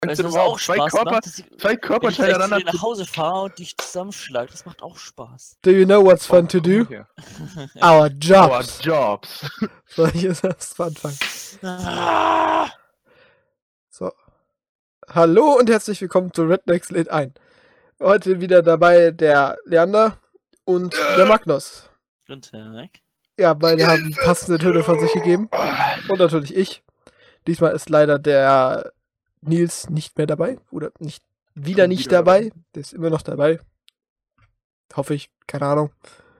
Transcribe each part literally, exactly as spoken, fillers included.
Weißt du, was auch zwei Spaß Körper, macht? Dass ich, zwei wenn ich Körperteile gleich zu aneinander dir nach Hause fahre und dich zusammenschlage, das macht auch Spaß. Do you know what's fun to do? Our Our jobs. Jobs. Soll ich jetzt erst mal anfangen? Ah, So. Hallo und herzlich willkommen zu Rednecks lädt ein. Heute wieder dabei der Leander und der Magnus. Guten Tag. Ja, beide haben passende Töne von sich gegeben. Und natürlich ich. Diesmal ist leider der Nils nicht mehr dabei. Oder nicht wieder Schon nicht wieder dabei. dabei. Der ist immer noch dabei. Hoffe ich. Keine Ahnung.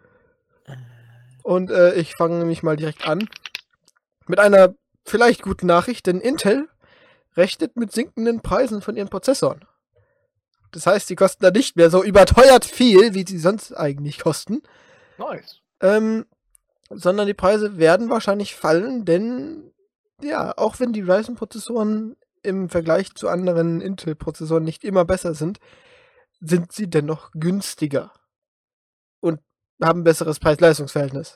Und äh, ich fange nämlich mal direkt an. Mit einer vielleicht guten Nachricht, denn Intel rechnet mit sinkenden Preisen von ihren Prozessoren. Das heißt, die kosten da nicht mehr so überteuert viel, wie sie sonst eigentlich kosten. Nice. Ähm, sondern die Preise werden wahrscheinlich fallen, denn ja, auch wenn die Ryzen-Prozessoren im Vergleich zu anderen Intel-Prozessoren nicht immer besser sind, sind sie dennoch günstiger und haben ein besseres Preis-Leistungs-Verhältnis.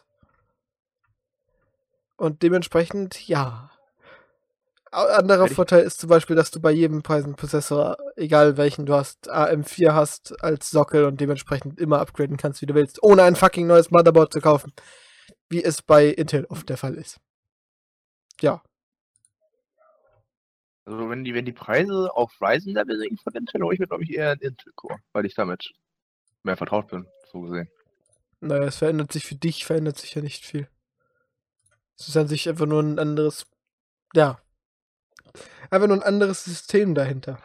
Und dementsprechend, ja. Ein anderer Hätte ich- Vorteil ist zum Beispiel, dass du bei jedem Ryzen-Prozessor, egal welchen du hast, A M vier hast als Sockel und dementsprechend immer upgraden kannst, wie du willst, ohne ein fucking neues Motherboard zu kaufen. Wie es bei Intel oft der Fall ist. Ja. Also wenn die, wenn die Preise auf Ryzen-Level sinken von Intel, hole ich mir, glaube ich, eher einen Intel-Core, weil ich damit mehr vertraut bin, so gesehen. Naja, es verändert sich für dich, verändert sich ja nicht viel. Es ist an sich einfach nur ein anderes, ja, einfach nur ein anderes System dahinter.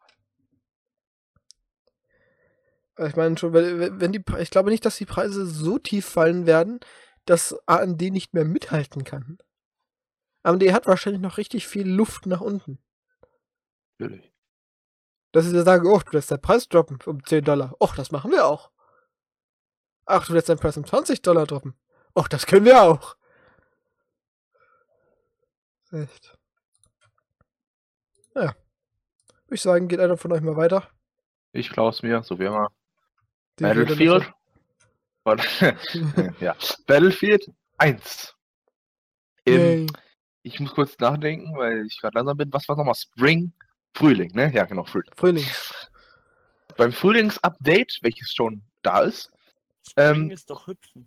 Aber ich meine schon, wenn wenn die, Pre- ich glaube nicht, dass die Preise so tief fallen werden, dass A M D nicht mehr mithalten kann. A M D hat wahrscheinlich noch richtig viel Luft nach unten. Natürlich. Dass sie da sagen, oh, du lässt deinen Preis droppen um zehn Dollar. Och, das machen wir auch. Ach, du lässt deinen Preis um zwanzig Dollar droppen. Och, das können wir auch. Echt. Ja. Würde ich sagen, geht einer von euch mal weiter. Ich klaus mir, so wie immer. Die Battlefield. Und, ja. Battlefield eins. Im, Yay. ich muss kurz nachdenken, weil ich gerade langsam bin. Was war nochmal? Spring? Frühling, ne? Ja, genau, Frühling. Frühling. Beim Frühlingsupdate, welches schon da ist, Spring Ähm, ist doch hüpfen.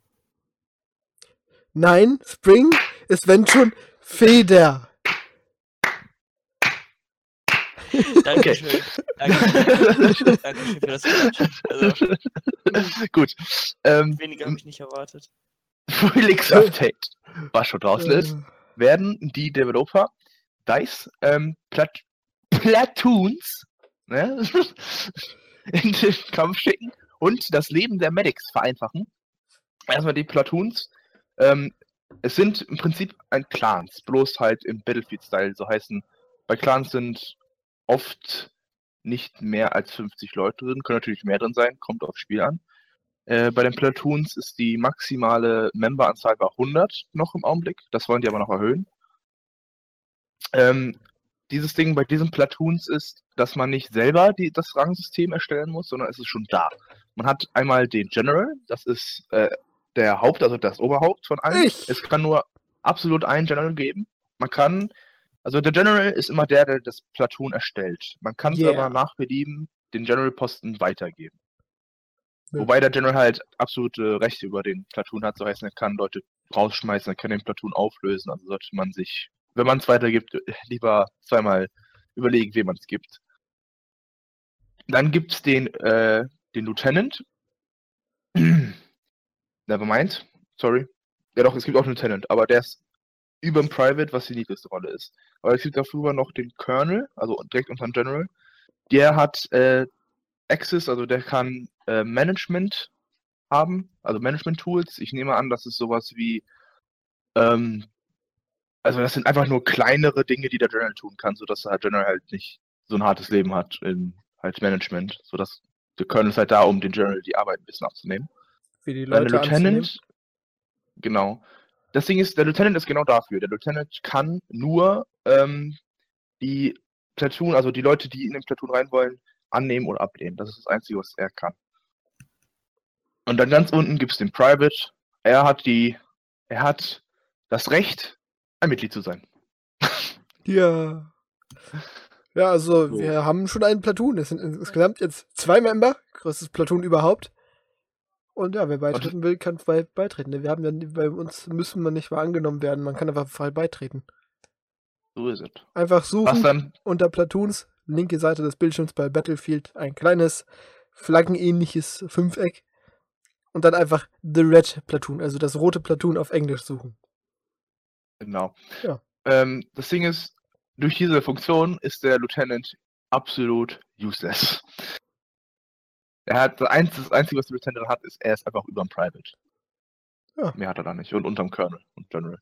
Nein, Spring ist wenn schon Feder. Dankeschön. Dankeschön. Dankeschön für das Klatschen. Also, Gut. Ähm, weniger habe ich nicht erwartet. Frühlingsupdate, was schon draußen ist, Äh, werden die Developer DICE ähm, Plat Platoons ne, in den Kampf schicken und das Leben der Medics vereinfachen. Erstmal die Platoons. Ähm, es sind im Prinzip ein Clans, bloß halt im Battlefield-Style. So heißen, bei Clans sind oft nicht mehr als fünfzig Leute drin, können natürlich mehr drin sein, kommt aufs Spiel an. Äh, bei den Platoons ist die maximale Memberanzahl bei hundert noch im Augenblick. Das wollen die aber noch erhöhen. Ähm, dieses Ding bei diesen Platoons ist, dass man nicht selber die, das Rangsystem erstellen muss, sondern es ist schon da. Man hat einmal den General, das ist äh, der Haupt, also das Oberhaupt von allen. Ich. Es kann nur absolut einen General geben. Man kann, also der General ist immer der, der das Platoon erstellt. Man kann es Yeah. aber nach Belieben den General-Posten weitergeben. Ja. Wobei der General halt absolute Rechte über den Platoon hat, so heißt, er kann Leute rausschmeißen, er kann den Platoon auflösen, also sollte man sich, wenn man es weitergibt, lieber zweimal überlegen, wem man es gibt. Dann gibt es den, äh, den Lieutenant. Nevermind, sorry. Ja doch, es gibt auch einen Lieutenant, aber der ist über dem Private, was die niedrigste Rolle ist. Aber es gibt darüber noch den Colonel, also direkt unter dem General. Der hat äh, Access, also der kann äh, Management haben, also Management-Tools. Ich nehme an, das ist sowas wie, ähm, also das sind einfach nur kleinere Dinge, die der General tun kann, sodass der General halt nicht so ein hartes Leben hat in halt Management, sodass der Colonel ist halt da, um den General die Arbeit ein bisschen abzunehmen. Wie die Weil Leute der Lieutenant, anzunehmen. genau. Das Ding ist, der Lieutenant ist genau dafür. Der Lieutenant kann nur ähm, die Platoon, also die Leute, die in den Platoon rein wollen, annehmen oder ablehnen. Das ist das Einzige, was er kann. Und dann ganz unten gibt es den Private. Er hat die, er hat das Recht, ein Mitglied zu sein. Ja. Ja, also So. wir haben schon einen Platoon. Es sind insgesamt jetzt zwei Member, größtes Platoon überhaupt. Und ja, wer beitreten will, kann frei beitreten. Wir haben ja, bei uns müssen wir nicht mal angenommen werden, man kann einfach frei beitreten. So ist es. Einfach Was suchen dann? unter Platoons, linke Seite des Bildschirms bei Battlefield, ein kleines flaggenähnliches Fünfeck und dann einfach The Red Platoon, also das rote Platoon auf Englisch suchen. Genau. Ja. Ähm, das Ding ist, durch diese Funktion ist der Lieutenant absolut useless. Er hat das Einzige, das Einzige, was der Lieutenant hat, ist, er ist einfach über dem Private. Ja. Mehr hat er da nicht. Und unterm Colonel und General.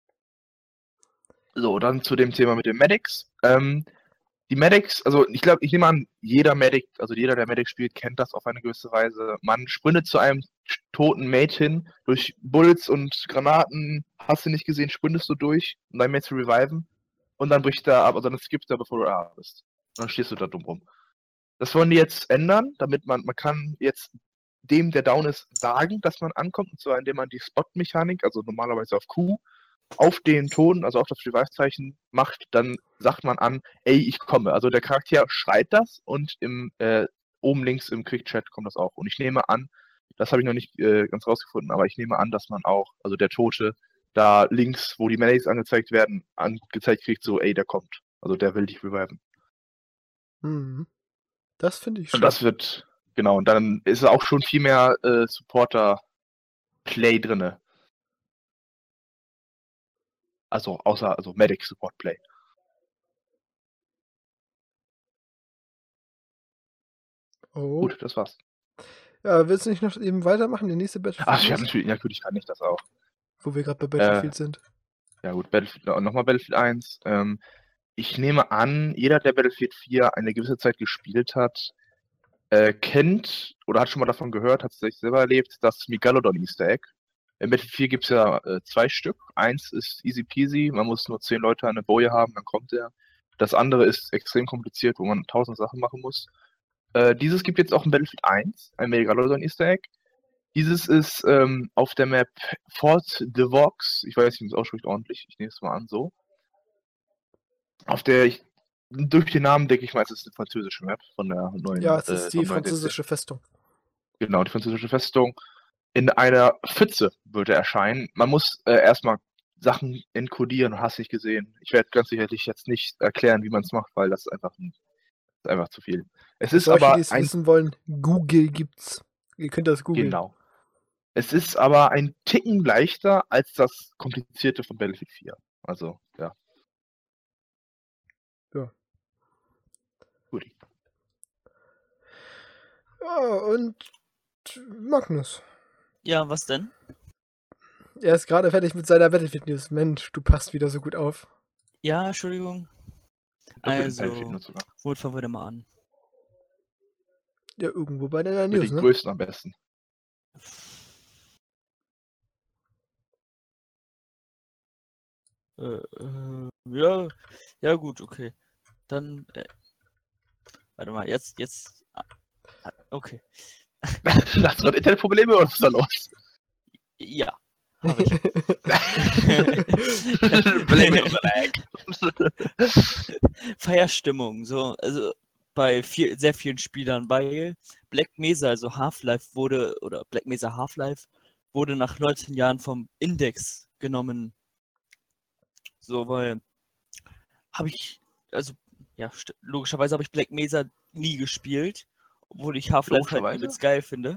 So, dann zu dem Thema mit den Medics. Ähm, die Medics, also ich glaube, ich nehme an, jeder Medic, also jeder, der Medic spielt, kennt das auf eine gewisse Weise. Man sprintet zu einem toten Mate hin, durch Bullets und Granaten, hast du nicht gesehen, sprintest du durch, um dein Mate zu reviven. Und dann bricht er ab, also dann skippst er, bevor du A bist. Und dann stehst du da dumm rum. Das wollen die jetzt ändern, damit man, man kann jetzt dem, der down ist, sagen, dass man ankommt, und zwar indem man die Spot-Mechanik, also normalerweise auf Q, auf den Ton, also auf das Revive-Zeichen macht, dann sagt man an, ey, ich komme. Also der Charakter schreit das und im äh, oben links im Quick-Chat kommt das auch. Und ich nehme an, das habe ich noch nicht äh, ganz rausgefunden, aber ich nehme an, dass man auch, also der Tote, da links, wo die Medics angezeigt werden, angezeigt kriegt, so, ey, der kommt. Also der will dich reviven. Mhm. Das finde ich Und schön. das wird, genau, und dann ist auch schon viel mehr äh, Supporter-Play drinne. Also außer, also Medic-Support-Play. Oh. Gut, das war's. Ja, willst du nicht noch eben weitermachen, die nächste Battlefield? Ach, ja, News? natürlich, natürlich kann ich das auch. Wo wir gerade bei Battlefield sind. Ja gut, Battlefield, nochmal Battlefield eins. Ähm, ich nehme an, jeder, der Battlefield vier eine gewisse Zeit gespielt hat, äh, kennt oder hat schon mal davon gehört, hat es sich selber erlebt, das Megalodon Easter Egg. In Battlefield vier gibt es ja äh, zwei Stück. Eins ist easy peasy, man muss nur zehn Leute an der Boje haben, dann kommt er. Das andere ist extrem kompliziert, wo man tausend Sachen machen muss. Äh, dieses gibt jetzt auch in Battlefield eins, ein Megalodon Easter Egg. Dieses ist ähm, auf der Map Fort de Vaux, ich weiß nicht, wie man es ausspricht ordentlich, ich nehme es mal an, so. Auf der, ich, durch den Namen denke ich mal, es ist eine französische Map von der neuen. Ja, es ist äh, die vom neuen D C. französische Festung. Genau, die französische Festung. In einer Pfütze würde erscheinen. Man muss äh, erstmal Sachen encodieren und hast nicht gesehen. Ich werde ganz sicherlich jetzt nicht erklären, wie man es macht, weil das ist einfach, ein, ist einfach zu viel. Es ist Solche, aber die es ein, wissen wollen, Google gibt's. Ihr könnt das googeln. genau. Es ist aber ein Ticken leichter als das komplizierte von Battlefield vier. Also, ja. Ja. Gut. Ja, und Magnus. Ja, was denn? Er ist gerade fertig mit seiner Battlefield News. Mensch, du passt wieder so gut auf. Ja, Entschuldigung. Doppelt Also, Battlefield sogar. womit fangen wir denn mal an? Ja, irgendwo bei deiner Mit News, den ne? größten am besten. Äh, äh, ja, ja gut, okay. Dann, äh, warte mal, jetzt, jetzt, ah, ah, okay. Hast du gerade Internetprobleme oder was ist da los? Ja, habe ich. Blame it on the lag. Feierstimmung, so, also bei viel, sehr vielen Spielern, weil Black Mesa, also Half-Life wurde, oder Black Mesa Half-Life wurde nach neunzehn Jahren vom Index genommen. So, weil habe ich, also, ja, st- logischerweise habe ich Black Mesa nie gespielt, obwohl ich Half-Life halt Logischerweise? übelst geil finde.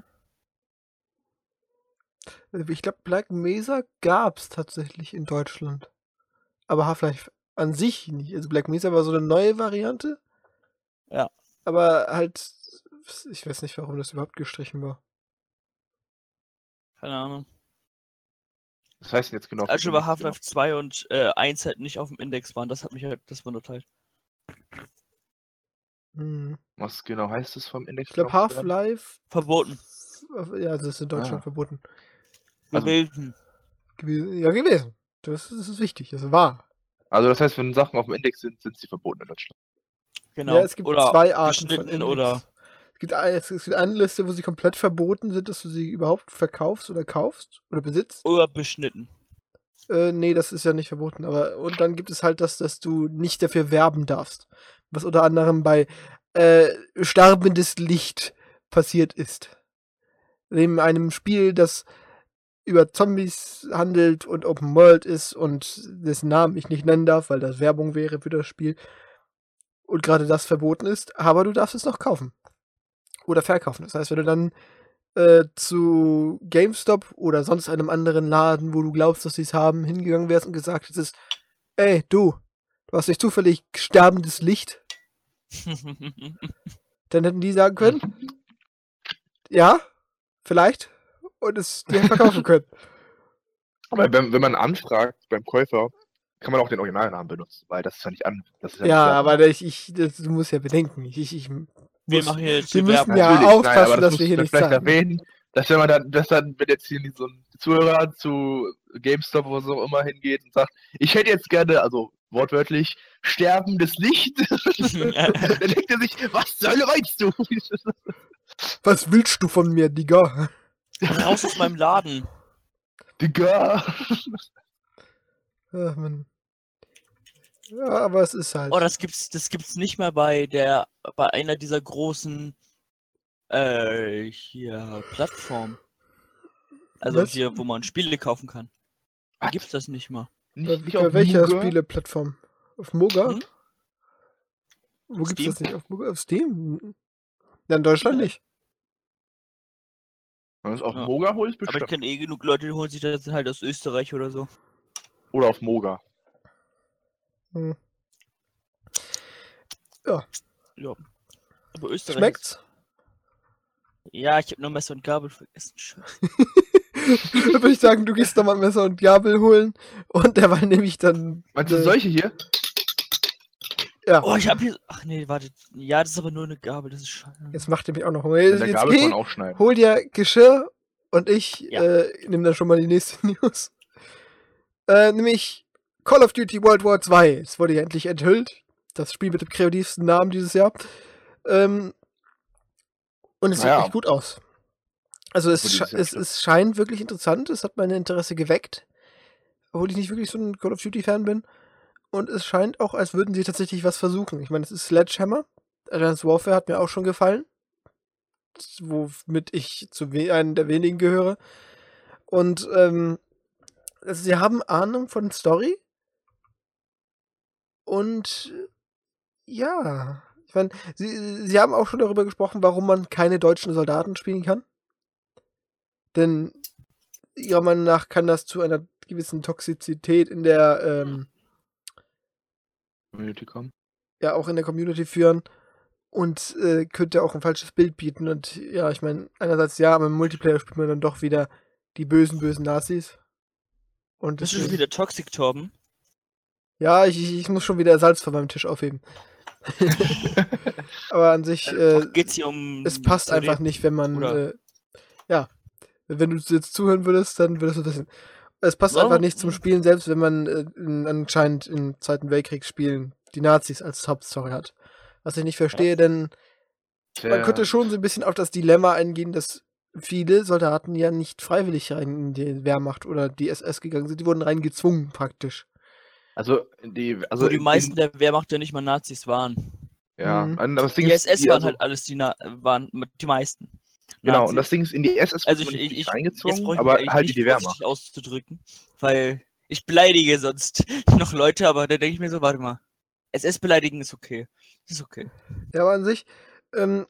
Ich glaube, Black Mesa gab's tatsächlich in Deutschland. Aber Half-Life an sich nicht. Also Black Mesa war so eine neue Variante. Ja. Aber halt, ich weiß nicht, warum das überhaupt gestrichen war. Keine Ahnung. Das heißt jetzt genau. Also über Half-Life zwei und äh, eins halt nicht auf dem Index waren, das hat mich halt das wundert halt. Hm. Was genau heißt es vom Index? Ich glaube, drauf werden? Half-Life. Verboten. Ja, das ist in Deutschland Ah. verboten. Also- Gewesen. Gewesen. Ja, gewesen. Das ist, das ist wichtig. Das war. Also das heißt, wenn Sachen auf dem Index sind, sind sie verboten in Deutschland. Genau. Ja, es gibt oder zwei Arten von geschnitten Index. oder. Es gibt, ein- es gibt eine Liste, wo sie komplett verboten sind, dass du sie überhaupt verkaufst oder kaufst oder besitzt. Oder beschnitten. Äh, nee, das ist ja nicht verboten. Aber und dann gibt es halt das, dass du nicht dafür werben darfst. was unter anderem bei äh, Sterbendes Licht passiert ist. Neben einem Spiel, das über Zombies handelt und Open World ist und dessen Namen ich nicht nennen darf, weil das Werbung wäre für das Spiel und gerade das verboten ist, aber du darfst es noch kaufen oder verkaufen. Das heißt, wenn du dann äh, zu GameStop oder sonst einem anderen Laden, wo du glaubst, dass sie es haben, hingegangen wärst und gesagt hättest, ey, du, du hast nicht zufällig sterbendes Licht, dann hätten die sagen können, ja, vielleicht, und es dir verkaufen können. Aber wenn, wenn man anfragt beim Käufer, kann man auch den Originalnamen benutzen, weil das ist ja nicht an. Das ist ja, Ja, nicht aber ich, ich, das, du musst ja bedenken, ich, ich, ich Wir muss, machen hier jetzt wir die müssen Werbung. ja Natürlich, nein, aufpassen, aber dass muss wir hier man nicht vielleicht sagen. erwähnen, dass wenn man dann, dass dann, wenn jetzt hier so ein Zuhörer zu GameStop oder so immer hingeht und sagt, ich hätte jetzt gerne, also wortwörtlich, sterbendes Licht, dann denkt er sich, was zur Hölle meinst du? Was willst du von mir, Digga? Raus aus meinem Laden. Digga. Ach, Mann. Ja, aber es ist halt. Oh, das gibt's, das gibt's nicht mehr bei der, bei einer dieser großen, äh, hier, Plattformen. Also Was? hier, wo man Spiele kaufen kann. Da Was? gibt's das nicht mehr. Bei, Nicht, nicht bei auf welcher Muga? Spieleplattform? Auf Moga? Hm? Wo gibt's Steam? das nicht? Auf Moga? Auf Steam? Ja, in Deutschland nicht. Wenn man es auf Ja. Moga holt, Aber ich bestimmt. kenne eh genug Leute, die holen sich das halt aus Österreich oder so. Oder auf Moga. Hm. Ja. Aber Österreich. Schmeckt's? Ja, ich habe nur Messer und Gabel vergessen. Scheiße. Dann würde ich sagen, du gehst da mal Messer und Gabel holen und derweil nehme ich dann. Meinst du äh, solche hier? Ja, Oh, ich hab hier. Ach nee, warte. Ja, das ist aber nur eine Gabel, das ist scheiße. jetzt macht ihr mich auch noch Hunger. Mit Jetzt, der jetzt Gabel kann geh, man auch schneiden. hol dir Geschirr und ich Ja. äh, nehme dann schon mal die nächste News. Äh, nämlich Call of Duty World War zwei. Es wurde ja endlich enthüllt. Das Spiel mit dem kreativsten Namen dieses Jahr. Ähm, und es sieht Naja. echt gut aus. Also es, Wurde sche dieses Jahr es, stimmt. es scheint wirklich interessant. Es hat mein Interesse geweckt. Obwohl ich nicht wirklich so ein Call of Duty-Fan bin. Und es scheint auch, als würden sie tatsächlich was versuchen. Ich meine, es ist Sledgehammer. Advanced Warfare hat mir auch schon gefallen. Womit ich zu we einen der wenigen gehöre. Und ähm, also sie haben Ahnung von Story. Und äh, ja, ich meine, sie, sie haben auch schon darüber gesprochen, warum man keine deutschen Soldaten spielen kann. Denn ihrer Meinung nach kann das zu einer gewissen Toxizität in der, ähm, Community kommen. ja, auch in der Community führen und äh, könnte auch ein falsches Bild bieten. Und ja, ich meine, einerseits ja, aber im Multiplayer spielt man dann doch wieder die bösen, bösen Nazis. Und Bist du schon deswegen- wieder Toxic, Torben? ja, ich, ich ich muss schon wieder Salz von meinem Tisch aufheben. Aber an sich, äh, Ach, geht's hier um. es passt zu einfach reden? nicht, wenn man, Oder- äh, ja, wenn du jetzt zuhören würdest, dann würdest du das. Es passt Warum? einfach nicht zum Spielen selbst, wenn man äh, in, anscheinend im Zweiten Weltkriegsspielen die Nazis als Hauptstory hat. Was ich nicht verstehe, denn man könnte schon so ein bisschen auf das Dilemma eingehen, dass viele Soldaten ja nicht freiwillig rein in die Wehrmacht oder die S S gegangen sind. Die wurden reingezwungen praktisch. Also, die, also Wo die in- meisten der Wehrmacht ja nicht mal Nazis waren. Ja, Mhm. aber das Ding Die ist, S S die, waren also, halt alles die Na waren die meisten. Genau, Nazis. und das Ding ist, in die S S Also wird ich, man ich, nicht ich jetzt reingezogen, brauche ich aber mich halt nicht die Wehrmacht. vorsichtig auszudrücken, weil ich beleidige sonst noch Leute, aber da denke ich mir so, warte mal. S S beleidigen ist okay. Ist okay. Ja, aber an sich, ähm,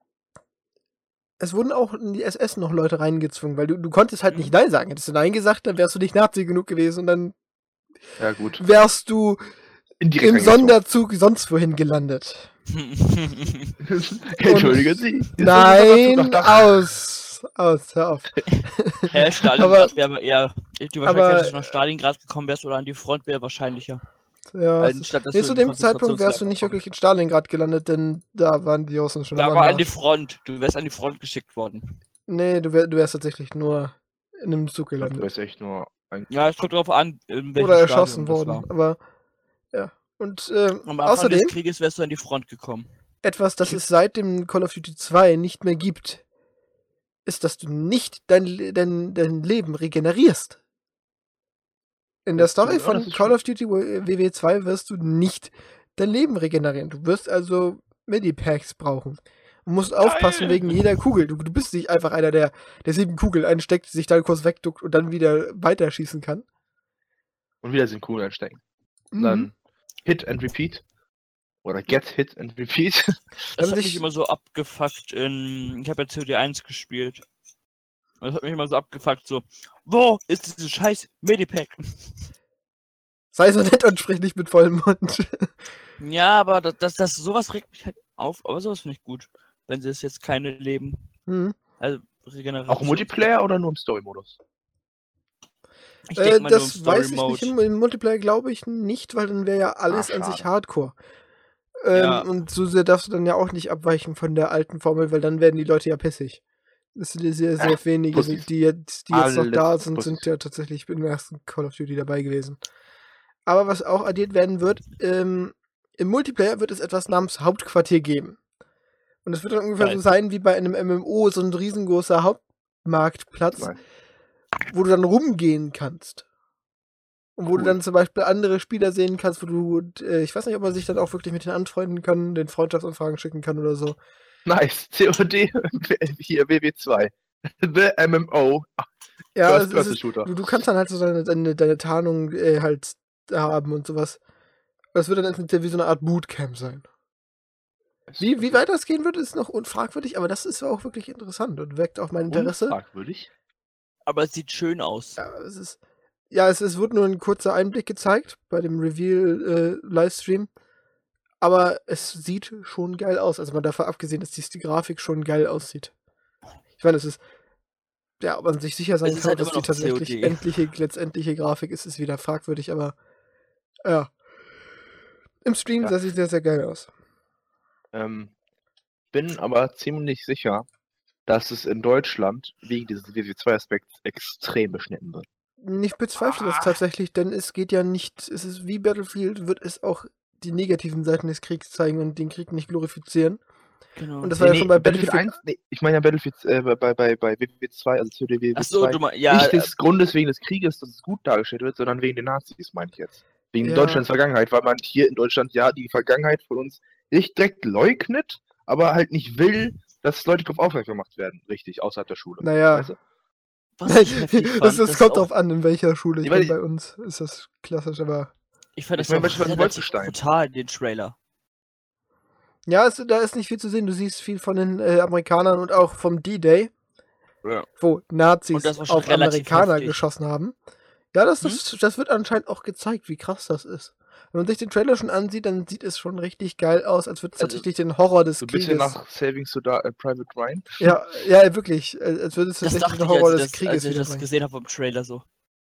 es wurden auch in die S S noch Leute reingezwungen, weil du, du konntest halt Mhm. nicht Nein sagen. Hättest du Nein gesagt, dann wärst du nicht Nazi genug gewesen und dann Ja, gut. wärst du Indirekt im reingezogen. Sonderzug sonst wohin gelandet. Entschuldigen Sie. ist das Nein, Sonderzug nach Dach? aus. Aus, hör auf. Herr Stalingrad wäre aber eher. Die aber- Wahrscheinlichkeit, dass du nach Stalingrad gekommen wärst oder an die Front wäre wahrscheinlicher. Ja, Anstatt, dass nee, du zu in die dem Zeitpunkt wärst du nicht Konzentrationslager wirklich in Stalingrad gelandet, denn da waren die Russen schon Ja, am aber an die Anmarsch. Front. Du wärst an die Front geschickt worden. Nee, du, wär, du wärst tatsächlich nur in einem Zug Ich glaub, du gelandet. bist echt nur ein Ja, es kommt drauf an, in welchem Oder erschossen Stadion das worden. Aber, ja. Und ähm, Am Anfang außerdem, des Krieges wärst du an die Front gekommen. etwas, das es seit dem Call of Duty zwei nicht mehr gibt, ist, dass du nicht dein, Le- dein, dein Leben regenerierst. In der Das tut- Story ja, von das ist Call schön. of Duty W W zwei wirst du nicht dein Leben regenerieren. Du wirst also Medipacks brauchen. Du musst aufpassen Geil. wegen jeder Kugel. Du, du bist nicht einfach einer, der, der sieben Kugeln einsteckt, sich dann kurz wegduckt und dann wieder weiterschießen kann. Und wieder sind Kugeln einstecken. Und Mhm. dann Hit and Repeat. Oder Get Hit and Repeat. Wenn Das man hat sich- mich immer so abgefuckt in. Ich habe ja C O D eins gespielt. Und das hat mich immer so abgefuckt, so. Wo ist dieses scheiß Medipack? Sei so nett und sprich nicht mit vollem Mund. Ja, aber das, das, das sowas regt mich halt auf. Aber sowas finde ich gut. Wenn sie es jetzt keine leben. Mhm. Also Regeneration. Auch im Multiplayer oder nur im Story-Modus? Ich Äh, denk mal nur im das weiß ich nicht. Story-Mode. Im, Im Multiplayer glaube ich nicht, weil dann wäre ja alles Ah, an sich schade. Hardcore. Ähm, Ja. Und so sehr darfst du dann ja auch nicht abweichen von der alten Formel, weil dann werden die Leute ja pissig. Das sind ja sehr, sehr Ach, wenige, Pussys. die jetzt, die jetzt noch Alles da sind, Pussys. sind ja tatsächlich im ersten Call of Duty dabei gewesen. Aber was auch addiert werden wird, ähm, im Multiplayer wird es etwas namens Hauptquartier geben. Und es wird dann ungefähr Geil. so sein wie bei einem M M O, so ein riesengroßer Hauptmarktplatz, Nein. wo du dann rumgehen kannst. Und wo du Cool. dann zum Beispiel andere Spieler sehen kannst, wo du, äh, ich weiß nicht, ob man sich dann auch wirklich mit denen anfreunden kann, den Freundschaftsanfragen schicken kann oder so. Nice. C O D, hier W W zwei. The M M O. Ja, es, es ist, First-Person-Shooter. du, du kannst dann halt so deine, deine, deine Tarnung äh, halt haben und sowas. Das wird dann entweder wie so eine Art Bootcamp sein. Wie, wie weit das gehen wird, ist noch unfragwürdig, aber das ist auch wirklich interessant und weckt auch mein Interesse. Fragwürdig. Aber es sieht schön aus. Ja, es ist, ja, es, es wird nur ein kurzer Einblick gezeigt bei dem Reveal-Livestream. aber es sieht schon geil aus. Also mal davon abgesehen, dass die, die Grafik schon geil aussieht. Ich meine, es ist. Ja, ob man sich sicher sein Es ist kann, halt dass immer die noch C O D. tatsächlich endliche, letztendliche Grafik ist, ist wieder fragwürdig, aber ja. Im Stream Ja. sah sie sehr, sehr geil aus. Ähm, bin aber ziemlich sicher, dass es in Deutschland wegen dieses W W zwei Aspekts extrem beschnitten wird. Ich bezweifle das Ah. tatsächlich, denn es geht ja nicht, es ist wie Battlefield, wird es auch die negativen Seiten des Kriegs zeigen und den Krieg nicht glorifizieren. Genau. Und das war ja schon bei Battlefield. eins, nee, ich meine ja Battlefield, äh, bei, bei, bei, bei W W zwei, also C O D W W zwei. Achso, du meinst, ja, nicht äh, des Grundes wegen des Krieges, dass es gut dargestellt wird, sondern wegen den Nazis, meine ich jetzt. Wegen Ja. Deutschlands Vergangenheit, weil man hier in Deutschland ja die Vergangenheit von uns nicht direkt leugnet, aber halt nicht will, dass Leute darauf aufmerksam gemacht werden, richtig, außerhalb der Schule. Naja. Weißt du? was ich heftig fand, das, das dass kommt auch- drauf an, in welcher Schule. Ich Ja, meine, weil- bei uns ist das klassisch, aber. Ich fand Ich das mein, auch beispielsweise relativ Wolfenstein. brutal, den Trailer. Ja, es, da ist nicht viel zu sehen. Du siehst viel von den äh, Amerikanern und auch vom D-Day, Ja. wo Nazis Und das war schon auf relativ Amerikaner heftig. geschossen haben. Ja, das, Hm? das, das wird anscheinend auch gezeigt, wie krass das ist. Wenn man sich den Trailer schon ansieht, dann sieht es schon richtig geil aus, als würde es Also, tatsächlich den Horror des So ein Krieges. bisschen nach Saving Suda, äh, Private Ryan. Ja, ja, wirklich. äh, Als würde es Das tatsächlich dachte den ich, Horror als des ich das, Krieges als ich das wiederbringen. gesehen habe im Trailer so.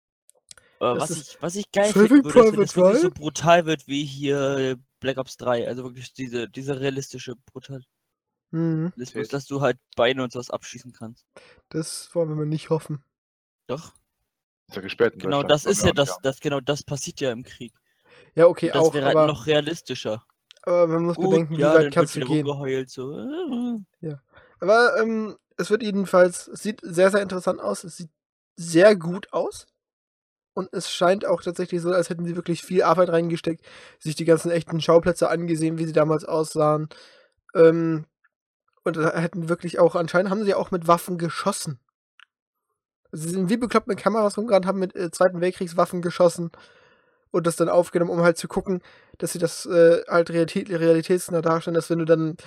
Aber Das was ist ich, was ich geil Saving finden würde, ist, wenn Private das wirklich so Ryan? brutal wird wie hier Black Ops drei. Also wirklich diese, diese realistische Brutalismus, Mhm, Okay. dass du halt Beine und sowas abschießen kannst. das wollen wir mal nicht hoffen. Doch, Ist ja gesperrt in genau Deutschland, das wollen ist wir ja auch nicht das, haben. das, genau das passiert ja im Krieg. Ja, okay, Und das auch, wäre halt aber, noch realistischer. aber man muss Gut, bedenken, wie ja, weit dann kannst wird du wieder gehen. rumgeheult, so. äh, Aber ähm, es wird jedenfalls, es sieht sehr, sehr interessant aus. Es sieht sehr gut aus. Und es scheint auch tatsächlich so, als hätten sie wirklich viel Arbeit reingesteckt, sich die ganzen echten Schauplätze angesehen, wie sie damals aussahen. Ähm, und da hätten wirklich auch, anscheinend haben sie auch mit Waffen geschossen. Sie sind wie bekloppt mit Kameras rumgerannt, haben mit äh, Zweiten Weltkriegswaffen geschossen und das dann aufgenommen, um halt zu gucken, dass sie das äh, halt realität, realitätsnah darstellen, dass wenn du dann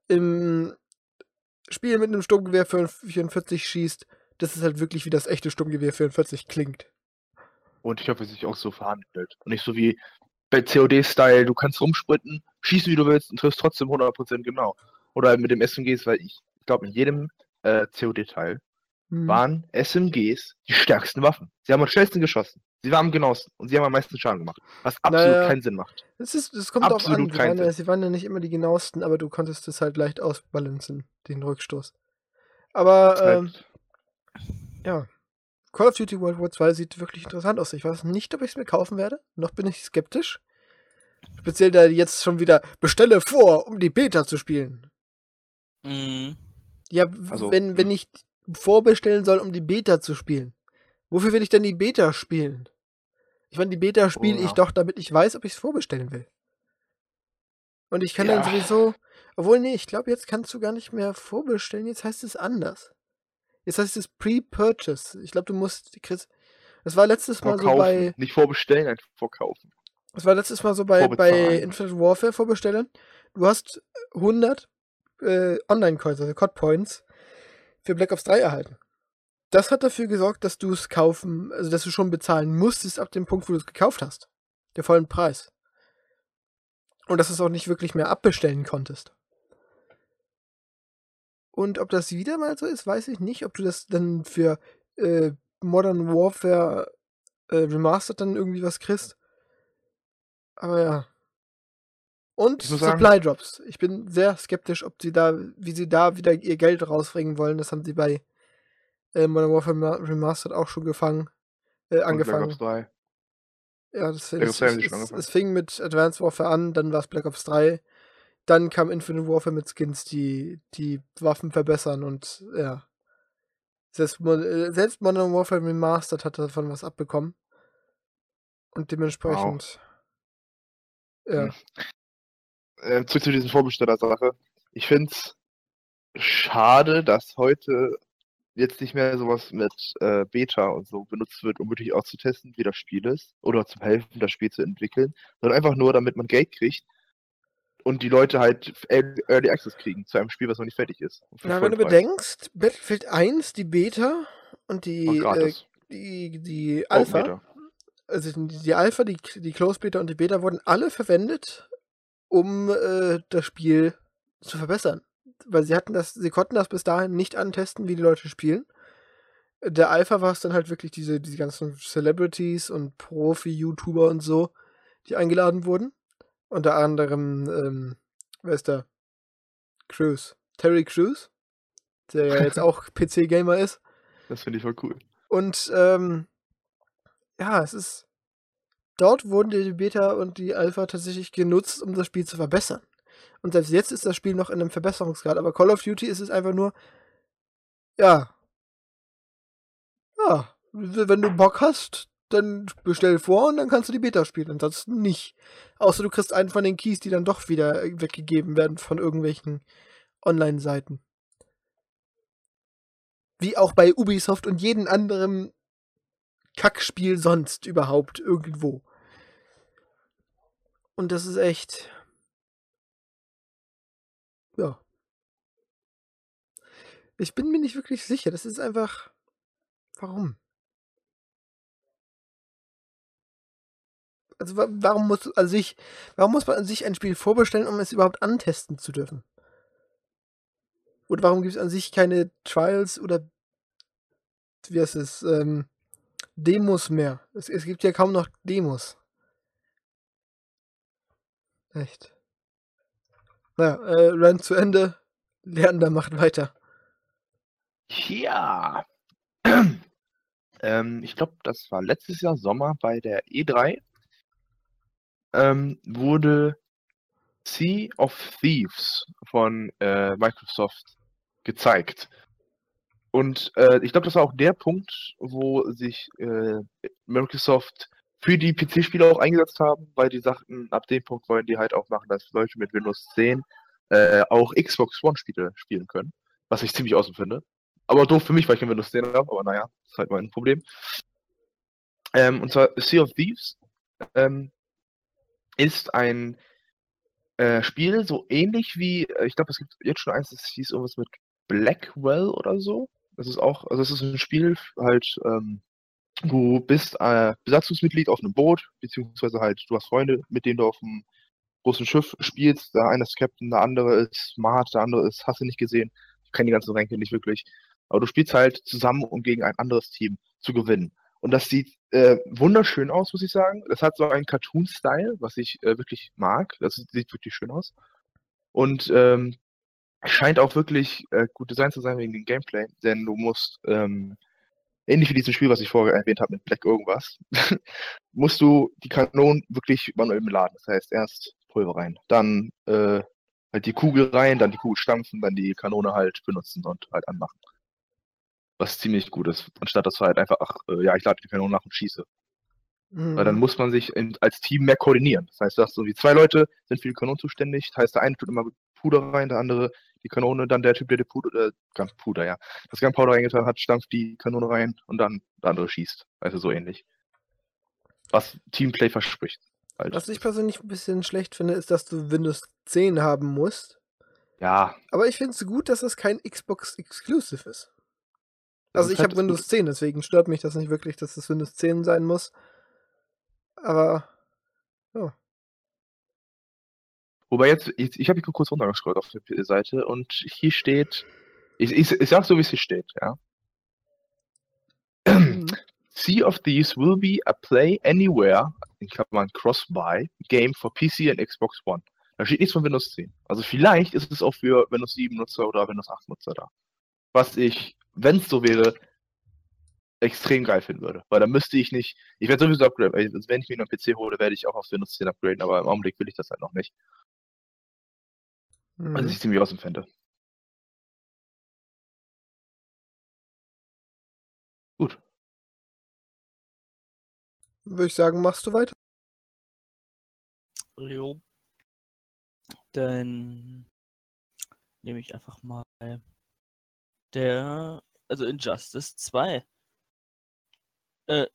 im Spiel mit einem Sturmgewehr vierundvierzig schießt, dass es halt wirklich wie das echte Sturmgewehr vierundvierzig klingt. Und ich hoffe, es sich auch so verhandelt. Und nicht so wie bei C O D-Style, du kannst rumsprinten, schießen wie du willst und triffst trotzdem hundert Prozent genau. Oder mit dem S M Gs, weil ich, ich glaube, in jedem äh, C O D-Teil Hm. waren S M Gs die stärksten Waffen. Sie haben am schnellsten geschossen. Sie waren am genauesten und sie haben am meisten Schaden gemacht. Was absolut Naja. keinen Sinn macht. Es, ist, es kommt drauf an, Absolut die kein waren, ja, Sinn. sie waren ja nicht immer die genauesten, aber du konntest es halt leicht ausbalancen, den Rückstoß. Aber, ähm, Halt, ja. Call of Duty World War zwei sieht wirklich interessant aus. Ich weiß nicht, ob ich es mir kaufen werde. Noch bin ich skeptisch. Speziell, da die jetzt schon wieder bestelle vor, um die Beta zu spielen. Mhm. Ja, w- Also, wenn, wenn ich vorbestellen soll, um die Beta zu spielen. Wofür will ich denn die Beta spielen? Ich meine, die Beta spiele Oh, ich ja. doch, damit ich weiß, ob ich es vorbestellen will. Und ich kann Ja. dann sowieso, obwohl, nee, ich glaube, jetzt kannst du gar nicht mehr vorbestellen, jetzt heißt es anders. Jetzt heißt es Pre-Purchase. Ich glaube, du musst, Chris, das war letztes Mal so Vorkaufen. bei, Nicht vorbestellen, einfach vorkaufen. das war letztes Mal so bei, bei Vorbezahlen. Infinite Warfare vorbestellen. Du hast hundert äh, Online-Coins, also C O D-Points, für Black Ops drei erhalten. Das hat dafür gesorgt, dass du es kaufen, also dass du schon bezahlen musstest ab dem Punkt, wo du es gekauft hast. Der vollen Preis. Und dass du es auch nicht wirklich mehr abbestellen konntest. Und ob das wieder mal so ist, weiß ich nicht. Ob du das dann für äh, Modern Warfare äh, Remastered dann irgendwie was kriegst. Aber ja. Und Ich muss sagen- Supply Drops. Ich bin sehr skeptisch, ob sie da, wie sie da wieder ihr Geld rausbringen wollen. Das haben sie bei äh, Modern Warfare Ma- Remastered auch schon gefangen, äh, Und Black angefangen. Ops drei. Ja, das, Black Ops es, drei haben es, sie schon es, angefangen. es fing mit Advanced Warfare an, dann war es Black Ops drei. Dann kam Infinite Warfare mit Skins, die die Waffen verbessern und ja. Selbst, Mo- äh, selbst Modern Warfare Remastered hat davon was abbekommen. Und dementsprechend. Ja. Hm. Äh, zurück zu diesen Vorbesteller-Sache. Ich finde es schade, dass heute jetzt nicht mehr sowas mit äh, Beta und so benutzt wird, um wirklich auch zu testen, wie das Spiel ist. Oder zum Helfen, das Spiel zu entwickeln. Sondern einfach nur, damit man Geld kriegt und die Leute halt Early Early Access kriegen zu einem Spiel, was noch nicht fertig ist. Und für Na, wenn du vollen Preis. bedenkst, Battlefield eins, die Beta und Und die, äh, gratis. die, die Open Alpha, Beta. also die, die Alpha, die, die Closed Beta und die Beta wurden alle verwendet, um äh, das Spiel zu verbessern. Weil sie hatten das, sie konnten das bis dahin nicht antesten, wie die Leute spielen. Der Alpha war es dann halt wirklich diese, diese ganzen Celebrities und Profi-YouTuber und so, die eingeladen wurden. Unter anderem, ähm, wer ist der? Crews. Terry Crews, der ja jetzt auch P C-Gamer ist. Das finde ich voll cool. Und ähm, ja, es ist. Dort wurden die Beta und die Alpha tatsächlich genutzt, um das Spiel zu verbessern. Und selbst jetzt ist das Spiel noch in einem Verbesserungsgrad, aber Call of Duty ist es einfach nur, ja. Ja, w- wenn du Bock hast, dann bestell vor und dann kannst du die Beta spielen. Ansonsten nicht. Außer du kriegst einen von den Keys, die dann doch wieder äh, weggegeben werden von irgendwelchen Online-Seiten. Wie auch bei Ubisoft und jedem anderen Kackspiel sonst überhaupt irgendwo. Und das ist echt. Ja. Ich bin mir nicht wirklich sicher. Das ist einfach. Warum? Also wa- warum muss an sich, warum muss man an sich ein Spiel vorbestellen, um es überhaupt antesten zu dürfen? Oder warum gibt es an sich keine Trials oder wie heißt es, ähm, Demos mehr? Es, es gibt ja kaum noch Demos. Echt. Naja, äh, Run zu Ende. Lernender macht weiter. Ja. ähm, ich glaube, das war letztes Jahr Sommer bei der E drei. Ähm, wurde Sea of Thieves von äh, Microsoft gezeigt. Und äh, ich glaube, das war auch der Punkt, wo sich äh, Microsoft für die P C-Spiele auch eingesetzt haben, weil die sagten, ab dem Punkt wollen die halt auch machen, dass Leute mit Windows zehn äh, auch Xbox One-Spiele spielen können. Was ich ziemlich awesome finde. Aber doof für mich, weil ich kein Windows zehn habe, aber naja, ist halt mein Problem. Ähm, und zwar Sea of Thieves ähm, ist ein äh, Spiel, so ähnlich wie, äh, ich glaube, es gibt jetzt schon eins, das hieß irgendwas mit Blackwell oder so. Das ist auch, also es ist ein Spiel halt, ähm, du bist äh, Besatzungsmitglied auf einem Boot, beziehungsweise halt, du hast Freunde, mit denen du auf einem großen Schiff spielst. Der eine ist Captain, der andere ist Smart, der andere ist, hast du nicht gesehen. Ich kenne die ganzen Ränke nicht wirklich. Aber du spielst halt zusammen, um gegen ein anderes Team zu gewinnen. Und das sieht äh, wunderschön aus, muss ich sagen. Das hat so einen Cartoon-Style, was ich äh, wirklich mag. Das sieht wirklich schön aus. Und ähm, scheint auch wirklich äh, gut designt zu sein wegen dem Gameplay, denn du musst, ähm, ähnlich wie dieses Spiel, was ich vorher erwähnt habe mit Black irgendwas, musst du die Kanonen wirklich manuell beladen. Das heißt, erst Pulver rein, dann äh, halt die Kugel rein, dann die Kugel stampfen, dann die Kanone halt benutzen und halt anmachen. Was ziemlich gut ist, anstatt dass du halt einfach, ach, äh, ja, ich lade die Kanone nach und schieße. Weil dann Mhm. muss man sich in, als Team mehr koordinieren. Das heißt, du hast so wie zwei Leute sind für die Kanone zuständig. Das heißt, der eine tut immer Puder rein, der andere die Kanone, dann der Typ, der die Puder, äh, ganz Puder, ja, das Gunpowder reingetan hat, stampft die Kanone rein und dann der andere schießt. Also so ähnlich. Was Teamplay verspricht. Halt. Was ich persönlich ein bisschen schlecht finde, ist, dass du Windows zehn haben musst. Ja. Aber ich finde es gut, dass es kein Xbox Exclusive ist. Das Also ist ich halt habe das Windows Gute. zehn, deswegen stört mich das nicht wirklich, dass es Windows zehn sein muss. Aber ja. Wobei jetzt, ich, ich habe hier kurz runtergescrollt auf der Seite und hier steht, ich, ich, ich sag so, wie es hier steht, ja. Mhm. Sea of Thieves will be a play anywhere, in Klammern cross-buy, game for P C und Xbox One. Da steht nichts von Windows zehn. Also vielleicht ist es auch für Windows sieben Nutzer oder Windows acht Nutzer da. Was ich, wenn es so wäre, extrem geil finden würde. Weil dann müsste ich nicht, ich werde sowieso upgraden, also wenn ich mir einen P C hole, werde ich auch auf Windows zehn upgraden, aber im Augenblick will ich das halt noch nicht. Mhm. Also ich ziemlich aus dem Fende. Gut. Würde ich sagen, machst du weiter? Jo. Dann nehme ich einfach mal der, also Injustice zwei. Äh,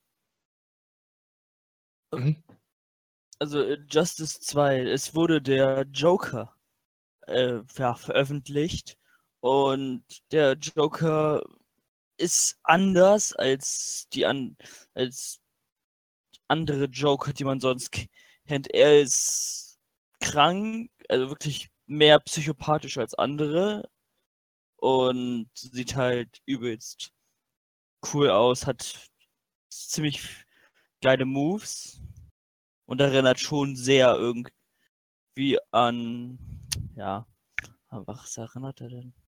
Mhm. also Injustice zwei, es wurde der Joker äh, ja, veröffentlicht und der Joker ist anders als die an als andere Joker, die man sonst kennt. Er ist krank, also wirklich mehr psychopathisch als andere und sieht halt übelst cool aus, hat ziemlich geile Moves und erinnert schon sehr irgendwie an, ja, an was erinnert er denn?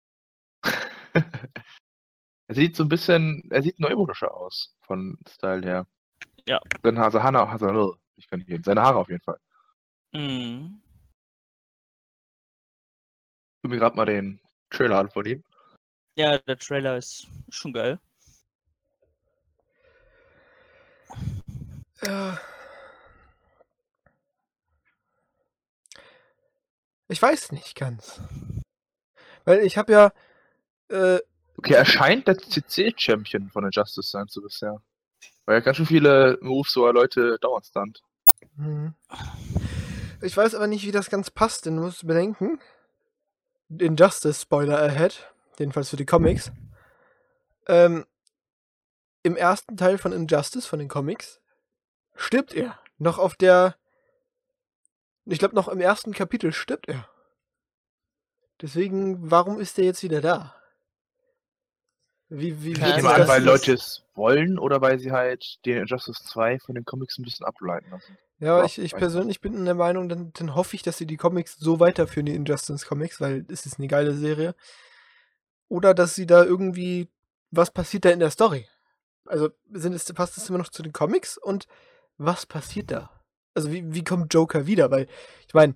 Er sieht so ein bisschen, er sieht neumodischer aus, von Style her. Ja. Seine Haare, Hanna, also, ich kann nicht reden. Seine Haare auf jeden Fall. Mhm. Ich guck mir gerade mal den Trailer an von ihm. Ja, der Trailer ist schon geil. Ja. Ich weiß nicht ganz. Weil ich habe ja. Äh, Okay, er scheint der C C-Champion von Injustice sein zu bisher. Weil er ganz schön viele Moves, so er Leute dauernd stunt. Mhm. Ich weiß aber nicht, wie das ganz passt, denn du musst bedenken, Injustice, Spoiler ahead, jedenfalls für die Comics, ähm, im ersten Teil von Injustice, von den Comics, stirbt er. Noch auf der, ich glaube noch im ersten Kapitel stirbt er. Deswegen, warum ist er jetzt wieder da? Wie, wie Ich Ja, wird nehme sich an, das weil jetzt- Leute es wollen oder weil sie halt den Injustice zwei von den Comics ein bisschen ableiten lassen. Ja, aber Ja, ich, ich weiß persönlich bin in der Meinung, dann, dann hoffe ich, dass sie die Comics so weiterführen, die Injustice Comics, weil es ist eine geile Serie. Oder dass sie da irgendwie, was passiert da in der Story? Also sind es, passt es immer noch zu den Comics und was passiert da? Also wie, wie kommt Joker wieder? Weil, ich meine,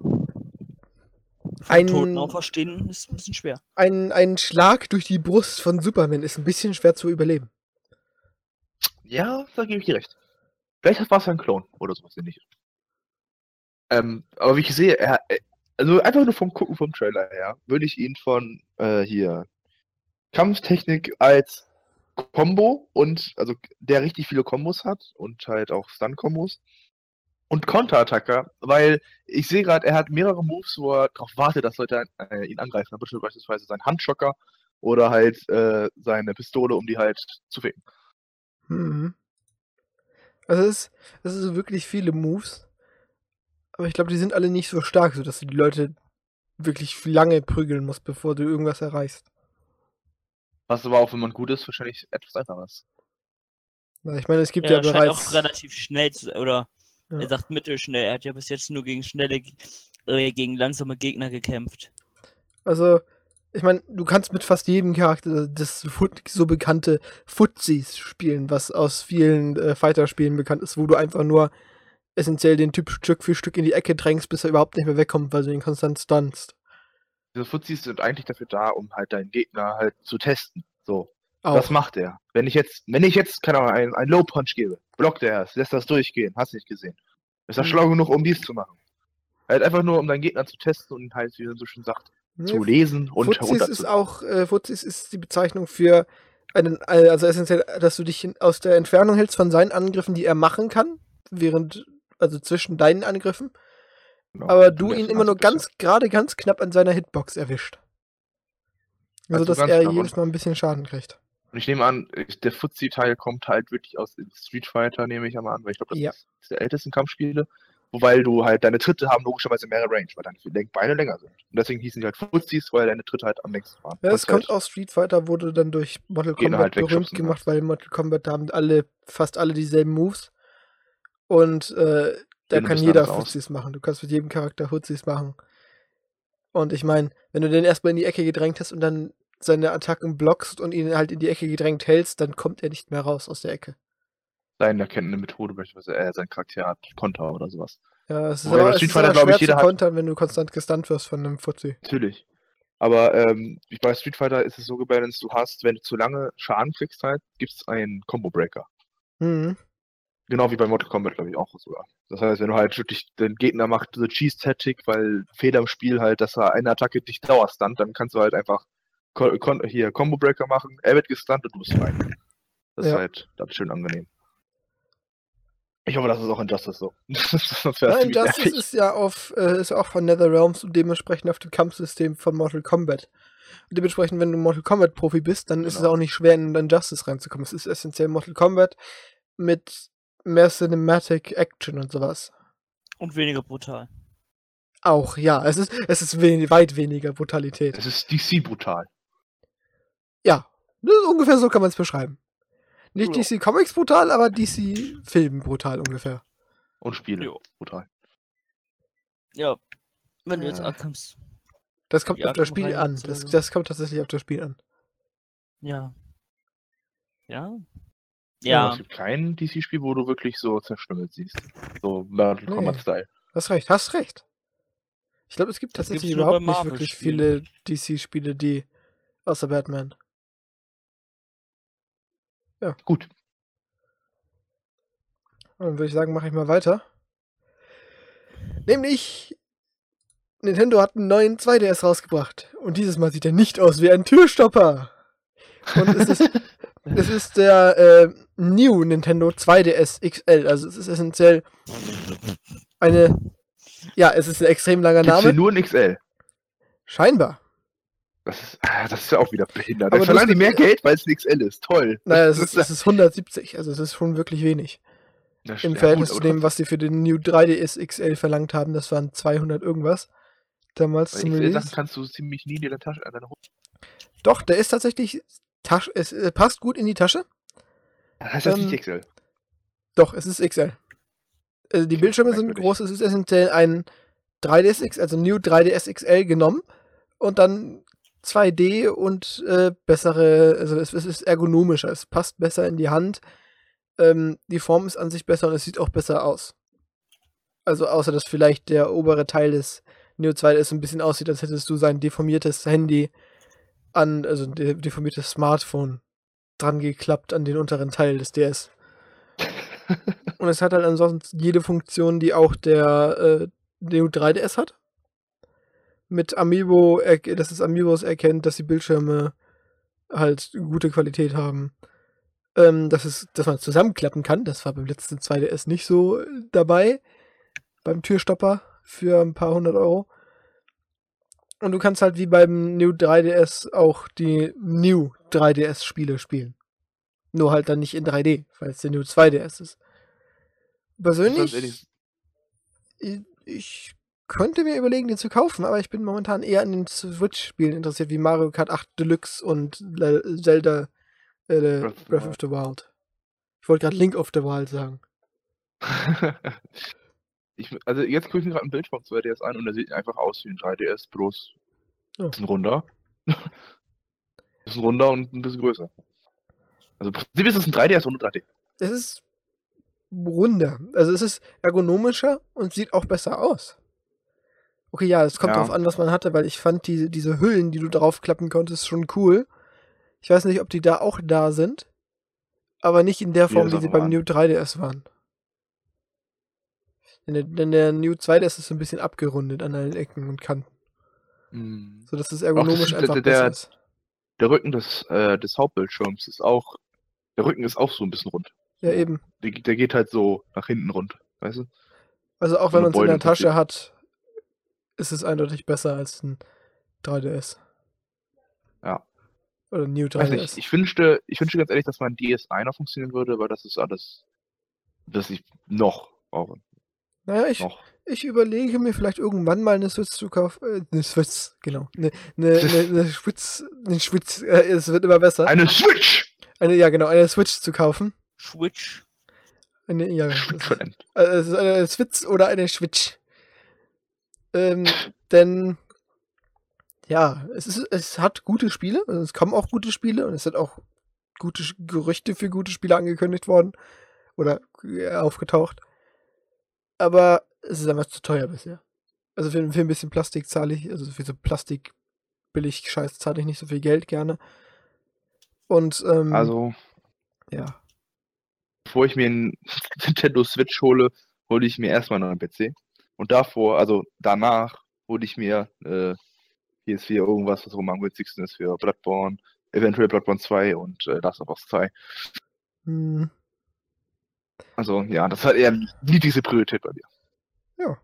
Vom Ein- Toten auferstehen ist ein bisschen schwer. ein, ein Schlag durch die Brust von Superman ist ein bisschen schwer zu überleben. Ja, da gebe ich dir recht. Vielleicht war es ein Klon oder sowas ähnliches. Ähm, aber wie ich sehe, er, er- also einfach nur vom Gucken vom Trailer her, würde ich ihn von äh, hier Kampftechnik als Combo und also der richtig viele Kombos hat und halt auch Stun-Kombos und Konterattacker, weil ich sehe gerade, er hat mehrere Moves, wo er darauf wartet, dass Leute äh, ihn angreifen. Beispielsweise sein Handschocker oder halt äh, seine Pistole, um die halt zu ficken. Mhm. Also es ist, es ist wirklich viele Moves, aber ich glaube, die sind alle nicht so stark, sodass du die Leute wirklich lange prügeln musst, bevor du irgendwas erreichst. Was aber auch, wenn man gut ist, wahrscheinlich etwas einfacher ist. Na, ich meine, es gibt Ja, ja, er scheint bereits. auch relativ schnell zu, oder Ja. er sagt mittelschnell. Er hat ja bis jetzt nur gegen schnelle, äh, gegen langsame Gegner gekämpft. Also, ich meine, du kannst mit fast jedem Charakter das Foot, so bekannte Footsies spielen, was aus vielen äh, Fighter-Spielen bekannt ist, wo du einfach nur essentiell den Typ Stück für Stück in die Ecke drängst, bis er überhaupt nicht mehr wegkommt, weil du ihn konstant stunst. Diese Fuzis sind eigentlich dafür da, um halt deinen Gegner halt zu testen. So. Was Auch. macht er? Wenn ich jetzt, wenn ich jetzt, keine Ahnung, einen, einen Low Punch gebe, blockt er es, lässt das durchgehen, hast nicht gesehen. Ist er Hm. schlau genug, um dies zu machen? Halt einfach nur, um deinen Gegner zu testen und halt, wie man so schön sagt, Nee, zu lesen und Fuzis ist herunterzukommen. auch, äh, Fuzis ist die Bezeichnung für einen, äh, also essentiell, dass du dich in, aus der Entfernung hältst von seinen Angriffen, die er machen kann, während, also zwischen deinen Angriffen, Genau. aber Und du das ihn ist immer nur bisschen- ganz, gerade ganz knapp an seiner Hitbox erwischt. Also, Also dass ganz er knapp. jedes Mal ein bisschen Schaden kriegt. Und ich nehme an, ich- der Fuzzi-Teil kommt halt wirklich aus Street Fighter, nehme ich einmal an, weil ich glaube, das Ja. ist eines der ältesten Kampfspiele. Wobei du halt, deine Tritte haben logischerweise mehr Range, weil deine Lenk- Beine länger sind. Und deswegen hießen die halt Fuzzis, weil deine Tritte halt am längsten waren. Ja, es Kannst kommt halt aus Street Fighter, wurde dann durch Mortal Gegner Kombat halt berühmt wegschubsen gemacht, kannst. weil Mortal Kombat haben alle, fast alle dieselben Moves. Und äh, da Sehen ein kann bisschen jeder anders aus. Fuzis machen. Du kannst mit jedem Charakter Fuzis machen. Und ich meine, wenn du den erstmal in die Ecke gedrängt hast und dann seine Attacken blockst und ihn halt in die Ecke gedrängt hältst, dann kommt er nicht mehr raus aus der Ecke. Seine erkennende Methode, beispielsweise er sein Charakter hat Konter oder sowas. Ja, es ist Wobei aber, bei es Street ist Fighter, aber glaub ich, schwer zu jeder hat- kontern, wenn du konstant gestunt wirst von einem Fuzzi. Natürlich. Aber ähm, ich- bei Street Fighter ist es so gebalanced, du hast, wenn du zu lange Schaden kriegst halt, gibt es einen Combo Breaker. Mhm. Genau wie bei Mortal Kombat, glaube ich, auch sogar. Das heißt, wenn du halt wirklich den Gegner macht, so Cheese-Tactic, weil Fehler im Spiel halt, dass er eine Attacke dich dauerstunt, dann kannst du halt einfach Ko- Kon- hier Combo Breaker machen, er wird gestunt und du bist rein. Das ist Ja. halt das ist schön angenehm. Ich hoffe, das ist auch in Justice so. Sonst wär's Ja, ziemlich Injustice nervig. ist ja auf, äh, ist auch von NetherRealms und dementsprechend auf dem Kampfsystem von Mortal Kombat. Und dementsprechend, wenn du Mortal Kombat Profi bist, dann ist es Genau. auch nicht schwer, in Injustice reinzukommen. Es ist essentiell Mortal Kombat mit mehr Cinematic Action und sowas. Und weniger brutal. Auch, ja. Es ist, es ist we weit weniger Brutalität. Es ist D C brutal. Ja, das ist ungefähr so kann man es beschreiben. Nicht Ja. D C Comics brutal, aber D C Film brutal ungefähr. Und Spiele Jo. brutal. Ja. Wenn du jetzt Äh. ankommst. Das kommt Ja, auf das komm Spiel rein, an. so. Das, das kommt tatsächlich auf das Spiel an. Ja. Ja. Ja. Ja. Es gibt kein D C-Spiel, wo du wirklich so zerstümmelt siehst. So Mortal Nee. Kombat-Style. Hast recht, hast recht. Ich glaube, es gibt Das tatsächlich gibt's nur bei überhaupt nicht wirklich Marvel-Spielen. viele D C-Spiele, die außer Batman. Gut. Und dann würde ich sagen, mache ich mal weiter. Nämlich, Nintendo hat einen neuen zwei D S rausgebracht. Und dieses Mal sieht er nicht aus wie ein Türstopper. Und es ist, es ist der äh, New Nintendo zwei D S X L. Also es ist essentiell eine... Ja, es ist ein extrem langer Gibt's hier Name. nur ein X L. Scheinbar. Das ist, ah, das ist ja auch wieder behindert. Aber Dann verlangen die das- mehr Geld, weil es ein X L ist. Toll. Naja, es Das ist, es ist hundertsiebzig. Also es ist schon wirklich wenig. das- Im ja, Verhältnis gut, zu aber dem, was sie für den New drei D S X L verlangt haben, das waren zweihundert irgendwas. Damals Bei zum X L-Sachen Release. kannst du ziemlich nie in deine Tasche, an deine Hose. Doch, der ist tatsächlich, Tasch es äh, passt gut in die Tasche. Das heißt das Ähm, nicht X L. Doch, es ist X L. Also die Okay, Bildschirme sind merkwürdig. groß, es ist essentiell ein drei D S X, also New drei D S X L genommen und dann zwei D und äh, bessere, also es, es ist ergonomischer, es passt besser in die Hand. Ähm, die Form ist an sich besser und es sieht auch besser aus. Also außer, dass vielleicht der obere Teil des Neo zwei D S ein bisschen aussieht, als hättest du sein deformiertes Handy an, also ein de deformiertes Smartphone dran geklappt an den unteren Teil des D S. Und es hat halt ansonsten jede Funktion, die auch der äh, Neo drei D S hat. Mit Amiibo, erk- dass es Amiibos erkennt, dass die Bildschirme halt gute Qualität haben. Ähm, dass, es, dass man zusammenklappen kann. Das war beim letzten zwei D S nicht so äh, dabei. Beim Türstopper für ein paar hundert Euro. Und du kannst halt wie beim New drei D S auch die New drei D S-Spiele spielen. Nur halt dann nicht in drei D, weil es der New zwei D S ist. Ganz Persönlich, ehrlich, ich, ich könnte mir überlegen, den zu kaufen, aber ich bin momentan eher an den Switch-Spielen interessiert, wie Mario Kart acht Deluxe und Le Zelda äh, Breath of the Breath of the Wild. Ich wollte gerade Link of the Wild sagen. ich, also jetzt gucke ich mir gerade ein Bild vom zwei D S an und der sieht einfach aus wie ein drei D S, bloß Oh. ein bisschen runder. ein bisschen runder und ein bisschen größer. Also im Prinzip ist es ein drei D S ohne drei D. Es ist runder. Also es ist ergonomischer und sieht auch besser aus. Okay, ja, es kommt Ja. drauf an, was man hatte, weil ich fand die, diese Hüllen, die du draufklappen konntest, schon cool. Ich weiß nicht, ob die da auch da sind, aber nicht in der Wie Form, das wie auch sie noch beim waren. New drei D S waren. Denn der, denn der New zwei D S ist so ein bisschen abgerundet an allen Ecken und Kanten, Mhm. sodass es Auch das ergonomisch ist, einfach der, besser der, ist. der Rücken des, äh, des Hauptbildschirms ist auch, der Rücken ist auch so ein bisschen rund. Ja, So. eben. Der, der geht halt so nach hinten rund, weißt du? Also auch So wenn eine man es in Beule der im Prinzip. Tasche hat, ist es eindeutig besser als ein drei D S. Ja. Oder New Weiß drei D S. nicht, ich wünschte, ich wünschte ganz ehrlich, dass mein D S I noch funktionieren würde, weil das ist alles, das ich noch brauche. Naja, ich, Noch. ich überlege mir vielleicht irgendwann mal eine Switch zu kaufen. Äh, eine Switch, genau. Eine, eine, eine, eine Switch, eine Switch, äh, es wird immer besser. Eine Switch! Eine, ja, genau, eine Switch zu kaufen. Switch. Eine, ja, das Switch ist, verdammt. äh, es ist eine Switch oder eine Switch. Ähm, denn, ja, es ist, es hat gute Spiele, also es kommen auch gute Spiele und es sind auch gute Sch- Gerüchte für gute Spiele angekündigt worden. Oder äh, aufgetaucht. Aber es ist einfach zu teuer bisher. Also für, für ein bisschen Plastik zahle ich, also für so Plastik billig Scheiß zahle ich nicht so viel Geld gerne. Und, ähm, Also, ja. bevor ich mir einen Nintendo Switch hole, hole ich mir erstmal noch einen P C. Und davor, also danach, hole ich mir äh, P S vier irgendwas, was rum am günstigsten ist für Bloodborne, eventuell Bloodborne zwei und äh, Last of Us zwei. Hm, Also ja, das hat eher nie diese Priorität bei mir. ja.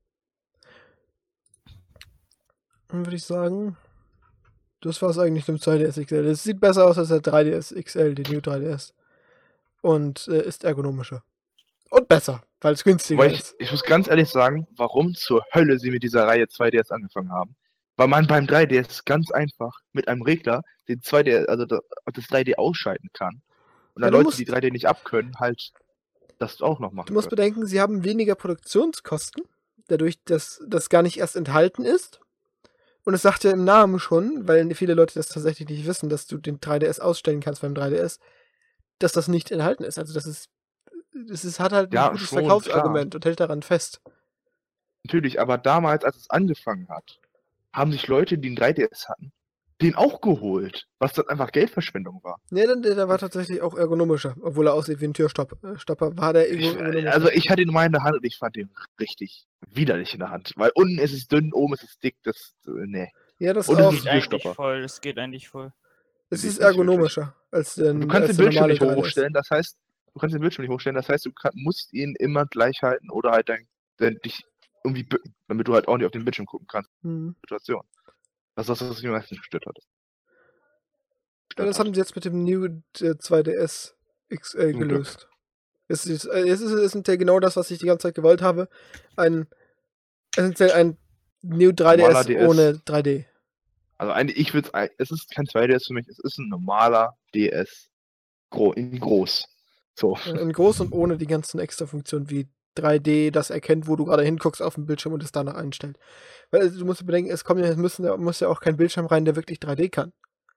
Dann würde ich sagen, das war es eigentlich mit dem zwei D S X L. Es sieht besser aus als der drei D S X L, die New drei D S. Und äh, ist ergonomischer. Und besser, weil es günstiger Weil ich, ist. ich muss ganz ehrlich sagen, warum zur Hölle sie mit dieser Reihe zwei D S angefangen haben. Weil man beim drei D S ganz einfach mit einem Regler den zwei D, also das drei D ausschalten kann. Und Ja, dann du Leute, musst- die drei D nicht abkönnen, halt das auch noch machen Du musst können. bedenken, sie haben weniger Produktionskosten, dadurch, dass das gar nicht erst enthalten ist. Und es sagt ja im Namen schon, weil viele Leute das tatsächlich nicht wissen, dass du den drei D S ausstellen kannst beim drei D S, dass das nicht enthalten ist. Also das ist, das ist hat halt ein Ja, gutes schon, Verkaufsargument und hält daran fest. Natürlich, aber damals, als es angefangen hat, haben sich Leute, die einen drei D S hatten, den auch geholt, was dann einfach Geldverschwendung war. Nee, der, der war tatsächlich auch ergonomischer, obwohl er aussieht wie ein Türstopper. War der Ich, ergonomischer. also ich hatte ihn mal in der Hand und ich fand den richtig widerlich in der Hand. Weil unten ist es dünn, oben ist es dick, das, äh, nee. Ja, das und es auch. ist Geht ein eigentlich Türstopper. voll. Das geht eigentlich voll. Es Nee, ist nicht ergonomischer als der, Und du kannst als den der Bildschirm normale nicht drei D S. hochstellen, das heißt, du kannst den Bildschirm nicht hochstellen, das heißt, du kann, musst ihn immer gleich halten oder halt dein, dein, dich irgendwie bücken, damit du halt auch nicht auf den Bildschirm gucken kannst. Hm. Situation. Das ist das, was mich am meisten gestört hat. Ja, das haben sie jetzt mit dem New äh, zwei D S X L Zum Glück. gelöst. Es ist, äh, es ist, es ist genau das, was ich die ganze Zeit gewollt habe. Ein, essentiell ein New drei D S Normaler D S. ohne drei D. Also eigentlich, ich würde es ist kein zwei D S für mich, es ist ein normaler D S. Gro in groß. So. Äh, In groß und ohne die ganzen extra Funktionen wie drei D, das erkennt, wo du gerade hinguckst auf dem Bildschirm und es danach einstellt. Weil also, du musst bedenken, es kommt ja, es müssen, ja- muss ja auch kein Bildschirm rein, der wirklich drei D kann.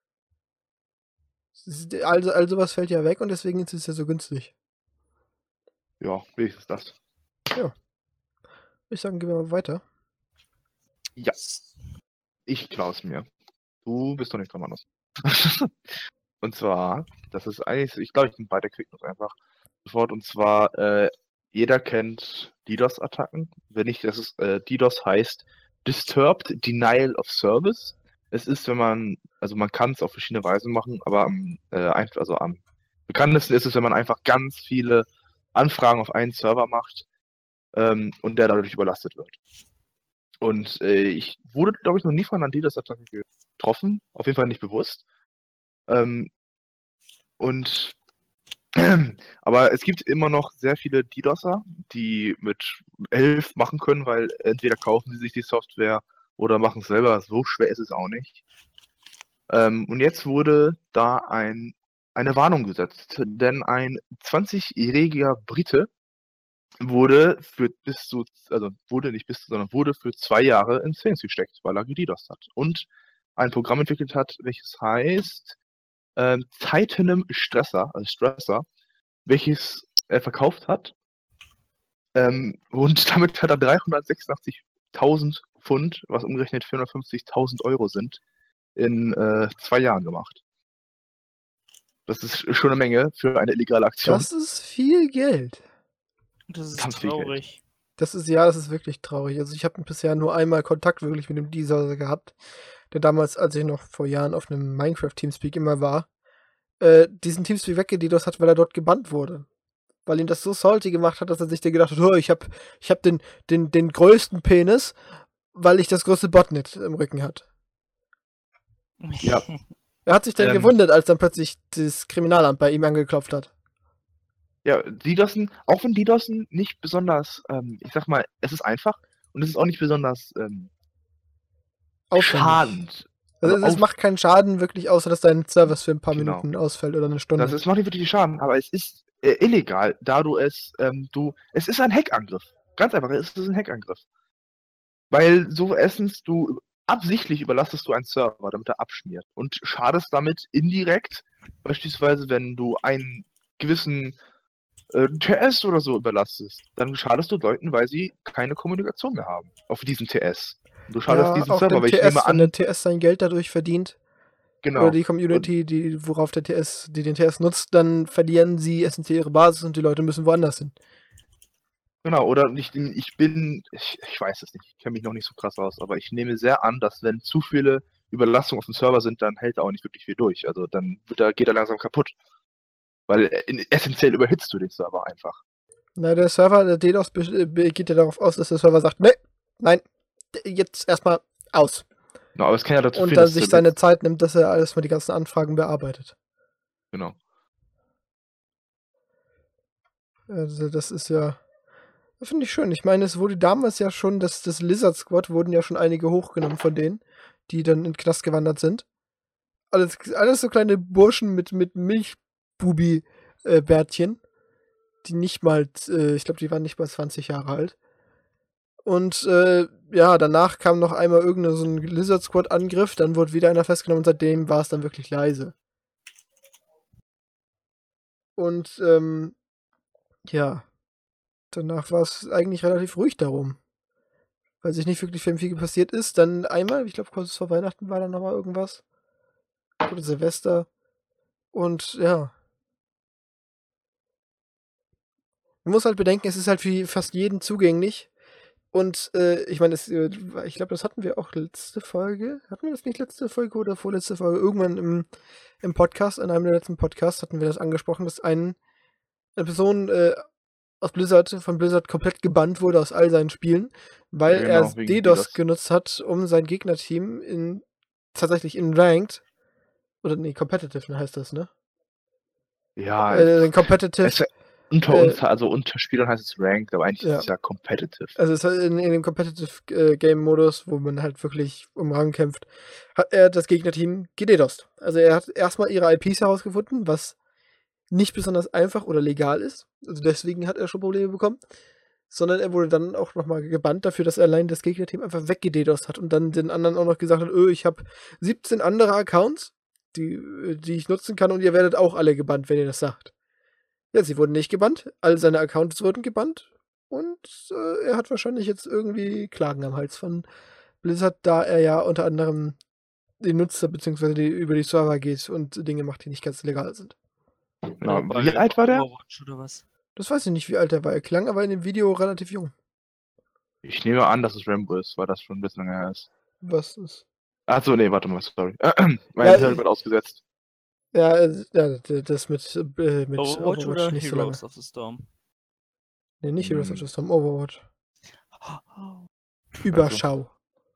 Es ist- Also, all sowas fällt ja weg und deswegen ist es ja so günstig. Ja, wenigstens das. Ich sage, gehen wir mal weiter. Ja, ich klaus mir. Du bist doch nicht dran, Manus. Und zwar, das ist eigentlich, ich glaube, ich bin beide Quick noch einfach sofort. Und zwar, äh, jeder kennt DDoS-Attacken. Wenn nicht, das ist, äh, DDoS heißt Disturbed Denial of Service. Es ist, wenn man, also man kann es auf verschiedene Weisen machen, aber am, äh, einfach, also am bekanntesten ist es, wenn man einfach ganz viele Anfragen auf einen Server macht ähm, und der dadurch überlastet wird. Und äh, ich wurde, glaube ich, noch nie von einer DDoS-Attacke getroffen, auf jeden Fall nicht bewusst. Ähm, und aber es gibt immer noch sehr viele DDoSer, die mit elf machen können, weil entweder kaufen sie sich die Software oder machen es selber. So schwer ist es auch nicht. Ähm, und jetzt wurde da ein, eine Warnung gesetzt, denn ein zwanzigjähriger Brite wurde für bis zu, also wurde nicht bis zu, sondern wurde für zwei Jahre ins Gefängnis gesteckt, weil er gedDoSt hat. Und ein Programm entwickelt hat, welches heißt ähm, Titanem Stressor, also Stressor, welches er verkauft hat. Ähm, und damit hat er dreihundertsechsundachtzigtausend Pfund, was umgerechnet vierhundertfünfzigtausend Euro sind, in äh, zwei Jahren gemacht. Das ist schon eine Menge für eine illegale Aktion. Das ist viel Geld. Das ist Ganz viel Geld. traurig. Das ist, ja, das ist wirklich traurig. Also ich habe bisher nur einmal Kontakt wirklich mit dem Deezer gehabt, der damals, als ich noch vor Jahren auf einem Minecraft-Teamspeak immer war, äh, diesen Teamspeak weggedDDoS hat, weil er dort gebannt wurde. Weil ihn das so salty gemacht hat, dass er sich dann gedacht hat, oh, ich hab, ich hab den, den, den größten Penis, weil ich das größte Botnet im Rücken hat. Ja. Er hat sich dann Ähm. gewundert, als dann plötzlich das Kriminalamt bei ihm angeklopft hat. Ja, DDoSen, auch wenn DDoSen nicht besonders, ähm, ich sag mal, es ist einfach und es ist auch nicht besonders ähm, Aufwendig. schadend. Also, Also es auf- macht keinen Schaden wirklich, außer dass dein Service für ein paar Genau. Minuten ausfällt oder eine Stunde. Das ist, macht nicht wirklich Schaden, aber es ist äh, illegal, da du es, ähm, du, es ist ein Hackangriff. Ganz einfach, es ist ein Hackangriff. Weil so erstens, du absichtlich überlastest du einen Server, damit er abschmiert und schadest damit indirekt, beispielsweise wenn du einen gewissen äh, T S oder so überlastest, dann schadest du Leuten, weil sie keine Kommunikation mehr haben auf diesen T S. Du schadest ja, diesen auch Server, dem weil ich T S, nehme wenn an, der T S sein Geld dadurch verdient, genau, oder die Community, die, worauf der T S, die den T S nutzt, dann verlieren sie essentiell ihre Basis und die Leute müssen woanders hin. genau, oder ich, ich bin, ich, ich weiß es nicht, ich kenne mich noch nicht so krass aus, aber ich nehme sehr an, dass wenn zu viele Überlastungen auf dem Server sind, dann hält er auch nicht wirklich viel durch. Also dann wird er, geht er langsam kaputt. Weil äh, essentiell überhitzt du den Server einfach. Na, der Server, der DDoS be- be- geht ja darauf aus, dass der Server sagt, nee, nein, d- jetzt erstmal aus. Genau, aber es kann ja dazu Und führen, dann dass sich du seine jetzt- Zeit nimmt, dass er alles mal die ganzen Anfragen bearbeitet. Genau. Also das ist ja, das finde ich schön. Ich meine, es wurde damals ja schon, das, das Lizard Squad wurden ja schon einige hochgenommen von denen, die dann in den Knast gewandert sind. Alles, alles so kleine Burschen mit, mit Milchbubi-Bärtchen, die nicht mal, äh, ich glaube, die waren nicht mal zwanzig Jahre alt. Und äh, ja, danach kam noch einmal irgendein so ein Lizard Squad-Angriff, dann wurde wieder einer festgenommen und seitdem war es dann wirklich leise. Und ähm, ja, danach war es eigentlich relativ ruhig darum. Weil sich nicht wirklich viel passiert ist. Dann einmal, ich glaube, kurz vor Weihnachten war dann nochmal irgendwas. Oder Silvester. Und ja. Man muss halt bedenken, es ist halt für fast jeden zugänglich. Und äh, ich meine, es, äh, ich glaube, das hatten wir auch letzte Folge. Hatten wir das nicht letzte Folge oder vorletzte Folge? Irgendwann im, im Podcast, in einem der letzten Podcasts hatten wir das angesprochen, dass ein, eine Person äh, aus Blizzard, von Blizzard komplett gebannt wurde aus all seinen Spielen, weil Ja, er genau, wegen DDoS DDoS. genutzt hat, um sein Gegnerteam in tatsächlich in Ranked oder nee, Competitive heißt das, ne? Ja, Äh, Competitive. es, unter äh, uns, also unter Spielern heißt es Ranked, aber eigentlich ja. ist es ja Competitive. Also es ist halt in, in dem Competitive-Game-Modus, wo man halt wirklich um Rang kämpft, hat er das Gegnerteam gedDost. Also er hat erstmal ihre I Ps herausgefunden, was nicht besonders einfach oder legal ist. Also deswegen hat er schon Probleme bekommen. Sondern er wurde dann auch nochmal gebannt dafür, dass er allein das Gegnerteam einfach weggedDost hat und dann den anderen auch noch gesagt hat, öh, ich habe siebzehn andere Accounts, die, die ich nutzen kann und ihr werdet auch alle gebannt, wenn ihr das sagt. Ja, sie wurden nicht gebannt, all seine Accounts wurden gebannt und äh, er hat wahrscheinlich jetzt irgendwie Klagen am Hals von Blizzard, da er ja unter anderem die Nutzer bzw. die über die Server geht und Dinge macht, die nicht ganz legal sind. Genau. Bei Wie alt war der? Overwatch oder was? Das weiß ich nicht, wie alt er war. Er klang aber in dem Video relativ jung. Ich nehme an, dass es Rambo ist, weil das schon ein bisschen länger her ist. Was ist? Achso, nee, warte mal, sorry. Mein Ja, Internet wird ausgesetzt. Ja, äh, ja, d- das mit, äh, mit Overwatch, Overwatch, oder nicht so lange. Heroes of the Storm? Nee, nicht Heroes of Hm. the Storm, Overwatch. Oh. Überschau.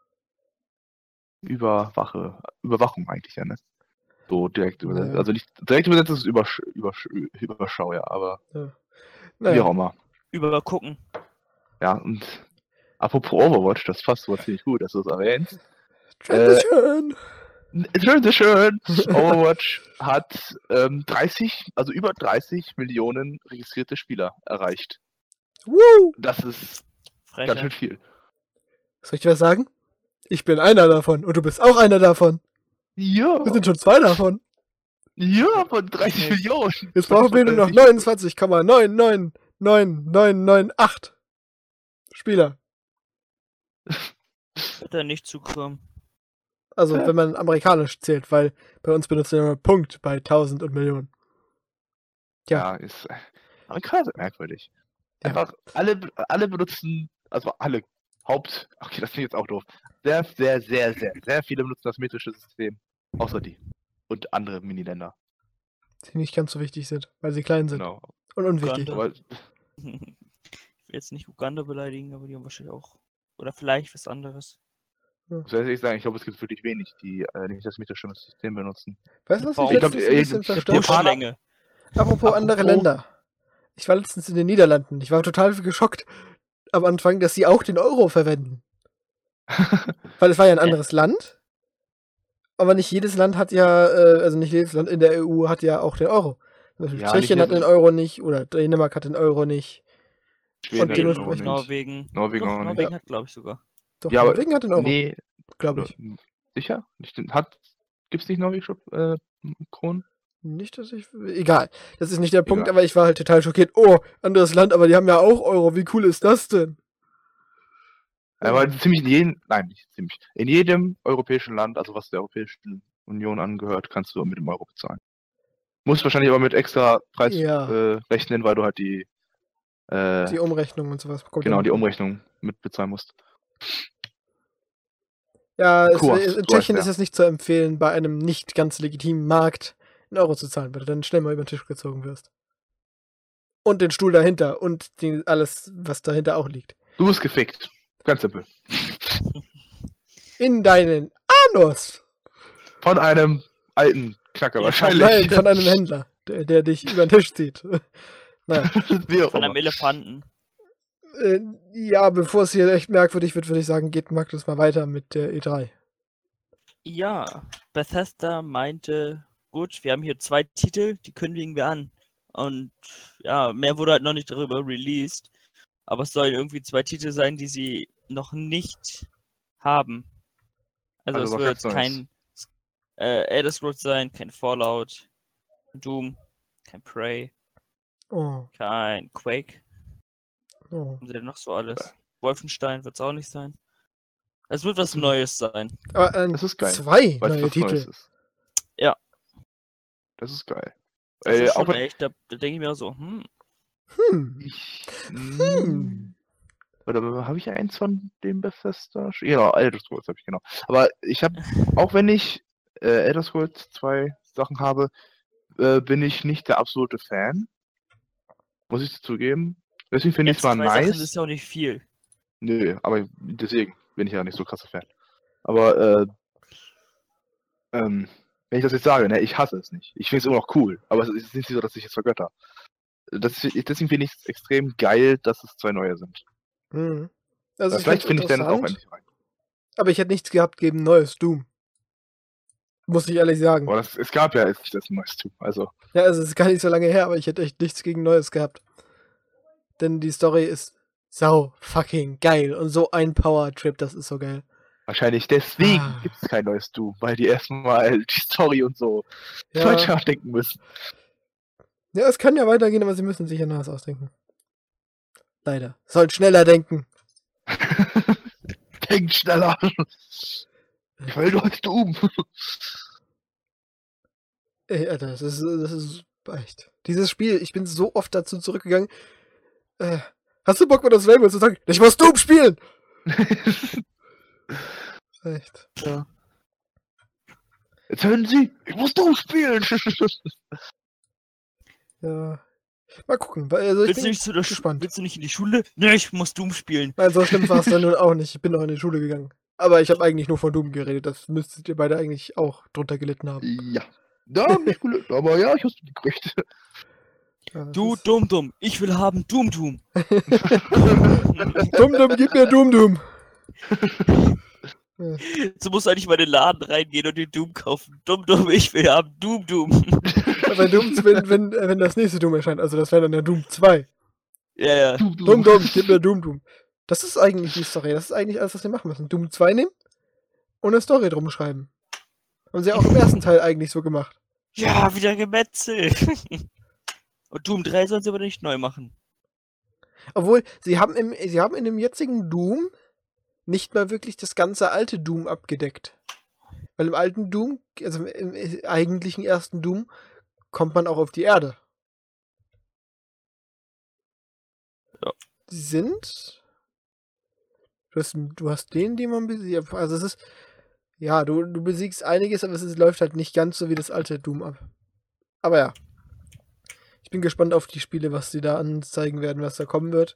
Überwache, Überwachung eigentlich ja, ne? So direkt übersetzt. Ja. Also nicht direkt übersetzt ist es Übersch Übersch Überschau, ja, aber Ja. wie auch Naja, immer. Übergucken. Ja, und apropos Overwatch, das passt wohl ziemlich gut, dass du es erwähnst. Transition! Schön, schön. Overwatch hat ähm, dreißig, also über dreißig Millionen registrierte Spieler erreicht. Woo! Das ist ganz schön Frechheit. viel. Soll ich dir was sagen? Ich bin einer davon und du bist auch einer davon. Ja, Wir sind schon zwei davon. ja, von dreißig Okay. Millionen. Jetzt brauchen wir nur noch neunundzwanzig Komma neun neun neun neun neun acht Spieler. Wird er nicht zukommen. Also, Ja. wenn man amerikanisch zählt, weil bei uns benutzen wir immer Punkt bei tausend und Millionen. Ja. Ja, ist. Amerikaner sind merkwürdig. Ja. Einfach, alle, alle benutzen, also alle, Haupt. Okay, das klingt jetzt auch doof. Sehr, sehr, sehr, sehr, sehr viele benutzen das metrische System. Außer die. Und andere Miniländer. Die nicht ganz so wichtig sind, weil sie klein sind. Genau. Und unwichtig. Uganda. Aber Ich will jetzt nicht Uganda beleidigen, aber die haben wahrscheinlich auch. Oder vielleicht was anderes. muss ich ehrlich sagen, ich glaube, es gibt wirklich wenig, die äh, nicht das metrische System benutzen. Weißt du, was Baum. mich Ich glaub, letztens ein äh, bisschen die verstört Japaner- hat? Buschlänge. Apropos andere Apropos- Länder. Ich war letztens in den Niederlanden. Ich war total geschockt am Anfang, dass sie auch den Euro verwenden. Weil es war ja ein anderes Land. Aber nicht jedes Land hat ja, äh, also nicht jedes Land in der E U hat ja auch den Euro. Zum Beispiel Ja, Tschechien nicht hat den jedes- Euro nicht oder Dänemark hat den Euro nicht. Schweden Und hat den Euro dementsprechend- nicht. Norwegen. Norwegen Doch, auch nicht. Norwegen hat, glaube ich, sogar. Doch, Ja, aber- Norwegen hat den Euro, Nee, glaube ich. sicher? Nicht, hat, gibt's nicht norwegische äh, Kronen? Nicht, dass ich. Egal. Das ist nicht der Punkt, Egal. aber ich war halt total schockiert. Oh, anderes Land, aber die haben ja auch Euro. Wie cool ist das denn? Aber ziemlich in jedem, nein, nicht ziemlich, in jedem europäischen Land, also was der Europäischen Union angehört, kannst du mit dem Euro bezahlen. Musst wahrscheinlich aber mit extra Preis Ja. äh, rechnen, weil du halt die, äh, Die Umrechnung und sowas. kommt genau, ja die noch. Umrechnung mit bezahlen musst. Ja, es, Kurs, in du Tschechien weißt ist ja. es nicht zu empfehlen, bei einem nicht ganz legitimen Markt einen Euro zu zahlen, weil du dann schnell mal über den Tisch gezogen wirst. Und den Stuhl dahinter und die, alles, was dahinter auch liegt. Du bist gefickt. Ganz simpel. In deinen Anus! Von einem alten Knacker Ja, wahrscheinlich. Nein, von einem Händler, der, der dich über den Tisch zieht. naja. Wie auch Von einem immer. Elefanten. Äh, ja, bevor es hier echt merkwürdig wird, würde ich sagen, geht Magnus mal weiter mit der E drei. Ja, Bethesda meinte, gut, wir haben hier zwei Titel, die kündigen wir an. Und ja, mehr wurde halt noch nicht darüber released. Aber es sollen irgendwie zwei Titel sein, die sie noch nicht haben. Also, Also es was wird ganz Neues. kein äh, Elder Scrolls sein, kein Fallout, Doom, kein Prey, Oh, kein Quake. oh. Haben sie denn noch so alles? Wolfenstein wird es auch nicht sein. Es wird was Neues sein. Aber äh, Das ist geil, zwei Weil es neue was Neues Titel. ist. Ja. Das ist geil. Das Äh, ist auch schon wenn- echt, da, da denke ich mir auch so, hm, Hm. Ich. Hm. Oder habe ich eins von dem Bethesda? Genau, Elder Scrolls habe ich, genau. Aber ich habe, auch wenn ich äh, Elder Scrolls zwei Sachen habe, äh, bin ich nicht der absolute Fan. Muss ich zugeben. Deswegen finde ich es jetzt zwar zwei Sachen nice. ist ja auch nicht viel. Nö, aber deswegen bin ich ja nicht so krasser Fan. Aber, äh, ähm, wenn ich das jetzt sage, ne, ich hasse es nicht. Ich finde es immer noch cool, aber es ist nicht so, dass ich es vergötter. Das, deswegen finde ich es extrem geil, dass es zwei neue sind. Hm. Also Äh, ich Vielleicht find's finde ich dann auch interessant, endlich rein. aber ich hätte nichts gehabt gegen neues Doom. Muss ich ehrlich sagen. Aber das, es gab ja jetzt das Neues zu. Also, Ja, also es ist gar nicht so lange her, aber ich hätte echt nichts gegen Neues gehabt. Denn die Story ist sau fucking geil und so ein Power-Trip, das ist so geil. wahrscheinlich deswegen Ah. gibt es kein neues Doom, weil die erstmal die Story und so Ja, weiter nachdenken müssen. ja, es kann ja weitergehen, aber sie müssen sich ja noch was ausdenken. Leider. Sollt schneller denken. Denk schneller! Ich will neues Doom! Ey, Alter, das ist, das ist echt. Dieses Spiel, ich bin so oft dazu zurückgegangen. Äh, hast du Bock mit das Label zu sagen, ich muss Doom spielen? Echt. Ja. Jetzt hören Sie, ich muss Doom spielen! Ja. Mal gucken. weil- Also ich Willst du, bin nicht zu der Schu- gespannt. willst du nicht in die Schule? Ne, ich muss Doom spielen. Nein, so schlimm war es dann nun auch nicht. Ich bin auch in die Schule gegangen. Aber ich habe eigentlich nur von Doom geredet. Das müsstet ihr beide eigentlich auch drunter gelitten haben. Ja. Da, nicht gelöst, aber ja, ich hab's mitgekriegt. Ja, das Du, ist- Dumm, Dumm, ich will haben Doom, Doom. Dumm, dumm, gib mir Doom, Doom. So musst du eigentlich mal in den Laden reingehen und den Doom kaufen. Dumm, Dumm, ich will haben Doom, Doom. Aber Doom, wenn, wenn, äh, wenn das nächste Doom erscheint, also das wäre dann der Doom zwei. Ja, ja. Dumm, dumm, gib mir Doom, Doom. Das ist eigentlich die Story. Das ist eigentlich alles, was wir machen müssen. Doom zwei nehmen und eine Story drum schreiben. Haben sie auch im ersten Teil eigentlich so gemacht. Ja, wieder Gemetzel. Und Doom drei sollen sie aber nicht neu machen. Obwohl, sie haben, im, sie haben in dem jetzigen Doom nicht mal wirklich das ganze alte Doom abgedeckt. Weil im alten Doom, also im eigentlichen ersten Doom, kommt man auch auf die Erde. Ja. Die sind. Du hast, du hast den, den man besiegt. Also es ist. Ja, du, du besiegst einiges, aber es ist, läuft halt nicht ganz so wie das alte Doom ab. Aber ja. Ich bin gespannt auf die Spiele, was sie da anzeigen werden, was da kommen wird.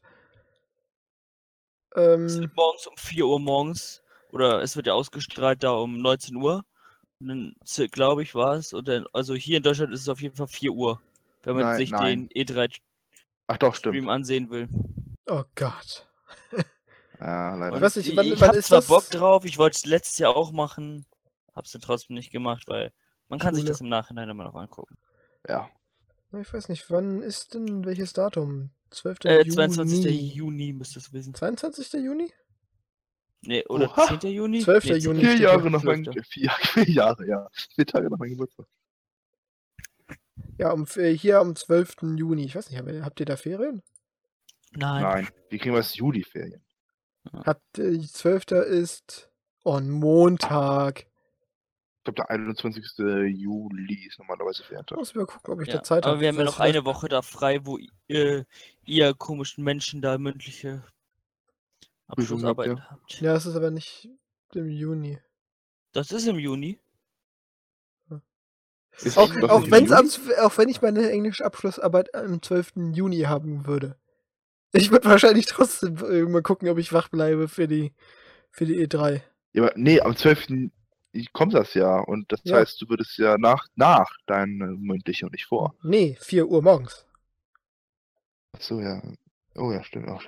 Es Ähm, wird morgens um vier Uhr morgens, oder es wird ja ausgestrahlt da um neunzehn Uhr. Und dann, glaube ich, war es. Und dann, also hier in Deutschland ist es auf jeden Fall vier Uhr, wenn man Nein, sich nein. den E drei Ach doch, Stream stimmt. ansehen will. oh Gott. Ja, leider. Ich weiß nicht, wann- ich wann hab ist zwar das? Bock drauf, ich wollte es letztes Jahr auch machen, hab's dann trotzdem nicht gemacht, weil man kann sich Schule. das im Nachhinein immer noch angucken. Ja. Ich weiß nicht, wann ist denn welches Datum? zwölfter Äh, Juni. zweiundzwanzigster Juni müsste es wissen. zweiundzwanzigster Juni? Nee, oder Oha. zehnter Juni? zwölfter Nee, Juni. Vier steht Jahre hier. nach meinem zwölfter. vier, vier Jahre, ja. Vier Tage nach meinem Geburtstag. Ja, um, äh, hier am zwölften Juni. Ich weiß nicht, habt- habt ihr da Ferien? Nein. Nein, die kriegen wir als Juli-Ferien. Habt äh, zwölfter ist oh, ein Montag. Ich glaube, der einundzwanzigste Juli ist normalerweise Ich Ferientag. muss mal gucken, ob ich Ja, da Zeit aber habe. wir haben ja weil noch es eine läuft- Woche da frei, wo ihr, ihr komischen Menschen da mündliche Abschlussarbeiten habt, habt. Ja, es ist aber nicht im Juni. Das ist im Juni. Ist Auch, das auch, nicht wenn's im am, zw- auch wenn ich meine englische Abschlussarbeit am zwölften Juni haben würde. Ich würde wahrscheinlich trotzdem äh, mal gucken, ob ich wach bleibe für die, für die E drei. Ja, aber nee, am zwölften kommt das ja. Und das Ja. heißt, du würdest ja nach, nach dein äh, mündliche und nicht vor. Nee, vier Uhr morgens. Achso, ja. Oh ja, stimmt auch.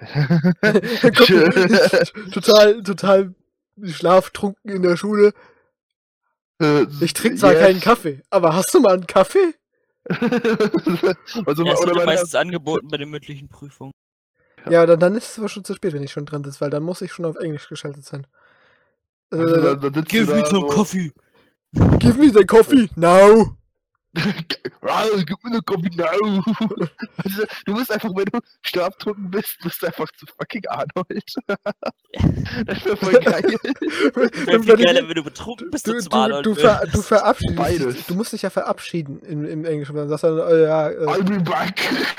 Guck, total, total schlaftrunken in der Schule. Ich trinke zwar Yes. keinen Kaffee, aber hast du mal einen Kaffee? also, Ja, es oder wird meine, meistens angeboten bei den mündlichen Prüfungen. Ja. Ja, dann, dann ist es aber schon zu spät, wenn ich schon dran sitze, weil dann muss ich schon auf Englisch geschaltet sein. also, Äh, dann, dann sitzt Give du me da some so, coffee. give me the coffee now. Ah, gib mir eine Coffee now. Also, du musst einfach, wenn du schlaftrunken bist, bist du einfach zu fucking Arnold. Das wäre voll geil. Wäre viel Wenn ich- geiler, wenn du betrunken bist Du, und zum du, Arnold du, ver, wirst. du verabschiedest Beides. dich. Du musst dich ja verabschieden im, im Englischen. Dann sagst du, dann, äh, ja, äh, I'll be back.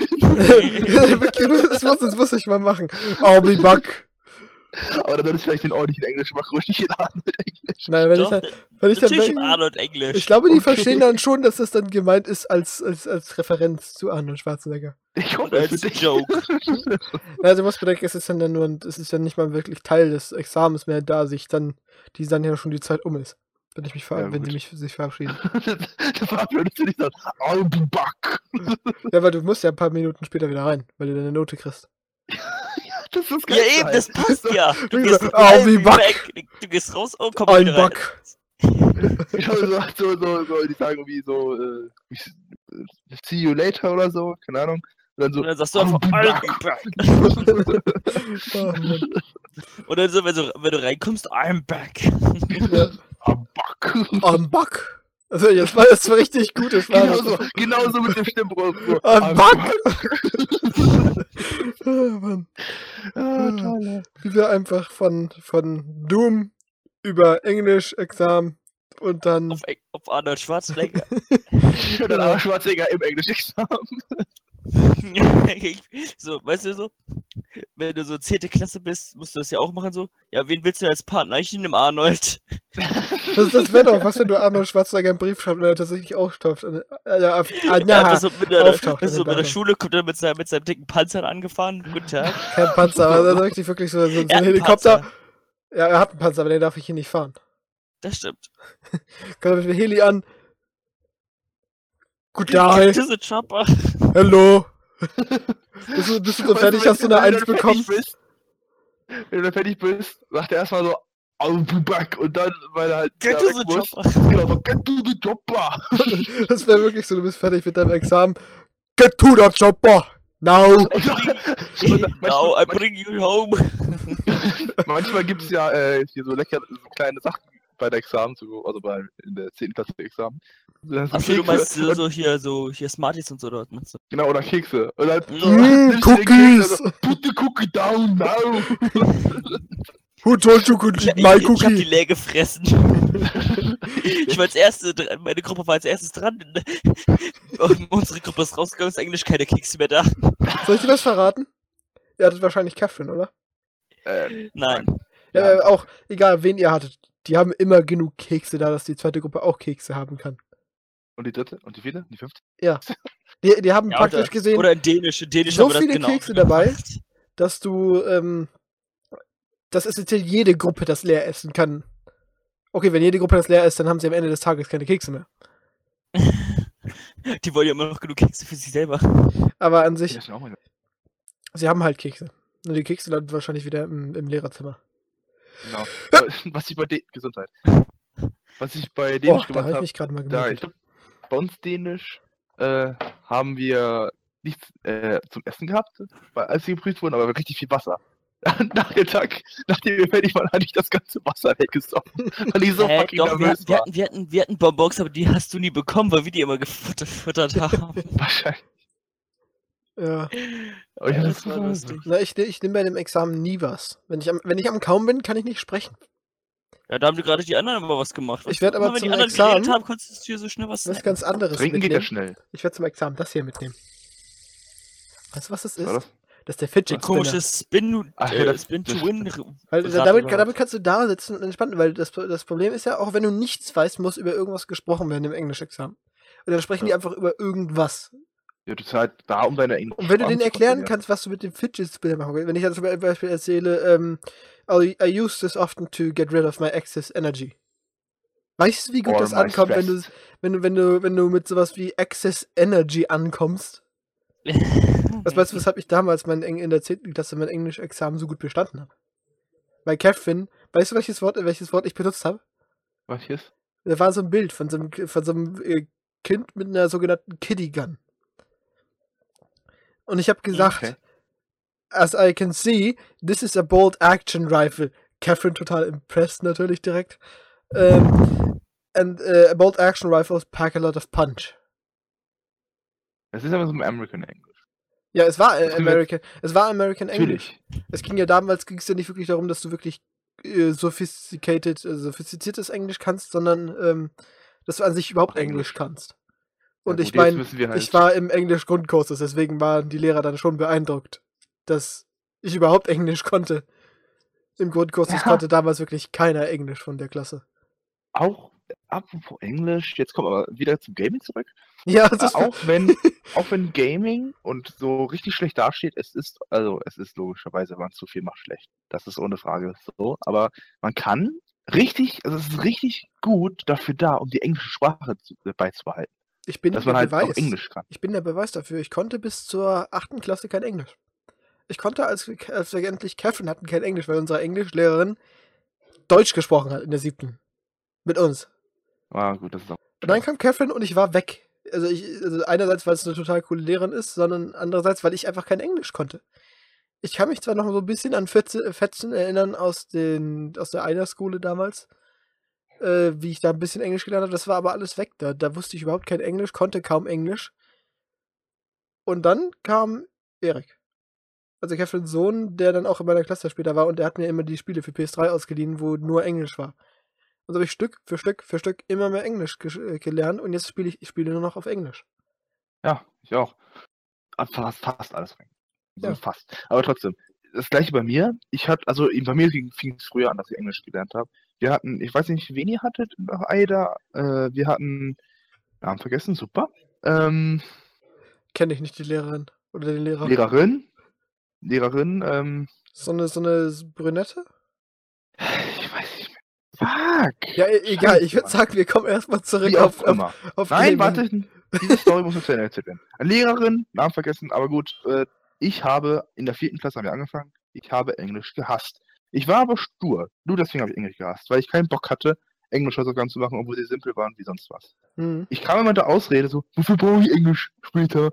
das, muss, das muss ich mal machen. I'll be back. Aber dann solltest du vielleicht den ordentlichen Englisch machen, ruhig nicht in Arnold Englisch. Nein, wenn ich Doch, dann, wenn ich dann Natürlich im wenn, Arnold Englisch. ich glaube, die Okay. verstehen dann schon, dass das dann gemeint ist als, als, als Referenz zu Arnold Schwarzenegger. Ich Und hoffe, es als für dich. Joke. Also, du musst bedenken, es ist dann ja nur, es ist ja nicht mal wirklich Teil des Examens mehr, da sich dann, die dann ja schon die Zeit um ist. Wenn ich mich ver Ja, wenn die gut. mich sich verabschieden. Das war würdest du nicht sagen, I'll be back. Ja, weil du musst ja ein paar Minuten später wieder rein, weil du deine Note kriegst. Das ist Ja geil. eben, das passt ja. Du Wie gehst, gesagt, I'll be back. back. Du gehst raus und komm Ein wieder rein. Back. Ich glaube, so, so, so, so, die sagen wie so, äh, wie- see you later oder so, keine Ahnung. Und dann so, Und dann sagst du I'll einfach, be I'll back. be back. Oh, Mann. Und dann so, wenn du, wenn du reinkommst, I'm back. Ja. I'm back. Am Back. Also, jetzt war das war richtig gut. Das war Genau so, genau so mit dem Stimmbruch. So, I'm back. Oh, Mann. Ah, toll. Wie wir einfach von, von Doom über Englisch-Examen und dann. auf, auf Arnold Schwarzenegger. Und dann aber Schwarzenegger im Englisch-Examen. So, weißt du so, wenn du so zehnte Klasse bist, musst du das ja auch machen so. Ja, wen willst du als Partner? Ich nehme Arnold. Das, das wäre doch, was wenn du Arnold Schwarzenegger einen Brief schreibst und er tatsächlich auftaucht. Äh, ja, auf, ah, Ja, ja, einfach so mit der, auftaucht so in bei der der Schule kommt er mit seinem, mit seinem dicken Panzer angefahren. Guten Tag. kein Panzer, aber das ist richtig wirklich so, so, so Er ein hat einen Helikopter. Panzer. Ja, er hat einen Panzer, aber den darf ich hier nicht fahren. Das stimmt. Kommt mit dem Heli an. Guten Tag. Diese Chopper. Hallo. Bist du, bist du so Weißt fertig, wenn- hast du eine wenn Eins dann fertig bekommen? Bist, wenn du dann fertig bist, sagt er erstmal so, I'll be back. Und dann, weil er halt Get da to weg the muss, chopper. genau so, get to the chopper. Das wäre wirklich so, du bist fertig mit deinem Examen. Get to the chopper. Now. Und dann- und dann- Now I manchmal, bring you home. manchmal gibt es ja äh, hier so lecker, so kleine Sachen bei der Examen, so, also bei in der zehnten Klasse Examen. So, Achso, du Kekse meinst so, und- so hier, so hier Smarties und so dort. Meinst du? Genau, oder Kekse. Und dann so, Mm, nimmst du den Keks, Cookies. also, put the cookie down now. Who told you could Ich, eat ich, my ich hab die cookie? leer gefressen. Ich war als erste, dran- meine Gruppe war als erstes dran. Und unsere Gruppe ist rausgegangen, ist eigentlich keine Kekse mehr da. Soll ich dir was verraten? Ihr hattet wahrscheinlich Catherine, oder? Äh, Nein. Ja, Ja. äh, auch, egal wen ihr hattet, die haben immer genug Kekse da, dass die zweite Gruppe auch Kekse haben kann. Und die dritte? Und die vierte? Und die fünfte? Ja. Die, die haben Ja, praktisch oder, gesehen, oder in Dänisch. In Dänisch so haben wir das viele genau Kekse dabei. gemacht. dass du, ähm, dass essentiell jede Gruppe das leer essen kann. Okay, wenn jede Gruppe das leer isst, dann haben sie am Ende des Tages keine Kekse mehr. Die wollen ja immer noch genug Kekse für sich selber. Aber an Ja, sich, das ist auch mal- sie haben halt Kekse. Nur die Kekse landen wahrscheinlich wieder im, im Lehrerzimmer. Genau. Aber was ich bei De Gesundheit. Was ich bei Dänisch Och, da gemacht habe ich habe, mich gerade mal da, ich gemeldet. glaub, bei uns Dänisch äh, haben wir nichts äh, zum Essen gehabt, weil, als wir geprüft wurden, aber richtig viel Wasser. Nach dem Tag, nachdem wir fertig waren, hatte ich das ganze Wasser weggesoffen, weil ich so Hä, fucking doch, wir, nervös hatten- wir, war. hatten, wir, hatten, wir hatten Bonbons, aber die hast du nie bekommen, weil wir die immer gefuttert gefuttert haben. Wahrscheinlich. Ja. Aber ich Ja, hatte das war so- lustig. Na, ich, ich nehme bei dem Examen nie was. Wenn ich, am, wenn ich am Kaum bin, kann ich nicht sprechen. Ja, da haben die gerade die anderen aber was gemacht. Ich werd Immer aber wenn die zum anderen Examen- geredet haben, konntest du hier so schnell was Was snacken. ganz anderes Trinken geht ja mitnehmen. schnell. Ich werde zum Examen das hier mitnehmen. Weißt du, was das Was war ist? das? Das ist der Fidget Ein Spinner. komisches Spin, Ach, ja, äh, das- Spin das- to Win. Weil Rad damit, überhaupt. damit kannst du da sitzen und entspannen, weil das, das Problem ist ja, auch wenn du nichts weißt, muss über irgendwas gesprochen werden im Englischexamen. Und dann sprechen die Ja. einfach über irgendwas. Ja, du bist halt da, um deine Englisch Und wenn du Sprache denen zu erklären kontrollieren. kannst, was du mit dem Fidget Spinner machen willst, wenn ich dann zum Beispiel erzähle, ähm, I, I use this often to get rid of my excess energy. Weißt du, wie gut Or das my ankommt, wenn du, stress. wenn du, wenn du, wenn du mit sowas wie Excess Energy ankommst? Was weißt du, weshalb ich damals mein Eng in der zehnten Klasse mein Englisch-Examen so gut bestanden habe? Bei Catherine, weißt du, welches Wort, welches Wort ich benutzt habe? Was hier ist? Da war so ein Bild von so einem, von so einem äh, Kind mit einer sogenannten Kiddie Gun. Und ich habe gesagt, Okay. as I can see, this is a bolt action rifle. Catherine total impressed natürlich direkt. Ähm, and uh, bolt action rifles pack a lot of punch. Das ist aber so ein American English. Ja, es war äh, Das können wir American, es war American English. Natürlich. Es ging ja damals, ging es ja nicht wirklich darum, dass du wirklich äh, sophisticated, äh, sophistiziertes Englisch kannst, sondern ähm, dass du an sich überhaupt Auch Englisch. Englisch kannst. Und Ja, ich gut, jetzt meine, müssen wir halt- ich war im Englisch-Grundkurs, deswegen waren die Lehrer dann schon beeindruckt, dass ich überhaupt Englisch konnte. Im Grundkurs, es Ja. konnte damals wirklich keiner Englisch von der Klasse. Auch, apropos Englisch, jetzt kommen wir wieder zum Gaming zurück. Ja, Äh, das auch wenn, auch wenn Gaming und so richtig schlecht dasteht, es ist, also es ist logischerweise, wenn man zu viel macht, schlecht. Das ist ohne Frage so. Aber man kann richtig, also es ist richtig gut dafür da, um die englische Sprache zu, äh, beizubehalten. ich bin Dass der man halt Beweis. auch Englisch kann. Ich bin der Beweis dafür. Ich konnte bis zur achten Klasse kein Englisch. Ich konnte, als, wir- als wir endlich Catherine hatten, kein Englisch, weil unsere Englischlehrerin Deutsch gesprochen hat in der siebten. Mit uns. Ah, gut, das ist auch. Und dann kam Catherine und ich war weg. Also, ich, also einerseits, weil es eine total coole Lehrerin ist, sondern andererseits, weil ich einfach kein Englisch konnte. Ich kann mich zwar noch so ein bisschen an Fetzen, Fetzen erinnern aus, den, aus der Einer-Schule damals, äh, wie ich da ein bisschen Englisch gelernt habe, das war aber alles weg. Da, da wusste ich überhaupt kein Englisch, konnte kaum Englisch. Und dann kam Erik. Also Catherines Sohn, der dann auch in meiner Klasse später war und der hat mir immer die Spiele für P S drei ausgeliehen, wo nur Englisch war. Und so habe ich Stück für Stück für Stück immer mehr Englisch ge äh, gelernt und jetzt spiele ich, ich spiele nur noch auf Englisch. Ja, ich auch. Ah, Fast, fast alles rein. So Ja. Fast. Aber trotzdem, das gleiche bei mir. Ich hatte, also eben bei mir fing es früher an, dass ich Englisch gelernt habe. Wir hatten, ich weiß nicht, wen ihr hattet nach Aida. Äh, wir hatten, Namen vergessen, super. Ähm, Kenne ich nicht die Lehrerin oder den Lehrer. Lehrerin. Lehrerin, ähm, So eine, so eine Brünette? ich weiß nicht mehr. Fuck! Ja, e egal, ich Scheiße, würde Mann. sagen, wir kommen erstmal zurück Wie auf, auch auf, immer. auf Nein, Gaming. warte, diese Story muss noch zu Ende erzählt werden. Eine Lehrerin, Namen vergessen, aber gut, äh, ich habe, in der vierten Klasse haben wir angefangen, ich habe Englisch gehasst. Ich war aber stur, nur deswegen habe ich Englisch gehasst, weil ich keinen Bock hatte, Englisch Hausaufgaben zu machen, obwohl sie simpel waren wie sonst was. Hm. Ich kam immer mit der Ausrede so, wofür brauche ich Englisch später?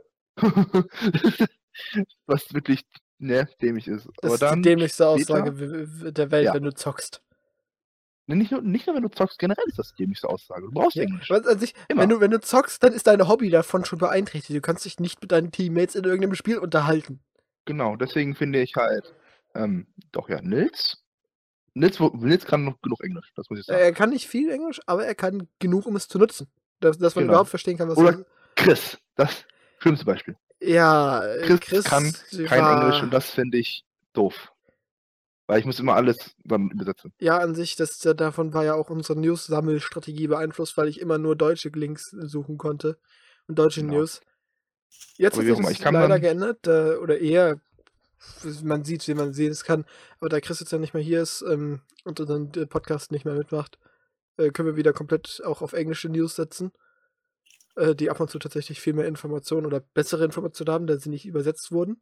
Was wirklich, ne, dämlich ist. Das Aber ist dann die dämlichste später- Aussage w- w- der Welt, Ja. wenn du zockst. Ne, nicht, nur, nicht nur, wenn du zockst, generell ist das die dämlichste Aussage. Du brauchst Ja, Englisch. weil an sich, Immer. wenn, du, wenn du zockst, dann ist dein Hobby davon schon beeinträchtigt. Du kannst dich nicht mit deinen Teammates in irgendeinem Spiel unterhalten. Genau, deswegen finde ich halt, ähm, doch ja, Nils. Nils, wo- Nils kann noch genug Englisch, das muss ich sagen. Er kann nicht viel Englisch, aber er kann genug, um es zu nutzen. Dass, dass man Genau. überhaupt verstehen kann, was Oder- er... Chris, das schlimmste Beispiel. Ja, äh, Chris, Chris kann kein war, Englisch und das finde ich doof. Weil ich muss immer alles dann übersetzen. ja, an sich, das, da- davon war ja auch unsere News-Sammelstrategie beeinflusst, weil ich immer nur deutsche Links suchen konnte und deutsche Genau. News. Jetzt Aber hat wie sich auch immer, das ich kann leider dann- geändert, äh, oder eher, man sieht, wie man sehen es kann, aber da Chris jetzt ja nicht mehr hier ist ähm, und unseren äh, Podcast nicht mehr mitmacht, äh, können wir wieder komplett auch auf englische News setzen, äh, die ab und zu tatsächlich viel mehr Informationen oder bessere Informationen haben, da sie nicht übersetzt wurden.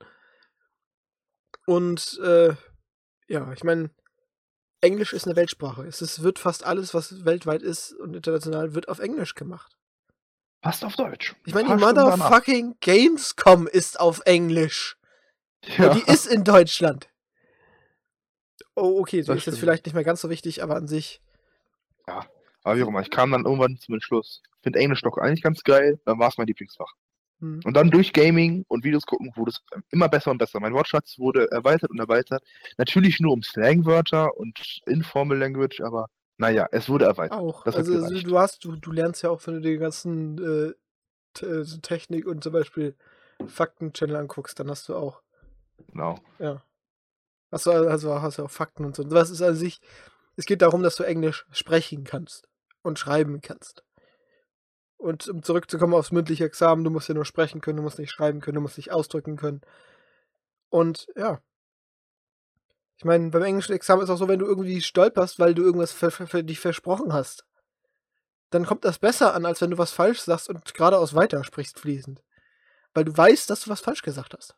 Und äh, ja, ich meine, Englisch ist eine Weltsprache. Es ist, wird fast alles, was weltweit ist und international, wird auf Englisch gemacht. Passt auf Deutsch. Ich meine, die Ein paar Stunden danach. motherfucking Gamescom ist auf Englisch. Ja, Und die ist in Deutschland. Oh, okay, die Das ist jetzt stimmt. vielleicht nicht mehr ganz so wichtig, aber an sich. aber wie auch immer, ich kam dann irgendwann zum Entschluss. Ich finde Englisch doch eigentlich ganz geil, dann war es mein Lieblingsfach. Hm. Und dann durch Gaming und Videos gucken wurde es immer besser und besser. Mein Wortschatz wurde erweitert und erweitert. Natürlich nur um Slangwörter und Informal Language, aber naja, es wurde erweitert. Auch. Das hat Also, also gereicht. du hast, du, du lernst ja auch, wenn du die ganzen äh, T- so Technik und zum Beispiel Fakten-Channel anguckst, dann hast du auch, Genau. ja. Hast du also hast du auch Fakten und so. Und was ist an sich, es geht darum, dass du Englisch sprechen kannst und schreiben kannst. Und um zurückzukommen aufs mündliche Examen, du musst ja nur sprechen können, du musst nicht schreiben können, du musst dich ausdrücken können. Und ja. Ich meine, beim englischen Examen ist auch so, wenn du irgendwie stolperst, weil du irgendwas für, für, für dich versprochen hast, dann kommt das besser an, als wenn du was falsch sagst und geradeaus weitersprichst fließend. Weil du weißt, dass du was falsch gesagt hast.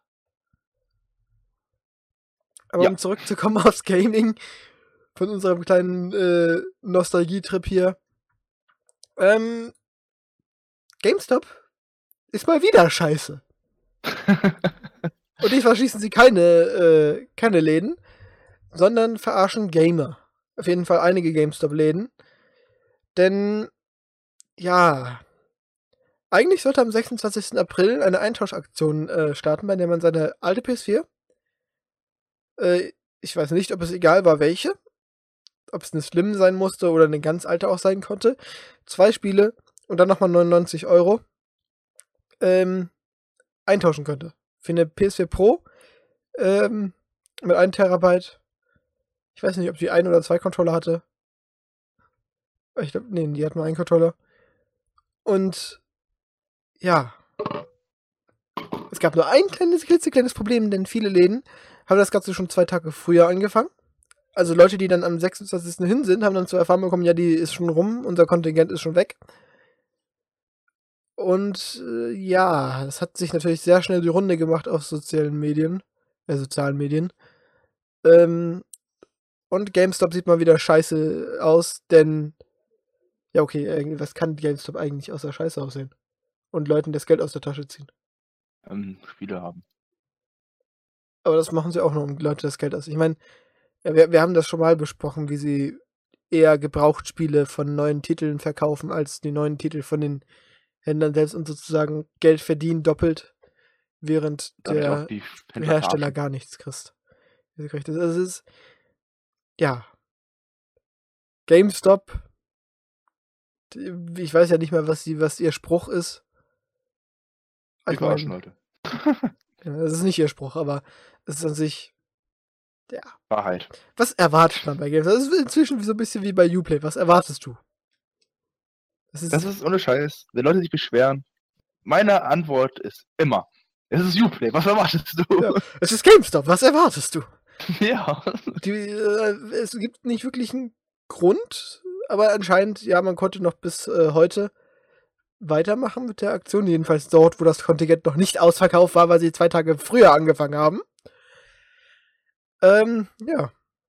Aber Ja. um zurückzukommen aufs Gaming von unserem kleinen äh, Nostalgietrip hier. Ähm, GameStop ist mal wieder scheiße. Und diesmal schließen sie keine, äh, keine Läden, sondern verarschen Gamer. Auf jeden Fall einige GameStop-Läden. Denn, ja, eigentlich sollte am sechsundzwanzigsten April eine Eintauschaktion äh, starten, bei der man seine alte P S vier, äh, ich weiß nicht, ob es egal war, welche, ob es eine Slim sein musste oder eine ganz alte auch sein konnte, zwei Spiele und dann nochmal neunundneunzig Euro ähm, eintauschen könnte. Für eine P S vier Pro ähm, mit einem Terabyte. Ich weiß nicht, ob sie ein oder zwei Controller hatte. Ich glaube, nee, die hat nur einen Controller. Und ja. Es gab nur ein kleines, klitzekleines Problem, denn viele Läden haben das Ganze schon zwei Tage früher angefangen. Also Leute, die dann am sechsundzwanzigsten hin sind, haben dann zu erfahren bekommen, ja, die ist schon rum, unser Kontingent ist schon weg. Und äh, ja, das hat sich natürlich sehr schnell die Runde gemacht auf sozialen Medien, äh, sozialen Medien. Ähm, und GameStop sieht mal wieder scheiße aus, denn ja, okay, irgendwie, was kann GameStop eigentlich außer Scheiße aussehen? Und Leuten das Geld aus der Tasche ziehen. ähm, Spiele haben. Aber das machen sie auch nur, um die Leute das Geld aus. Ich meine, ja, wir, wir haben das schon mal besprochen, wie sie eher Gebrauchtspiele von neuen Titeln verkaufen, als die neuen Titel von den Händlern selbst und sozusagen Geld verdienen doppelt, während Damit der auch die Händler Hersteller verarschen. gar nichts kriegt. Also es ist, ja, GameStop, ich weiß ja nicht mehr, was, die, was ihr Spruch ist. Die Ich verarschen mein, Leute. ja, das ist nicht ihr Spruch, aber es ist an sich, ja. Wahrheit. Was erwartet man bei GameStop? Das ist inzwischen so ein bisschen wie bei Uplay. Was erwartest du? Das ist, Das ist ohne Scheiß. Wenn Leute sich beschweren, meine Antwort ist immer, es ist Uplay, was erwartest du? ja, es ist GameStop. Was erwartest du? Ja. Die, äh, es gibt nicht wirklich einen Grund, aber anscheinend, ja, man konnte noch bis äh, heute weitermachen mit der Aktion. Jedenfalls dort, wo das Kontingent noch nicht ausverkauft war, weil sie zwei Tage früher angefangen haben. Ähm, ja.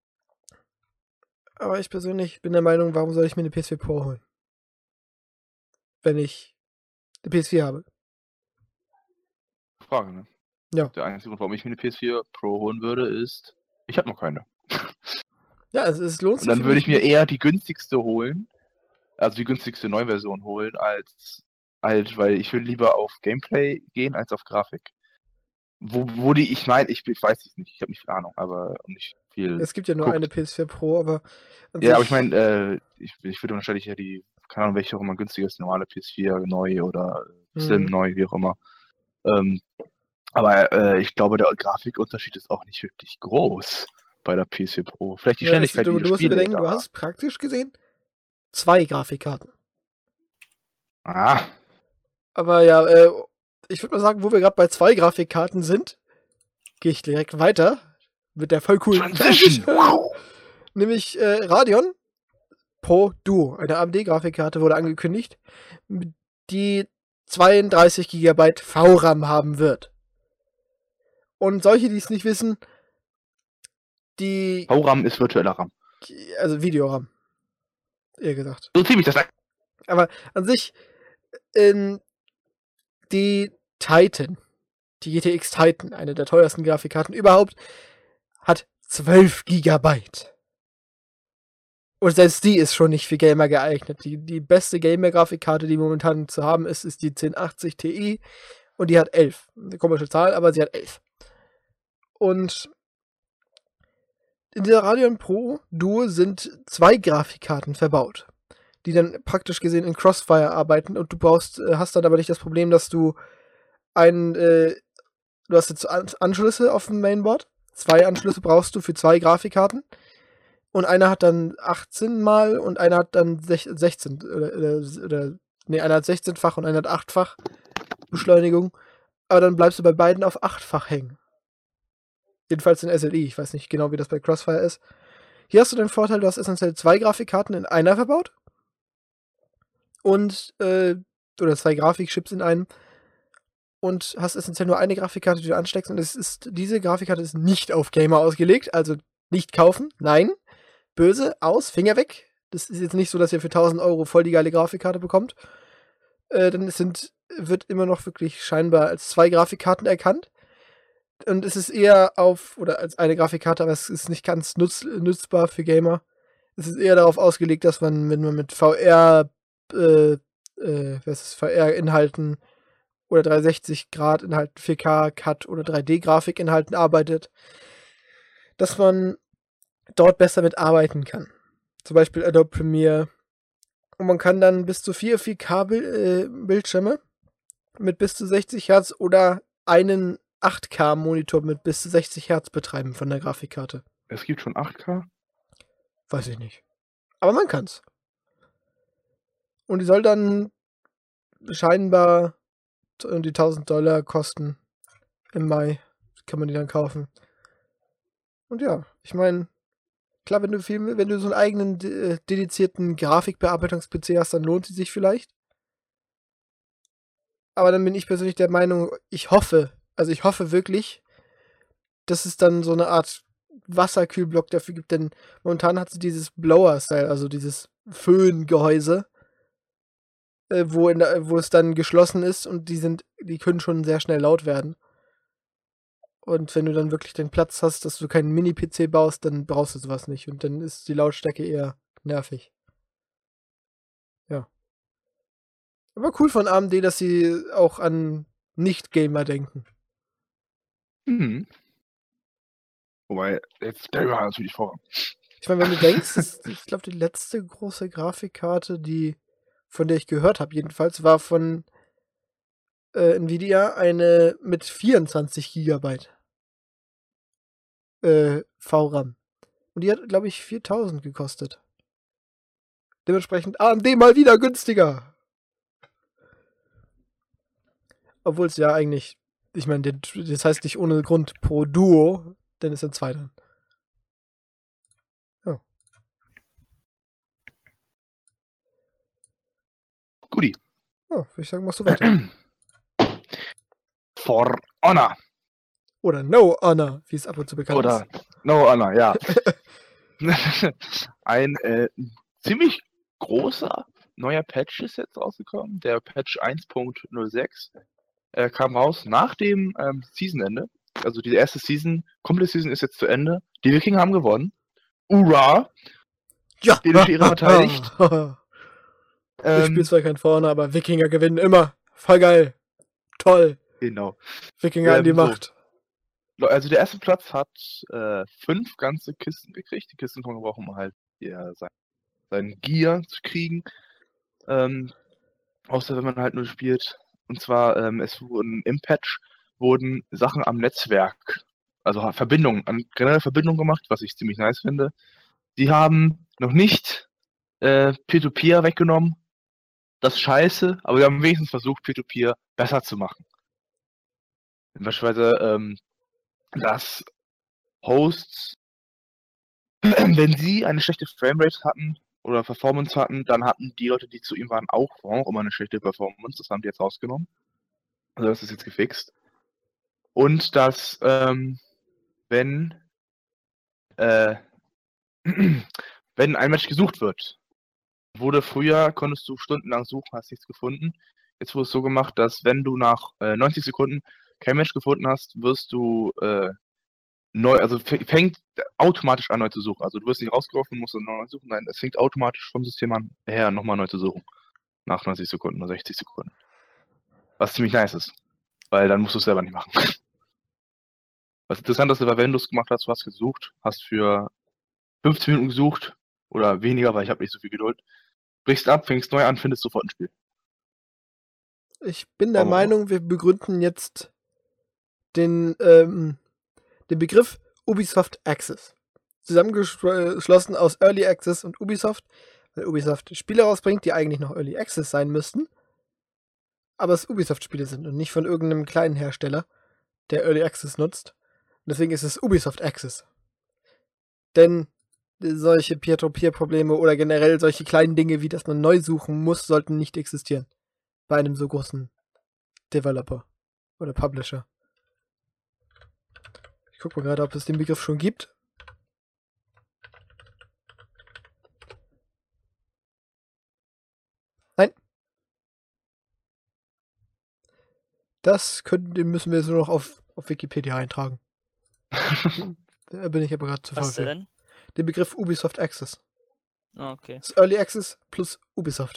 Aber ich persönlich bin der Meinung, warum soll ich mir eine P S vier Pro holen? Wenn ich eine P S vier habe. Frage, ne? Ja. Der einzige Grund, warum ich mir eine P S vier Pro holen würde, ist, ich habe noch keine. Ja, es, es lohnt Und sich. dann für würde mich ich mir nicht. eher die günstigste holen, also die günstigste Neuversion holen, als halt, weil ich will lieber auf Gameplay gehen, als auf Grafik. Wo, wo die, ich meine, ich, ich weiß es nicht, ich habe nicht viel Ahnung, aber nicht viel. Es gibt ja nur guckt. eine P S vier Pro, aber an Ja, aber sich- ich meine, äh, ich, ich würde wahrscheinlich ja die, keine Ahnung, welche auch immer günstiger ist, normale P S vier neu oder Slim Mhm. neu, wie auch immer. Ähm, Aber äh, ich glaube, der Grafikunterschied ist auch nicht wirklich groß bei der P S vier Pro. Vielleicht die Ja, es, Schnelligkeit, du, wie du das musst dir Spiel lädt, bedenken, du aber... hast praktisch gesehen zwei Grafikkarten. Ah, Aber ja, äh, ich würde mal sagen, wo wir gerade bei zwei Grafikkarten sind, gehe ich direkt weiter mit der voll coolen Transition! Nämlich äh, Radeon Pro Duo, eine A M D-Grafikkarte, wurde angekündigt, die zweiunddreißig Gigabyte V RAM haben wird. Und solche, die es nicht wissen, die, V RAM ist virtueller RAM. also Videoram, eher gesagt. So ziemlich das. Aber an sich, in die Titan, die G T X Titan, eine der teuersten Grafikkarten überhaupt, hat zwölf Gigabyte. Und selbst die ist schon nicht für Gamer geeignet. Die, die beste Gamer-Grafikkarte, die momentan zu haben ist, ist die zehn achtzig Ti. Und die hat elf. Eine komische Zahl, aber sie hat elf. Und in der Radeon Pro Duo sind zwei Grafikkarten verbaut, die dann praktisch gesehen in Crossfire arbeiten. Und du brauchst, hast dann aber nicht das Problem, dass du ein, äh, du hast jetzt Anschlüsse auf dem Mainboard. Zwei Anschlüsse brauchst du für zwei Grafikkarten. Und einer hat dann achtzehn mal und einer hat dann sechzehn. Oder, oder, oder nee, einer hat sechzehnfach und einer hat achtfach Beschleunigung. Aber dann bleibst du bei beiden auf achtfach hängen. Jedenfalls in S L I. Ich weiß nicht genau, wie das bei Crossfire ist. Hier hast du den Vorteil, du hast essentiell zwei Grafikkarten in einer verbaut. Und, äh, oder zwei Grafikchips in einem. Und hast essentiell nur eine Grafikkarte, die du ansteckst. Und es ist, diese Grafikkarte ist nicht auf Gamer ausgelegt. Also nicht kaufen. Nein. Böse, aus, Finger weg. Das ist jetzt nicht so, dass ihr für tausend Euro voll die geile Grafikkarte bekommt. Äh, denn es sind, wird immer noch wirklich scheinbar als zwei Grafikkarten erkannt. Und es ist eher auf, oder als eine Grafikkarte, aber es ist nicht ganz nutz, nutzbar für Gamer. Es ist eher darauf ausgelegt, dass man, wenn man mit V R, äh, äh, was ist, V R-Inhalten oder dreihundertsechzig Grad Inhalten, vier K Cut oder drei D-Grafikinhalten arbeitet, dass man dort besser mit arbeiten kann. Zum Beispiel Adobe Premiere. Und man kann dann bis zu vier vier K-Bildschirme mit bis zu sechzig Hertz oder einen acht K-Monitor mit bis zu sechzig Hertz betreiben von der Grafikkarte. Es gibt schon acht K? Weiß ich nicht. Aber man kann's. Und die soll dann scheinbar die tausend Dollar kosten. Im Mai kann man die dann kaufen. Und ja, ich meine, klar, wenn du viel, wenn du so einen eigenen de- dedizierten Grafikbearbeitungs-P C hast, dann lohnt sie sich vielleicht. Aber dann bin ich persönlich der Meinung, ich hoffe, also ich hoffe wirklich, dass es dann so eine Art Wasserkühlblock dafür gibt, denn momentan hat sie dieses Blower-Style, also dieses Föhngehäuse, äh, wo, in der, wo es dann geschlossen ist und die sind, die können schon sehr schnell laut werden. Und wenn du dann wirklich den Platz hast, dass du keinen Mini-P C baust, dann brauchst du sowas nicht. Und dann ist die Lautstärke eher nervig. Ja. Aber cool von A M D, dass sie auch an Nicht-Gamer denken. Mhm. Wobei, jetzt der war natürlich vor. Ich meine, wenn du denkst, ist, ich glaube, die letzte große Grafikkarte, die, von der ich gehört habe, jedenfalls, war von äh, Nvidia eine mit vierundzwanzig Gigabyte äh, V RAM. Und die hat, glaube ich, viertausend gekostet. Dementsprechend A M D mal wieder günstiger. Obwohl es ja eigentlich, ich meine, das heißt nicht ohne Grund Pro Duo, denn es sind zwei drin. Ja. Guti. Ja, würde ich sagen, machst du weiter. For Honor. Oder No Honor, wie es ab und zu bekannt Oder ist. No Honor, ja. Ein äh, ziemlich großer neuer Patch ist jetzt rausgekommen. Der Patch eins Punkt null sechs äh, kam raus nach dem ähm, Seasonende. Also die erste Season, komplette Season ist jetzt zu Ende. Die Wikinger haben gewonnen. Hurra! Ja! Die durch ihre verteidigt. Ich ähm, spiele zwar kein Vorne, aber Wikinger gewinnen immer. Voll geil. Toll. Genau. Wikinger Ähm, an die so. Macht. Also der erste Platz hat äh, fünf ganze Kisten gekriegt. Die Kisten von gebrauchen, um halt ja, sein, sein Gear zu kriegen. Ähm, außer wenn man halt nur spielt. Und zwar, ähm, es wurden im Patch wurden Sachen am Netzwerk, also Verbindungen, an generelle Verbindungen gemacht, was ich ziemlich nice finde. Die haben noch nicht äh, Peer-to-Peer weggenommen. Das ist scheiße, aber wir haben wenigstens versucht, Peer-to-Peer besser zu machen. Beispielsweise, ähm, dass Hosts, wenn sie eine schlechte Framerate hatten oder Performance hatten, dann hatten die Leute, die zu ihm waren, auch, auch immer eine schlechte Performance. Das haben die jetzt rausgenommen. Also das ist jetzt gefixt. Und dass, ähm, wenn, äh, wenn ein Match gesucht wird, wurde früher, konntest du stundenlang suchen, hast nichts gefunden. Jetzt wurde es so gemacht, dass wenn du nach äh, neunzig Sekunden kein Match gefunden hast, wirst du äh, neu, also fängt automatisch an, neu zu suchen. Also du wirst nicht rausgeworfen, musst du neu suchen. Nein, es fängt automatisch vom System an, her nochmal neu zu suchen. Nach neunzig Sekunden oder sechzig Sekunden. Was ziemlich nice ist. Weil dann musst du es selber nicht machen. Was interessant ist, war, wenn du es gemacht hast, du hast gesucht, hast für fünfzehn Minuten gesucht oder weniger, weil ich habe nicht so viel Geduld, brichst ab, fängst neu an, findest sofort ein Spiel. Ich bin der Oh. Meinung, wir begründen jetzt den, ähm, den Begriff Ubisoft Access. Zusammengeschlossen aus Early Access und Ubisoft, weil Ubisoft Spiele rausbringt, die eigentlich noch Early Access sein müssten, aber es Ubisoft-Spiele sind und nicht von irgendeinem kleinen Hersteller, der Early Access nutzt. Und deswegen ist es Ubisoft Access. Denn solche Peer-to-Peer-Probleme oder generell solche kleinen Dinge, wie dass man neu suchen muss, sollten nicht existieren. Bei einem so großen Developer oder Publisher. Ich gucke mal gerade, ob es den Begriff schon gibt. Nein. Das können, den müssen wir jetzt nur noch auf, auf Wikipedia eintragen. Da bin ich aber gerade zu faul Was für. denn? Den Begriff Ubisoft Access. Ah, okay. Das ist Early Access plus Ubisoft.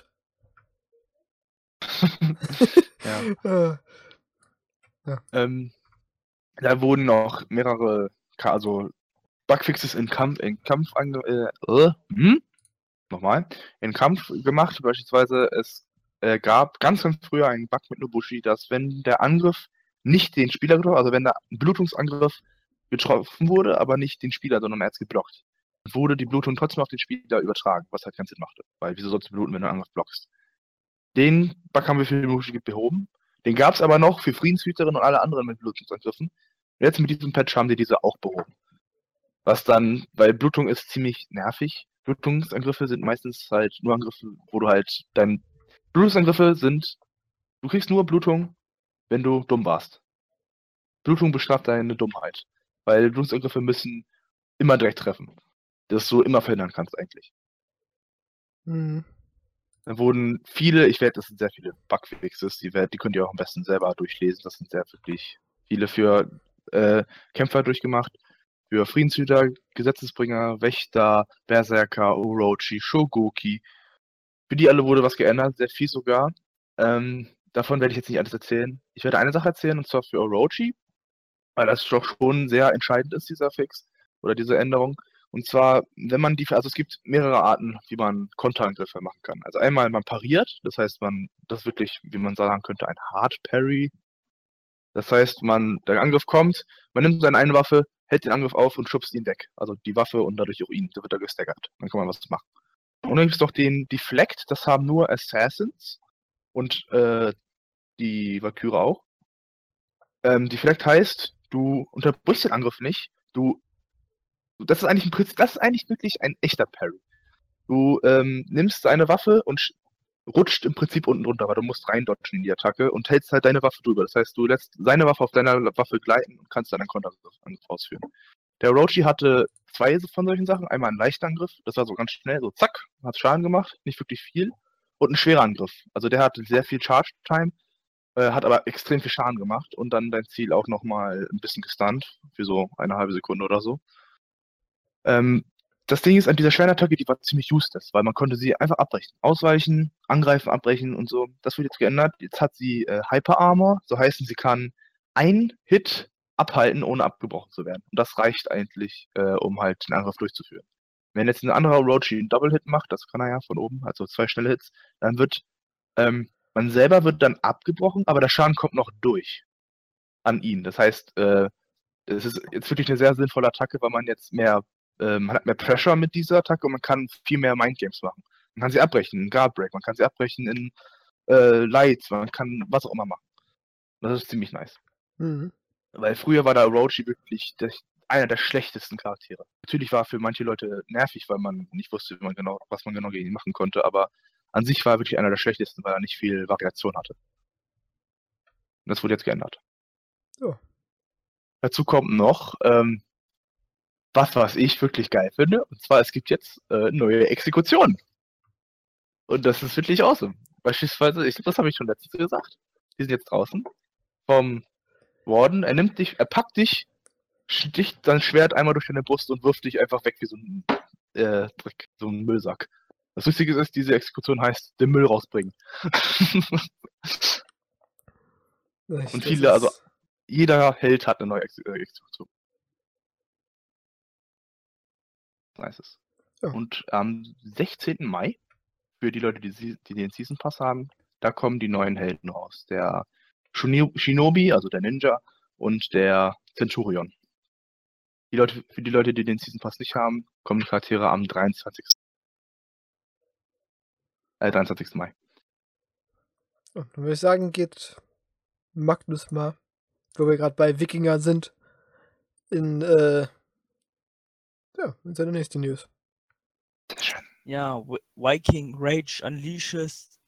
Ja. Äh, Ähm, da wurden noch mehrere, Ka- also Bugfixes in Kampf, in Kampf ange, äh, äh, hm? Nochmal, in Kampf gemacht. Beispielsweise, es äh, gab ganz, ganz früher einen Bug mit Nobushi, dass wenn der Angriff nicht den Spieler getroffen, also wenn der Blutungsangriff getroffen wurde, aber nicht den Spieler, sondern er hat es geblockt, wurde die Blutung trotzdem auf den Spieler übertragen, was halt keinen Sinn machte. Weil wieso sollst du bluten, wenn du einen Angriff blockst? Den Bug haben wir für Nobushi behoben. Den gab es aber noch für Friedenshüterinnen und alle anderen mit Blutungsangriffen. Und jetzt mit diesem Patch haben die diese auch behoben. Was dann, weil Blutung ist ziemlich nervig. Blutungsangriffe sind meistens halt nur Angriffe, wo du halt dein Blutungsangriffe sind, du kriegst nur Blutung, wenn du dumm warst. Blutung bestraft deine Dummheit. Weil Blutungsangriffe müssen immer direkt treffen. Das du immer verhindern kannst eigentlich. mh. Da wurden viele, ich werde, das sind sehr viele Bugfixes, die, werd, die könnt ihr auch am besten selber durchlesen. Das sind sehr wirklich viele für äh, Kämpfer durchgemacht, für Friedenshüter, Gesetzesbringer, Wächter, Berserker, Orochi, Shogoki. Für die alle wurde was geändert, sehr viel sogar. Ähm, davon werde ich jetzt nicht alles erzählen. Ich werde eine Sache erzählen, und zwar für Orochi, weil das doch schon sehr entscheidend ist, dieser Fix oder diese Änderung. Und zwar, wenn man die, also es gibt mehrere Arten, wie man Konterangriffe machen kann. Also einmal, man pariert, das heißt, man, das ist wirklich, wie man sagen könnte, ein Hard Parry. Das heißt, man, der Angriff kommt, man nimmt seine eine Waffe, hält den Angriff auf und schubst ihn weg. Also die Waffe und dadurch auch ihn, so wird er gestaggert. Dann kann man was machen. Und dann gibt es noch den Deflect, das haben nur Assassins und äh, die Valkyrie auch. Ähm, Deflect heißt, du unterbrichst den Angriff nicht, du Das ist eigentlich ein Prinzip, das ist eigentlich wirklich ein echter Parry. Du ähm, nimmst eine Waffe und rutscht im Prinzip unten drunter, aber du musst reindodgen in die Attacke und hältst halt deine Waffe drüber. Das heißt, du lässt seine Waffe auf deiner Waffe gleiten und kannst dann einen Konterangriff ausführen. Der Orochi hatte zwei von solchen Sachen. Einmal einen leichten Angriff, das war so ganz schnell, so zack, hat Schaden gemacht, nicht wirklich viel. Und einen schweren Angriff. Also der hatte sehr viel Charge-Time, äh, hat aber extrem viel Schaden gemacht und dann dein Ziel auch nochmal ein bisschen gestunt, für so eine halbe Sekunde oder so. Ähm, das Ding ist, an dieser schweren Attacke, die war ziemlich useless, weil man konnte sie einfach abbrechen. Ausweichen, angreifen, abbrechen und so. Das wird jetzt geändert. Jetzt hat sie äh, Hyper Armor, so heißt, sie kann einen Hit abhalten, ohne abgebrochen zu werden. Und das reicht eigentlich, äh, um halt den Angriff durchzuführen. Wenn jetzt ein anderer Orochi einen Double-Hit macht, das kann er ja von oben, also zwei schnelle Hits, dann wird ähm, man selber wird dann abgebrochen, aber der Schaden kommt noch durch. an ihn. Das heißt, äh, es ist jetzt wirklich eine sehr sinnvolle Attacke, weil man jetzt mehr, äh, man hat mehr Pressure mit dieser Attacke und man kann viel mehr Mindgames machen. Man kann sie abbrechen in Guard Break, man kann sie abbrechen in äh, Lights, man kann was auch immer machen. Das ist ziemlich nice. Mhm. Weil früher war da Orochi wirklich der, einer der schlechtesten Charaktere. Natürlich war er für manche Leute nervig, weil man nicht wusste, wie man genau, was man genau gegen ihn machen konnte, aber an sich war er wirklich einer der schlechtesten, weil er nicht viel Variation hatte. Und das wurde jetzt geändert. Ja. Dazu kommt noch, ähm, was, was ich wirklich geil finde, und zwar, es gibt jetzt äh, neue Exekutionen. Und das ist wirklich awesome. Beispielsweise, ich glaube, das habe ich schon letztens gesagt, die sind jetzt draußen vom Warden, er nimmt dich, er packt dich, sticht sein Schwert einmal durch deine Brust und wirft dich einfach weg wie so ein äh, Dreck, so ein Müllsack. Das Lustige ist, diese Exekution heißt, den Müll rausbringen. Echt, Und das viele, also ist- jeder Held hat eine neue Ex äh, Exekution. Nice. Ja. Und am sechzehnten Mai, für die Leute, die, sie- die den Season Pass haben, da kommen die neuen Helden raus. Der Shuni- Shinobi, also der Ninja, und der Centurion. Die Leute, für die Leute, die den Season Pass nicht haben, kommen die Charaktere am dreiundzwanzigsten Äh, dreiundzwanzigsten Mai. Ja, dann würde ich sagen, geht Magnus mal, wo wir gerade bei Wikinger sind, in, äh, ja, in seine nächste News. Sehr schön. Ja, Vi- Viking Rage unleashes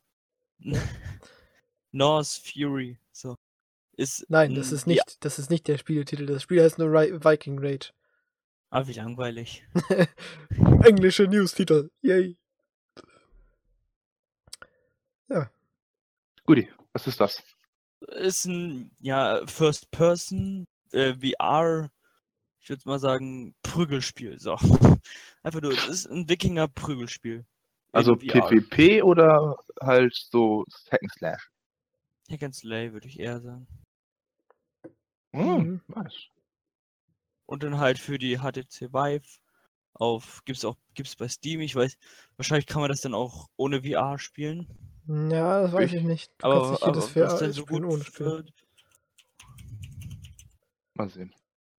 Norse Fury. So. Ist Nein, das ein ist nicht, das ist nicht der Spieletitel. Das Spiel heißt nur Ri- Viking Rage. Ah, wie langweilig. Englische News-Titel. Yay. Guti, was ist das? Ist ein, ja, First Person, äh, V R, ich würde mal sagen, Prügelspiel. So. Einfach nur, es ist ein Wikinger-Prügelspiel. Also in V R. PvP oder halt so Hack and Slash? Hack and Slay, würde ich eher sagen. Hm, Mhm. nice. Und dann halt für die H T C Vive auf, gibt's auch, gibt's bei Steam, ich weiß, wahrscheinlich kann man das dann auch ohne V R spielen. Ja, das weiß Ich- ich nicht. Du Aber, kannst nicht aber jedes was V R denn so spielen gut ohne Spiel. wird, Mal sehen.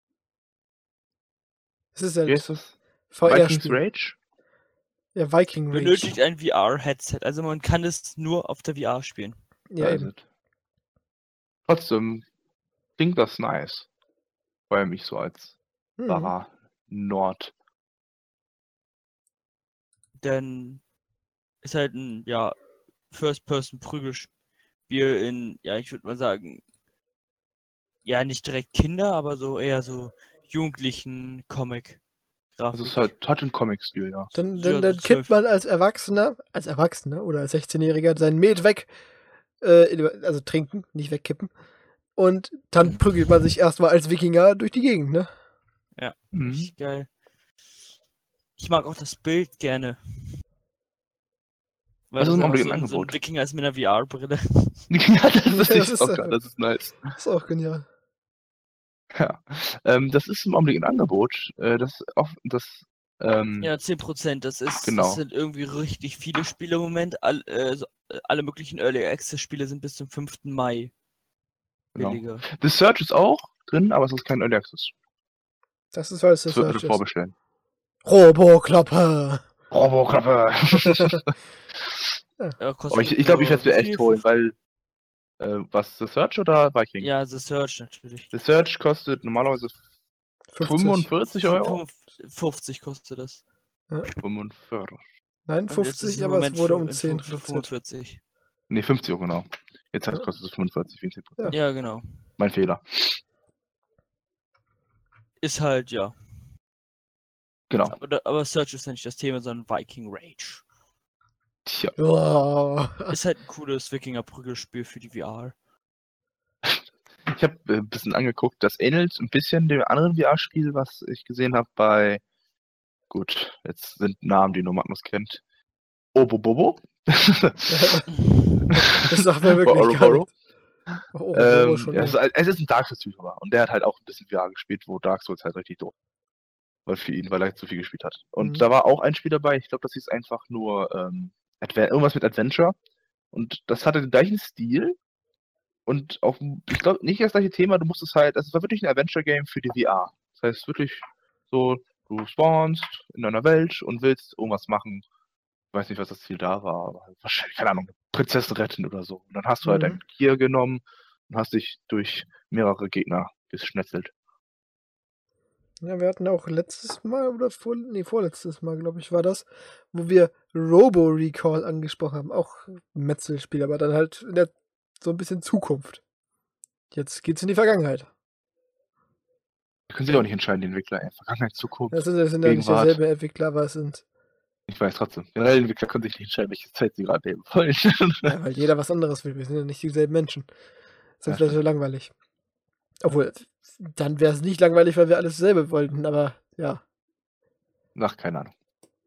Es ist Wie halt heißt das? V Vikings R-Spiel. Rage? Ja, Viking Rage. benötigt ein V R-Headset. Also man kann es nur auf der V R spielen. Ja, Da eben. ist es. Trotzdem klingt das nice. Freue mich so als Mhm. wahrer Nord. Denn ist halt ein, ja, First-Person-Prügelspiel in, ja, ich würde mal sagen, ja, nicht direkt Kinder, aber so eher so Jugendlichen Comic. Also es halt, hat einen Comic-Stil, ja. Dann, Ja, dann, so dann zwölf. kippt man als Erwachsener, als Erwachsener oder als sechzehnjähriger sein Met weg, äh, in- also trinken, nicht wegkippen. Und dann prügelt man sich erstmal als Wikinger durch die Gegend, ne? Mhm. Richtig geil. Ich mag auch das Bild gerne. Weil Was ist das im einfach Augenblick so im ein, so ein Angebot? Wikinger ist mit einer V R-Brille. Ja, das ist, Das ich ist auch einfach- grad, das ist nice. Das ist auch genial. Ja. Ähm, das ist im Augenblick ein Angebot. Äh, das auch das ähm, Ja, zehn Prozent. Das ist, Genau. das sind irgendwie richtig viele Spiele im Moment. All, äh, so, äh, alle möglichen Early Access Spiele sind bis zum fünften Mai genau. billiger. The Search ist auch drin, aber es ist kein Early Access. Das ist, weil es das Das wird Search bitte ist. vorbestellen. Roboklappe! Roboklappe! Äh, kostet Aber ich ich, glaube, ich werde es mir nur echt holen, weil äh, was, The Search oder Viking? Ja, The Search natürlich. The Search kostet normalerweise fünfzig. fünfundvierzig Euro. Fünf- fünfzig kostet das. fünfundvierzig. Nein, Und jetzt ist fünfzig, im aber es Moment wurde fün- um in zehn fün- reduziert. fünfundvierzig. Nee, fünfzig Euro, genau. Jetzt hat, Ja. kostet es fünfundvierzig, wegen zehn Prozent. Ja, genau. Mein Fehler. Ist halt, ja. Genau. Aber, da, aber Search ist ja nicht das Thema, sondern Viking Rage. Tja. Ja. Ist halt ein cooles Wikinger-Prügelspiel für die V R. Ich habe äh, ein bisschen angeguckt, das ähnelt ein bisschen dem anderen V R-Spiel, was ich gesehen habe bei, gut, jetzt sind Namen, die nur Magnus kennt. Obobobo. Das sagt mir wirklich Oro gar Oro. nichts. Oh, Ähm, schon ja, es, nicht. ist, es ist ein Dark Souls-Typ, und der hat halt auch ein bisschen V R gespielt, wo Dark Souls halt richtig doof war für ihn, weil er zu viel gespielt hat. Und Mhm. da war auch ein Spiel dabei, ich glaube, das hieß einfach nur ähm, Adve- irgendwas mit Adventure. Und das hatte den gleichen Stil, Und auf, dem- ich glaube, nicht das gleiche Thema, du musstest halt, also es war wirklich ein Adventure-Game für die V R. Das heißt wirklich so, du spawnst in einer Welt und willst irgendwas machen. Ich weiß nicht, was das Ziel da war, aber halt wahrscheinlich, keine Ahnung, Prinzessin retten oder so. Und dann hast du halt Mhm. dein Gear genommen und hast dich durch mehrere Gegner geschnetzelt. Ja, wir hatten auch letztes Mal oder vor, nee, vorletztes Mal, glaube ich, war das, wo wir Robo Recall angesprochen haben. Auch ein Metzelspiel, aber dann halt in der so ein bisschen Zukunft. Jetzt geht's in die Vergangenheit. Da können sie auch nicht entscheiden, die Entwickler, ey. Vergangenheit, Zukunft, Das sind, das sind ja nicht Gegenwart. derselbe Entwickler, aber es sind, Ich weiß trotzdem. Generell Entwickler können sich nicht entscheiden, welche Zeit sie gerade nehmen wollen. ja, weil jeder was anderes will. Wir sind ja nicht dieselben Menschen. Das ist Ja, vielleicht so langweilig. Obwohl, dann wäre es nicht langweilig, weil wir alles dasselbe wollten, aber ja. Ach, keine Ahnung.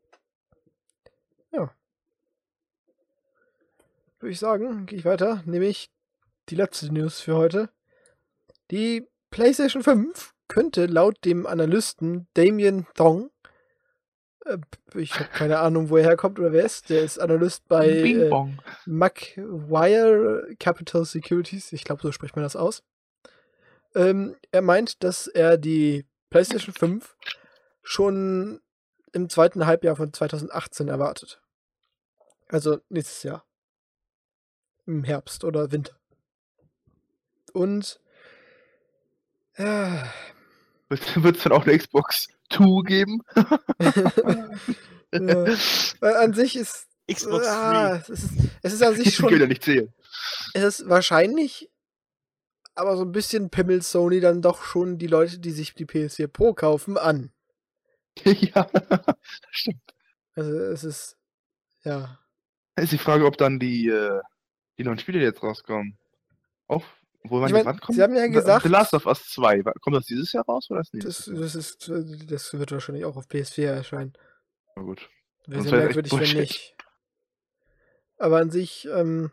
Würde ich sagen, gehe ich weiter, nämlich die letzte News für heute. Die PlayStation fünf könnte laut dem Analysten Damien Thong, äh, ich habe keine Ahnung, wo er herkommt oder wer ist, der ist Analyst bei Bing äh, Bong. Macquarie Capital Securities, ich glaube, so spricht man das aus. Ähm, er meint, dass er die PlayStation fünf schon im zweiten Halbjahr von zweitausendachtzehn erwartet. Also nächstes Jahr. Im Herbst oder Winter. Und ja, Wird es dann auch eine Xbox zwei geben? ja. Weil an sich ist Xbox ah, es ist es ist an sich Die können ja schon nicht zählen. es ist wahrscheinlich, aber so ein bisschen pimmelt Sony dann doch schon die Leute, die sich die P S vier Pro kaufen, an. Ja, das stimmt. Also es ist ja. Ist die Frage, ob dann die, äh, die neuen Spiele die jetzt rauskommen. Auf, wo Ich waren die mein, wann kommen? sie haben ja The- gesagt, The Last of Us zwei. wa- Kommt das dieses Jahr raus oder ist das, nächstes Jahr? das ist das wird wahrscheinlich auch auf P S vier erscheinen. Na gut. Wäre Sonst sehr wär's echt merkwürdig, wenn Bullshit. nicht. Aber an sich, ähm,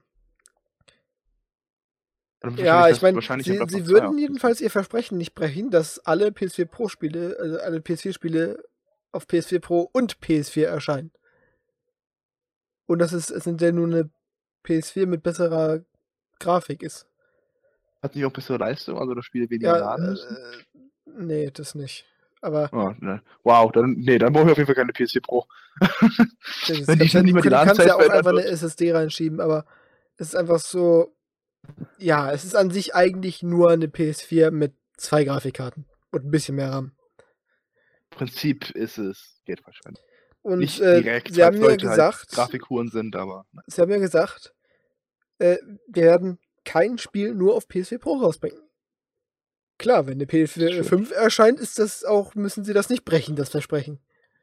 Dann wird ja, wahrscheinlich ich das- meine, wahrscheinlich sie, am Blatt sie von zwei würden auch jedenfalls ihr Versprechen nicht brechen, dass alle P S vier Pro Spiele, also alle P S vier Spiele auf P S vier Pro und P S vier erscheinen. Und dass es, es sind ja nur eine P S vier mit besserer Grafik ist. Hat nicht auch bessere Leistung, also das Spiel weniger Ja, laden müssen? äh, nee, das nicht. Aber Oh, ne. Wow, dann, nee, dann brauche ich auf jeden Fall keine P S vier Pro. das ist Wenn die ganz schön, nicht du, mal die du kannst Ladenzeit ja auch verändern einfach eine wird. S S D reinschieben, aber es ist einfach so, ja, es ist an sich eigentlich nur eine P S vier mit zwei Grafikkarten und ein bisschen mehr RAM. Im Prinzip ist es Geld verschwendet. Und Nicht äh, direkt, sie weil haben mir Leute halt gesagt, Grafikhuren sind, aber ne. sie haben ja gesagt, äh, wir werden kein Spiel nur auf P S vier Pro rausbringen. Klar, wenn eine P S vier Schön. fünf erscheint, ist das auch, müssen sie das nicht brechen, das Versprechen.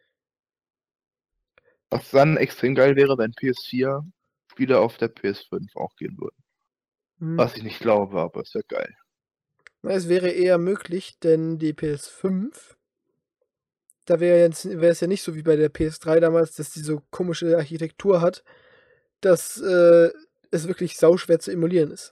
Was dann extrem geil wäre, wenn P S vier Spiele auf der P S fünf auch gehen würden. Hm. Was ich nicht glaube, aber es wäre geil. Na, es wäre eher möglich, denn die P S fünf, da wäre jetzt, wäre es ja nicht so wie bei der P S drei damals, dass die so komische Architektur hat, dass äh, es wirklich sauschwer zu emulieren ist.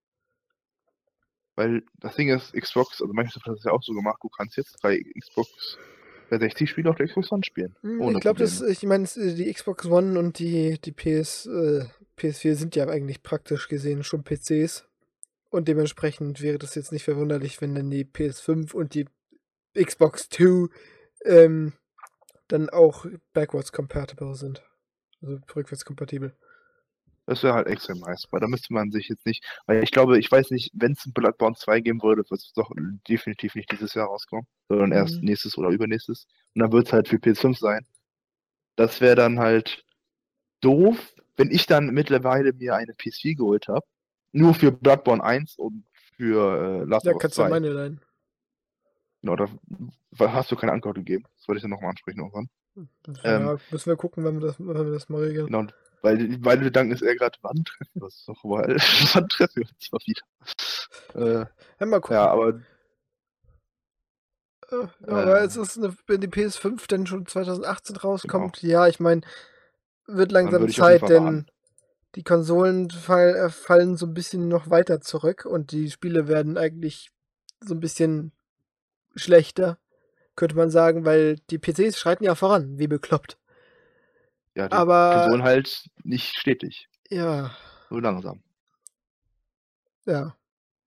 Weil das Ding ist, Xbox, also Microsoft hat das ja auch so gemacht, du kannst jetzt drei Xbox dreihundertsechzig Spiele auf der Xbox One spielen. Hm, Ohne ich glaube, das, Probleme. ich meine, die Xbox One und die, die P S, äh, P S vier sind ja eigentlich praktisch gesehen schon P Cs. Und dementsprechend wäre das jetzt nicht verwunderlich, wenn dann die P S fünf und die Xbox zwei ähm, dann auch backwards compatible sind. Also rückwärts kompatibel. Das wäre halt extrem nice, weil da müsste man sich jetzt nicht, weil ich glaube, ich weiß nicht, wenn es ein Bloodborne zwei geben würde, wird es doch definitiv nicht dieses Jahr rauskommen, sondern erst Mhm. nächstes oder übernächstes. Und dann wird es halt für P S fünf sein. Das wäre dann halt doof, wenn ich dann mittlerweile mir eine P S vier geholt habe, nur für Bloodborne eins und für äh, Last Ja, of Us kannst du ja zwei. meine leihen. Genau, da wa- hast du keine Antwort gegeben. Das wollte ich dann nochmal ansprechen irgendwann. Ja, Ähm, müssen wir gucken, wenn wir das, wenn wir das mal regeln. Genau, und weil meine Gedanken ist eher gerade, wann treffen wir uns doch mal? Wann treffen wir uns mal wieder? Äh, Ja, mal gucken. ja, aber Äh, aber äh, es ist eine, wenn die P S fünf dann schon zweitausendachtzehn rauskommt, ja, ich meine, wird dann langsam würde ich auf jeden Zeit, Fall warten. denn die Konsolen fall, äh, fallen so ein bisschen noch weiter zurück und die Spiele werden eigentlich so ein bisschen schlechter, könnte man sagen, weil die P Cs schreiten ja voran, wie bekloppt. Ja, die Aber Konsolen halt nicht stetig, ja, nur langsam. Ja.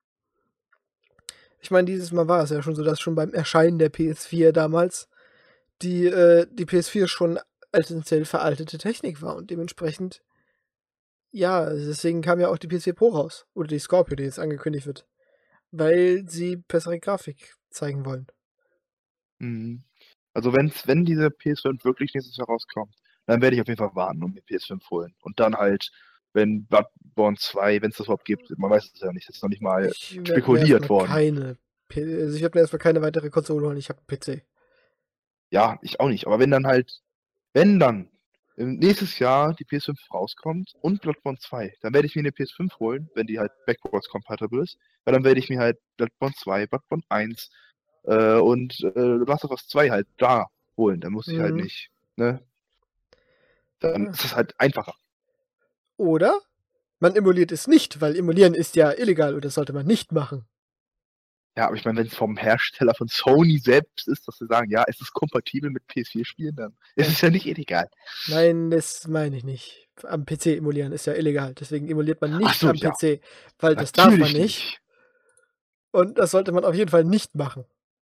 Ich meine, dieses Mal war es ja schon so, dass schon beim Erscheinen der P S vier damals die, äh, die P S vier schon essentiell veraltete Technik war und dementsprechend, ja, deswegen kam ja auch die P S vier Pro raus. Oder die Scorpio, die jetzt angekündigt wird. Weil sie bessere Grafik zeigen wollen. Mhm. Also wenn's, wenn diese P S fünf wirklich nächstes Jahr rauskommt, dann werde ich auf jeden Fall warten und mir P S fünf holen. Und dann halt, wenn Bloodborne zwei, wenn es das überhaupt gibt, man weiß es ja nicht, das ist noch nicht mal Ich werde mir spekuliert erstmal worden. keine, P- also ich werde mir erstmal keine weitere Konsole holen, ich habe einen P C. Ja, ich auch nicht. Aber wenn dann halt, wenn dann im nächstes Jahr die P S fünf rauskommt und Bloodborne zwei, dann werde ich mir eine P S fünf holen, wenn die halt backwards compatible ist. Weil dann werde ich mir halt Bloodborne zwei, Bloodborne eins äh, und äh, Last of Us zwei halt da holen. Dann muss ich halt Mhm. nicht, ne? Dann Ja. ist es halt einfacher. Oder man emuliert es nicht, weil emulieren ist ja illegal und das sollte man nicht machen. Ja, aber ich meine, wenn es vom Hersteller von Sony selbst ist, dass sie sagen, ja, es ist kompatibel mit P S vier Spielen, dann ist Ja. es ja nicht illegal. Nein, das meine ich nicht. Am P C emulieren ist ja illegal. Deswegen emuliert man Ach nicht so, am ja. P C, weil das darf man Natürlich nicht. nicht. Und das sollte man auf jeden Fall nicht machen.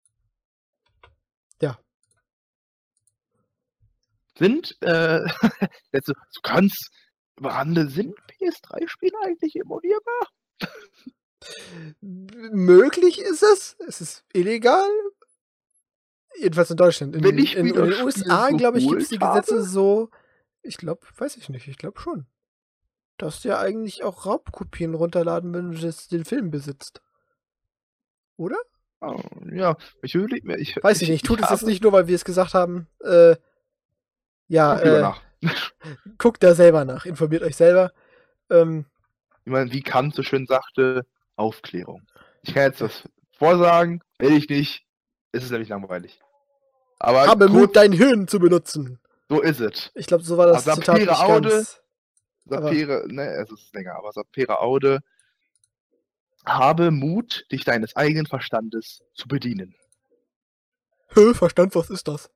Ja. Sind, äh, jetzt so, so ganz am Rande, sind P S drei Spiele eigentlich emulierbar? M- Möglich ist es. Es ist illegal. Jedenfalls in Deutschland. In, Wenn ich in, mir in den das Spiel U S A, glaube ich, gibt es die geholt Gesetze habe? so. Ich glaube, weiß ich nicht. Ich glaube schon. Dass du ja eigentlich auch Raubkopien runterladen, wenn du das, den Film besitzt. Oder? Oh, ja, ich überlege mir, ich, Weiß ich ich, nicht. Tut ich es jetzt habe, nicht nur, weil wir es gesagt haben. Äh, ja, guck lieber äh, nach. guckt da selber nach. Informiert euch selber. Ähm, Ich meine, wie Kant so schön sagte, Aufklärung. Ich kann jetzt was vorsagen, will ich nicht, ist es nämlich langweilig. Aber habe Mut, kurz, dein Hirn zu benutzen. so ist es. Ich glaube, so war das Aber Zitat Sapere nicht Aude, ganz. Aber Sapere, ne, es ist länger, aber Sapere Aude, habe Mut, dich deines eigenen Verstandes zu bedienen. Hö, Verstand, was ist das?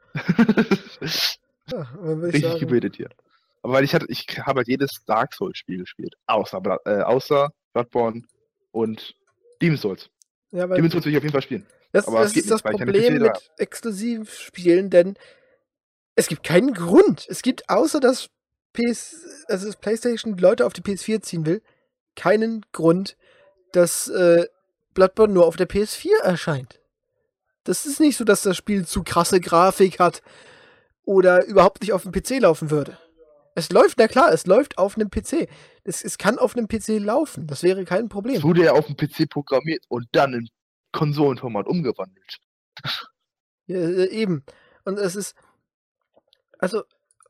Ja, dann würde ich Richtig sagen, gebildet hier. Aber weil ich hatte, ich habe halt jedes Dark Souls Spiel gespielt. Außer, Bla- äh, außer Bloodborne und Demon's Souls. ja, weil Demon's Souls will ich auf jeden Fall spielen. das, aber das es geht ist das nicht, weil ich keine P C Problem da habe. mit Exklusivspielen, denn es gibt keinen Grund. Es gibt außer dass P S, also das PlayStation Leute auf die P S vier ziehen will, keinen Grund, dass äh, Bloodborne nur auf der P S vier erscheint. Das ist nicht so, dass das Spiel zu krasse Grafik hat oder überhaupt nicht auf dem P C laufen würde. Es läuft, na klar, es läuft auf einem P C. Es, es kann auf einem P C laufen. Das wäre kein Es Problem. wurde ja auf dem P C programmiert und dann in Konsolenformat umgewandelt. Ja, äh, eben. Und es ist. Also,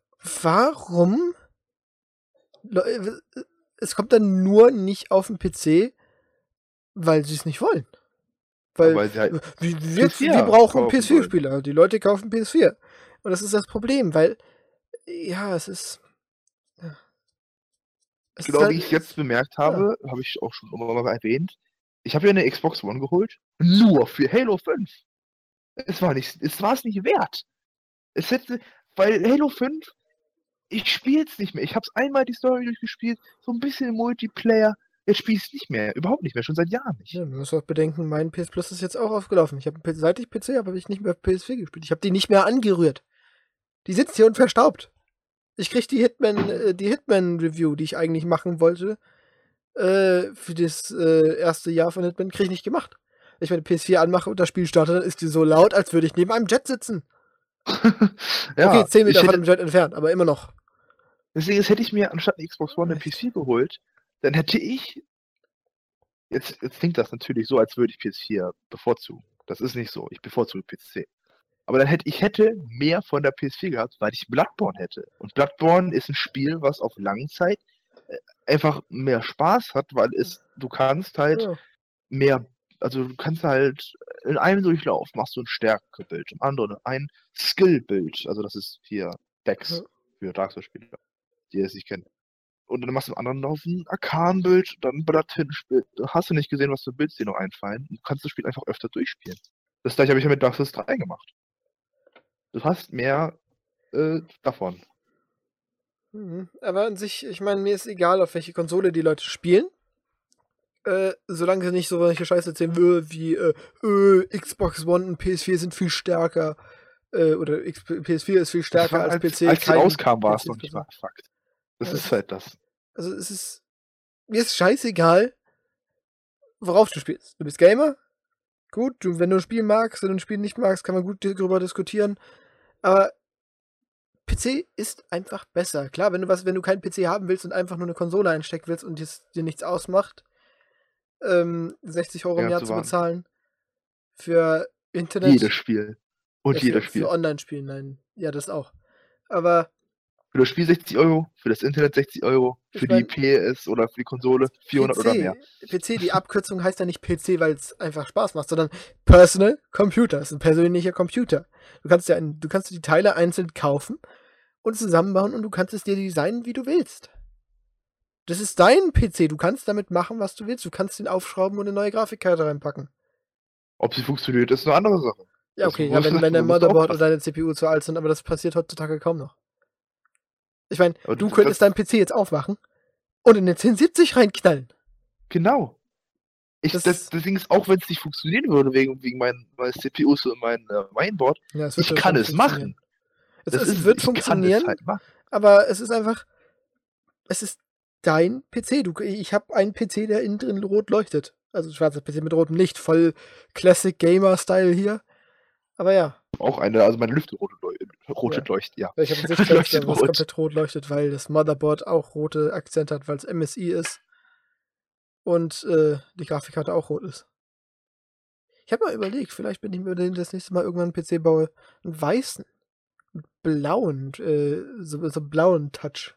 warum? Leu- äh, Es kommt dann nur nicht auf den P C, weil sie es nicht wollen. Ja, Weil, weil sie halt äh, wir, wir, P S vier wir brauchen kaufen P S vier wollen. Spieler. Die Leute kaufen P S vier. Und das ist das Problem, weil, ja, es ist. Ja, es ist Genau halt, wie ich jetzt bemerkt ja. habe, habe ich auch schon immer mal erwähnt, ich habe ja eine Xbox One geholt, nur für Halo fünf. Es war nicht, es war es nicht wert. Es hätte, weil Halo fünf, ich spiele es nicht mehr. Ich habe es einmal die Story durchgespielt, so ein bisschen Multiplayer. Jetzt spiele ich es nicht mehr, überhaupt nicht mehr, schon seit Jahren nicht. Ja, man muss auch bedenken, mein P S Plus ist jetzt auch aufgelaufen. Ich habe seit ich P C habe, habe ich nicht mehr P S vier gespielt. Ich habe die nicht mehr angerührt. Die sitzt hier und verstaubt. Ich krieg die Hitman, äh, die Hitman-Review, die ich eigentlich machen wollte, äh, für das äh, erste Jahr von Hitman, krieg ich nicht gemacht. Wenn ich meine P S vier anmache und das Spiel starte, dann ist die so laut, als würde ich neben einem Jet sitzen. Ja, Okay, zehn ich Meter von hätte, einem Jet entfernt, aber immer noch. deswegen jetzt hätte ich mir anstatt eine Xbox One eine P S vier geholt, dann hätte ich, jetzt, jetzt klingt das natürlich so, als würde ich P S vier bevorzugen. Das ist nicht so, ich bevorzuge P C. Aber dann hätte ich hätte mehr von der P S vier gehabt, weil ich Bloodborne hätte. Und Bloodborne ist ein Spiel, was auf lange Zeit äh, einfach mehr Spaß hat, weil es, du kannst halt Ja. mehr, also du kannst halt in einem Durchlauf machst du ein Stärkebild, im anderen ein Skillbild. Also das ist hier Dex Ja. für Dark Souls Spieler, die es nicht kennen. Und dann machst du im anderen Lauf ein Arkan-Bild, dann ein Bloodhinge-Bild. Hast du nicht gesehen, was für Builds dir noch einfallen? Und du kannst das Spiel einfach öfter durchspielen. Das gleiche habe ich ja mit Dark Souls drei gemacht. Du hast mehr äh, davon. Mhm. Aber an sich, ich meine, mir ist egal, auf welche Konsole die Leute spielen. Äh, solange sie nicht so welche Scheiße erzählen will, wie äh, äh, Xbox One und P S vier sind viel stärker. Äh, oder X P S vier ist viel Das stärker war, als als, P C. als die kein rauskam, war es P C noch nicht besser. mal Fakt. Das Ja, ist es halt das. Also es ist. Mir ist scheißegal, worauf du spielst. Du bist Gamer. Gut, du, wenn du ein Spiel magst, wenn du ein Spiel nicht magst, kann man gut darüber diskutieren. Aber P C ist einfach besser. Klar, wenn du was, wenn du keinen P C haben willst und einfach nur eine Konsole einstecken willst und es dir nichts ausmacht, ähm, sechzig Euro im Ja, Jahr zu zu warten. bezahlen für Internet. Jedes Spiel. Und ja, jedes für, Spiel. für Online-Spielen, nein. Ja, das auch. Aber Für das Spiel sechzig Euro, für das Internet sechzig Euro, für Ich die mein, P S oder für die Konsole vierhundert oder mehr. P C, die Abkürzung heißt ja nicht P C, weil es einfach Spaß macht, sondern Personal Computer. Das ist ein persönlicher Computer. Du kannst ja ein, du kannst die Teile einzeln kaufen und zusammenbauen und du kannst es dir designen, wie du willst. Das ist dein P C. Du kannst damit machen, was du willst. Du kannst ihn aufschrauben und eine neue Grafikkarte reinpacken. Ob sie funktioniert, ist eine andere Sache. Ja, Das okay, muss- ja, wenn, wenn da dein musst du Motherboard oder aufpassen. deine C P U zu alt sind, aber das passiert heutzutage kaum noch. Ich meine, Aber du das- könntest das- deinen P C jetzt aufmachen und in den zehn siebzig reinknallen. Genau. Ich, Das- das, das Ding ist, auch wenn es nicht funktionieren würde, wegen, wegen meinen meinen C P Us und meinem äh, Mainboard, Ja, es ich schon kann es funktionieren. machen. Es, Das es ist wird ich funktionieren, kann es halt machen. aber es ist einfach, es ist dein P C. Du, ich habe einen P C, der innen drin rot leuchtet. Also ein schwarzer P C mit rotem Licht, voll Classic Gamer-Style hier. Aber ja, Auch eine, also meine Lüfte rote, leu- rotet Ja. leuchtet, ja. ich habe ein Sichtfenster, Leuchtet was rot. komplett rot leuchtet, weil das Motherboard auch rote Akzente hat, weil es M S I ist. Und äh, die Grafikkarte auch rot ist. Ich habe mal überlegt, vielleicht bin ich mir das nächste Mal irgendwann einen P C baue, einen weißen, mit blauen, äh, so, so blauen Touch.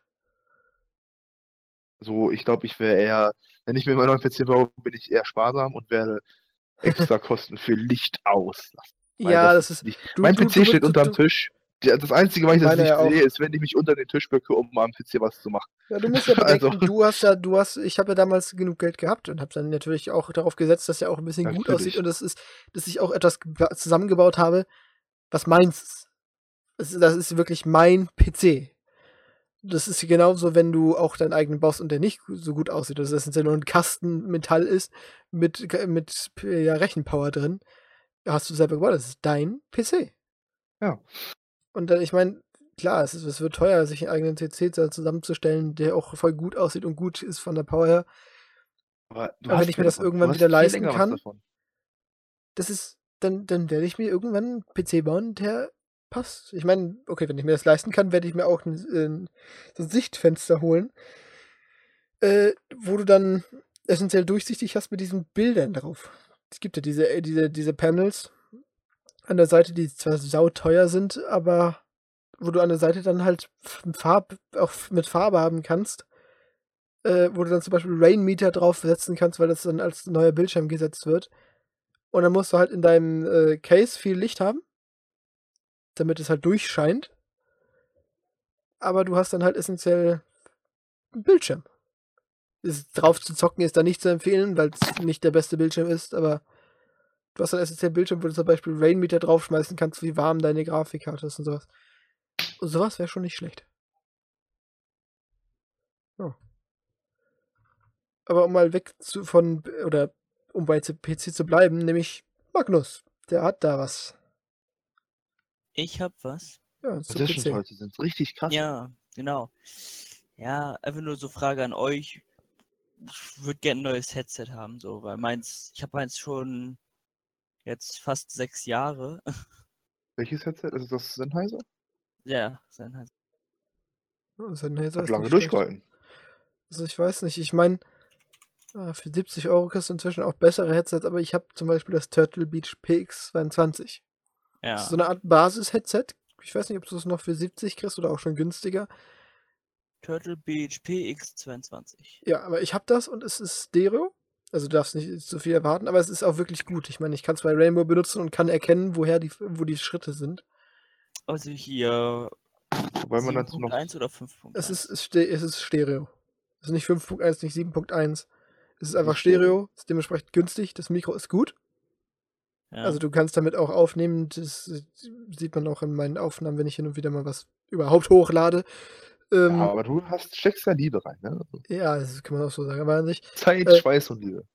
So, ich glaube, ich wäre eher, wenn ich mir meinen neuen P C baue, bin ich eher sparsam und werde extra Kosten für Licht auslassen. Weil Ja, das ist. nicht. Du, mein du, P C du, steht du, unterm du, Tisch. Der, das Einzige, was ich das Meiner nicht ja auch. sehe, ist, wenn ich mich unter den Tisch bücke, um am P C was zu machen. Ja, du musst ja bedenken, Also- du hast ja, du hast, ich habe ja damals genug Geld gehabt und habe dann natürlich auch darauf gesetzt, dass er auch ein bisschen gut Natürlich. aussieht und das ist, dass ich auch etwas geba- zusammengebaut habe, was meins ist. Das ist. Das ist wirklich mein P C. Das ist genauso, wenn du auch deinen eigenen baust und der nicht so gut aussieht. Also das ist ja nur ein Kasten Metall ist mit, mit ja, Rechenpower drin. Hast du selber gebaut, das ist dein P C. Ja. Und dann, ich meine, klar, es, ist, es wird teuer, sich einen eigenen P C da zusammenzustellen, der auch voll gut aussieht und gut ist von der Power her. Aber, du Aber hast wenn ich mir mehr das davon. irgendwann Du hast wieder viel leisten länger was kann, davon. Das ist, dann, dann werde ich mir irgendwann einen P C bauen, der passt. Ich meine, okay, wenn ich mir das leisten kann, werde ich mir auch ein, ein, so ein Sichtfenster holen, äh, wo du dann essentiell durchsichtig hast mit diesen Bildern drauf. Es gibt ja diese, äh, diese, diese Panels an der Seite, die zwar sauteuer sind, aber wo du an der Seite dann halt Farb, auch mit Farbe haben kannst, äh, wo du dann zum Beispiel Rainmeter draufsetzen kannst, weil das dann als neuer Bildschirm gesetzt wird. Und dann musst du halt in deinem äh, Case viel Licht haben, damit es halt durchscheint. Aber du hast dann halt essentiell einen Bildschirm. Ist, drauf zu zocken ist da nicht zu empfehlen, weil es nicht der beste Bildschirm ist, aber du hast dann essentiell einen Bildschirm, wo du zum Beispiel Rainmeter draufschmeißen kannst, wie warm deine Grafikkarte ist und sowas. Und sowas wäre schon nicht schlecht. Ja. Aber um mal weg zu, von, oder um bei P C zu bleiben, nämlich Magnus. Der hat da was. Ich hab was. Ja, zu Positions P C. heute sind richtig krass. Ja, genau. Ja, einfach nur so Frage an euch. Ich würde gerne ein neues Headset haben, so, weil meins, ich habe meins schon jetzt fast sechs Jahre. Welches Headset? Ist das Sennheiser? Ja, sein halt. Ja, Sennheiser Hat ist lange nicht schlecht. durchgehalten. Also ich weiß nicht, ich meine, für siebzig Euro kriegst du inzwischen auch bessere Headsets, aber ich habe zum Beispiel das Turtle Beach P X zweiundzwanzig. Ja. Das ist so eine Art Basis-Headset. Ich weiß nicht, ob du es noch für siebzig kriegst oder auch schon günstiger. Turtle Beach P X zweiundzwanzig. Ja, aber ich habe das und es ist Stereo. Also du darfst nicht zu viel erwarten, aber es ist auch wirklich gut. Ich meine, ich kann es bei Rainbow benutzen und kann erkennen, woher die, wo die Schritte sind. Also hier Wobei man dazu sieben noch. Punkt eins oder fünf Punkt eins? Es ist, es, ste es ist Stereo. Es ist nicht fünf Punkt eins, nicht sieben Punkt eins. Es ist einfach ist Stereo. Stereo, ist dementsprechend günstig. Das Mikro ist gut. Ja. Also du kannst damit auch aufnehmen. Das sieht man auch in meinen Aufnahmen, wenn ich hin und wieder mal was überhaupt hochlade. Ähm, Ja, aber du hast, steckst ja Liebe rein, ne? ja, das kann man auch so sagen. Aber an sich, Zeit, Äh, Schweiß und Liebe.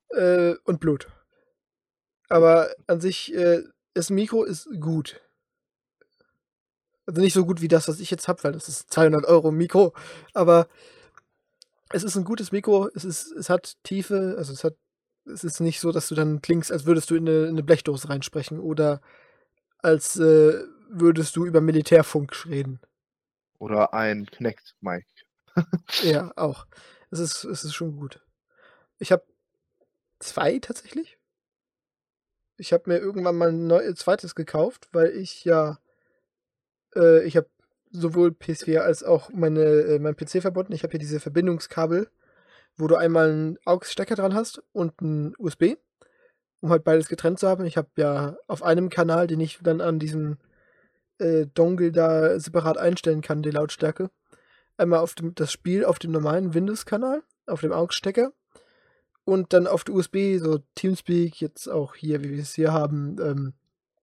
äh, und Blut. Aber an sich, äh, das Mikro ist gut. Also nicht so gut wie das, was ich jetzt habe, weil das ist zweihundert Euro Mikro. Aber es ist ein gutes Mikro. Es ist, es hat Tiefe. Also es hat, es ist nicht so, dass du dann klingst, als würdest du in eine, in eine Blechdose reinsprechen oder als äh, würdest du über Militärfunk reden. Oder ein Kinect-Mic. Ja, auch. Es ist, es ist schon gut. Ich habe zwei tatsächlich. Ich habe mir irgendwann mal ein neu, zweites gekauft, weil ich ja, äh, ich habe sowohl P S vier als auch meine, äh, mein P C verbunden. Ich habe hier diese Verbindungskabel, wo du einmal einen A U X-Stecker dran hast und einen U S B, um halt beides getrennt zu haben. Ich habe ja auf einem Kanal, den ich dann an diesem äh, Dongle da separat einstellen kann, die Lautstärke, einmal auf dem, das Spiel auf dem normalen Windows-Kanal, auf dem A U X-Stecker und dann auf der U S B, so Teamspeak, jetzt auch hier, wie wir es hier haben. Ähm,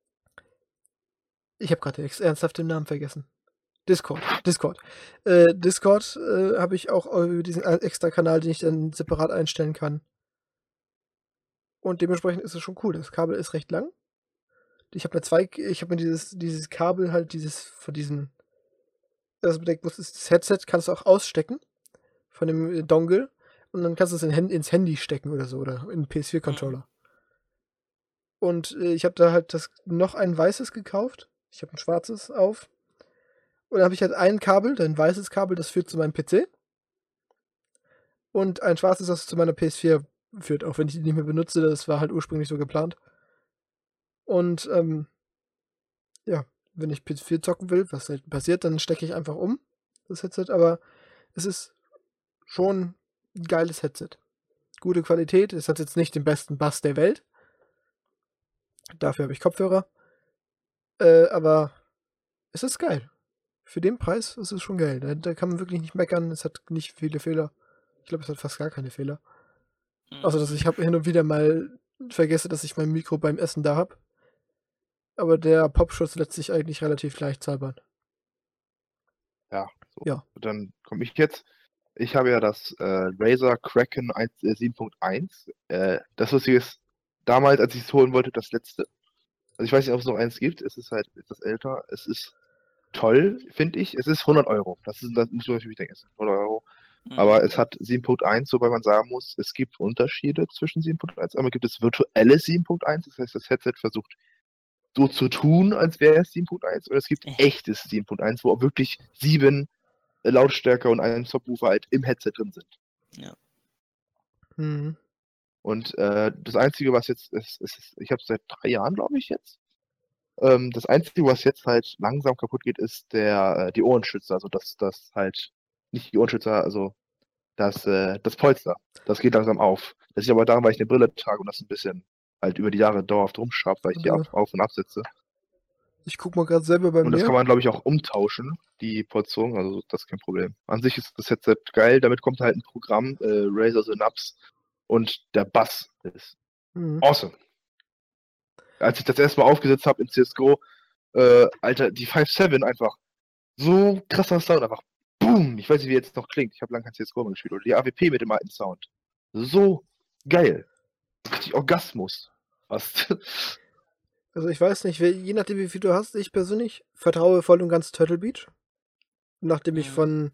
ich habe gerade ernsthaft den Namen vergessen. Discord. Discord. Äh, Discord äh, habe ich auch über diesen extra Kanal, den ich dann separat einstellen kann. Und dementsprechend ist es schon cool. Das Kabel ist recht lang. Ich habe mir zwei, ich habe mir dieses, dieses Kabel halt, dieses, von diesem, das bedeckt, was ist das Headset, kannst du auch ausstecken. Von dem Dongle. Und dann kannst du es in, ins Handy stecken oder so, oder in den P S vier Controller. Und äh, ich habe da halt das noch ein weißes gekauft. Ich habe ein schwarzes auf. Und dann habe ich halt ein Kabel, ein weißes Kabel, das führt zu meinem P C. Und ein schwarzes, das zu meiner P S vier führt, auch wenn ich die nicht mehr benutze. Das war halt ursprünglich so geplant. Und ähm, ja, wenn ich P S vier zocken will, was halt passiert, dann stecke ich einfach um, das Headset. Aber es ist schon ein geiles Headset. Gute Qualität. Es hat jetzt nicht den besten Bass der Welt. Dafür habe ich Kopfhörer. Äh, aber es ist geil. Für den Preis ist es schon geil. Da, da kann man wirklich nicht meckern. Es hat nicht viele Fehler. Ich glaube, es hat fast gar keine Fehler. Mhm. Außer, dass ich hab hin und wieder mal vergesse, dass ich mein Mikro beim Essen da habe. Aber der Popschutz lässt sich eigentlich relativ leicht zaubern. Ja, so. Ja. Dann komme ich jetzt. Ich habe ja das äh, Razer Kraken sieben Punkt eins. Äh, das Lustige ist, damals, als ich es holen wollte, das letzte. Also ich weiß nicht, ob es noch eins gibt. Es ist halt etwas älter. Es ist toll, finde ich. Es ist hundert Euro. Das ist, das muss man natürlich denken. Es ist hundert Euro. Mhm. Aber es hat sieben Punkt eins, wobei man sagen muss, es gibt Unterschiede zwischen sieben Punkt eins. Einmal gibt es virtuelles sieben Punkt eins. Das heißt, das Headset versucht so zu tun, als wäre es sieben Punkt eins. Und es gibt echtes sieben Punkt eins, wo auch wirklich sieben Lautstärke und einen Subwoofer halt im Headset drin sind. Ja. Mhm. Und äh, das Einzige, was jetzt ist, ist, ist ich habe es seit drei Jahren, glaube ich, jetzt. Ähm, das Einzige, was jetzt halt langsam kaputt geht, ist der äh, die Ohrenschützer. Also das, das halt, nicht die Ohrenschützer, also das, äh, das Polster. Das geht langsam auf. Das ist aber daran, weil ich eine Brille trage und das ein bisschen halt über die Jahre dauerhaft rumschraubt, weil ich die Also, auf, auf und absetze. ich guck mal gerade selber bei Und mir. das kann man, glaube ich, auch umtauschen, die Portion, also das ist kein Problem. An sich ist das Headset geil, damit kommt halt ein Programm, äh, Razer Synapse, und der Bass ist Mhm. awesome. Als ich das erste Mal aufgesetzt habe in C S G O, äh, Alter, die fünf sieben einfach, so krasser Sound, einfach boom, ich weiß nicht, wie jetzt noch klingt, ich habe lange kein C S G O mehr gespielt, oder die A W P mit dem alten Sound. So geil. Richtig Orgasmus. Fast. Also ich weiß nicht, je nachdem wie viel du hast, ich persönlich vertraue voll und ganz Turtle Beach. Nachdem ich Mhm. von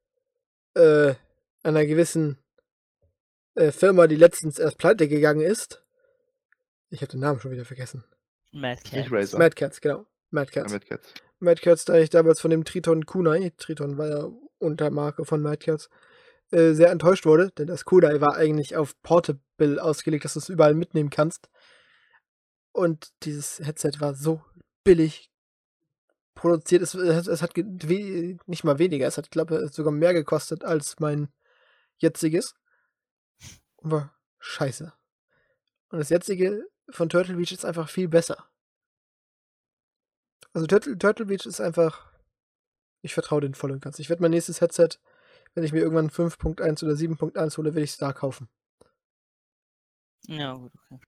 äh, einer gewissen äh, Firma, die letztens erst pleite gegangen ist. Ich habe den Namen schon wieder vergessen. Mad Nicht Cat. Razer. Mad Cats, genau. Mad Ja, Cats. Mad Cats. Mad Cats, da ich damals von dem Triton Kunai, Triton war ja Untermarke von Mad Cats, äh, sehr enttäuscht wurde, denn das Kunai war eigentlich auf Portable ausgelegt, dass du es überall mitnehmen kannst. Und dieses Headset war so billig produziert. Es, es, es hat ge- we- nicht mal weniger, es hat, glaube ich, sogar mehr gekostet als mein jetziges. Und war scheiße. Und das jetzige von Turtle Beach ist einfach viel besser. Also Turtle, Turtle Beach ist einfach. Ich vertraue den voll und ganz. Ich werde mein nächstes Headset, wenn ich mir irgendwann fünf Punkt eins oder sieben Punkt eins hole, werde ich es da kaufen. Ja, gut, okay.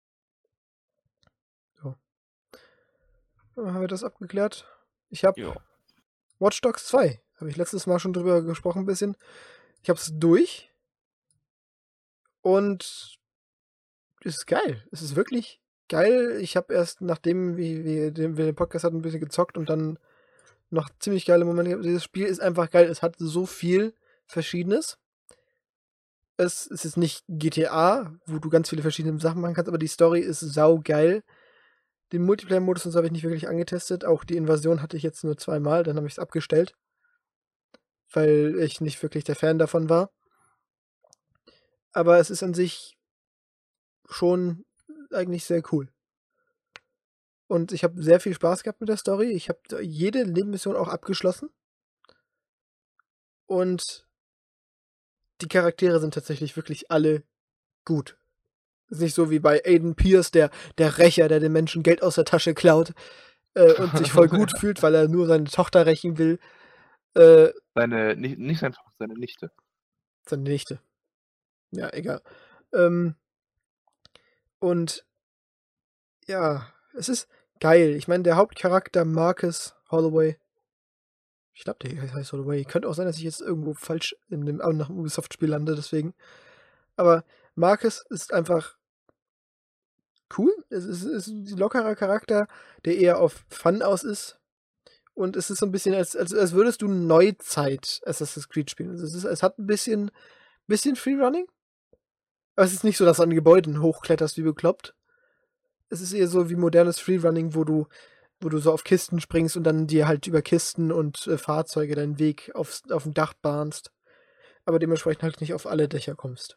Dann haben wir das abgeklärt. Ich habe Jo. Watch Dogs zwei. Habe ich letztes Mal schon drüber gesprochen ein bisschen. Ich habe es durch. Und ist geil. Es ist wirklich geil. Ich habe erst, nachdem wir, wir, den, wir den Podcast hatten, ein bisschen gezockt und dann noch ziemlich geile Momente gehabt. Dieses Spiel ist einfach geil. Es hat so viel Verschiedenes. Es, es ist nicht G T A, wo du ganz viele verschiedene Sachen machen kannst, aber die Story ist saugeil. Den Multiplayer-Modus und so habe ich nicht wirklich angetestet. Auch die Invasion hatte ich jetzt nur zweimal, dann habe ich es abgestellt. Weil ich nicht wirklich der Fan davon war. Aber es ist an sich schon eigentlich sehr cool. Und ich habe sehr viel Spaß gehabt mit der Story. Ich habe jede Nebenmission auch abgeschlossen. Und die Charaktere sind tatsächlich wirklich alle gut. Ist nicht so wie bei Aiden Pierce, der, der Rächer, der den Menschen Geld aus der Tasche klaut äh, und sich voll gut fühlt, weil er nur seine Tochter rächen will. Äh, Seine, nicht, nicht seine Tochter, seine Nichte. Seine Nichte. Ja, egal. Ähm, und ja, es ist geil. Ich meine, der Hauptcharakter Marcus Holloway, ich glaube, der heißt Holloway. Könnte auch sein, dass ich jetzt irgendwo falsch in dem nach dem Ubisoft-Spiel lande, deswegen. Aber Marcus ist einfach cool. Es ist, es ist ein lockerer Charakter, der eher auf Fun aus ist. Und es ist so ein bisschen, als, als, als würdest du Neuzeit Assassin's Creed spielen. Also es, ist, es hat ein bisschen, bisschen Freerunning. Aber es ist nicht so, dass du an Gebäuden hochkletterst wie bekloppt. Es ist eher so wie modernes Freerunning, wo du, wo du so auf Kisten springst und dann dir halt über Kisten und äh, Fahrzeuge deinen Weg aufs, auf dem Dach bahnst. Aber dementsprechend halt nicht auf alle Dächer kommst.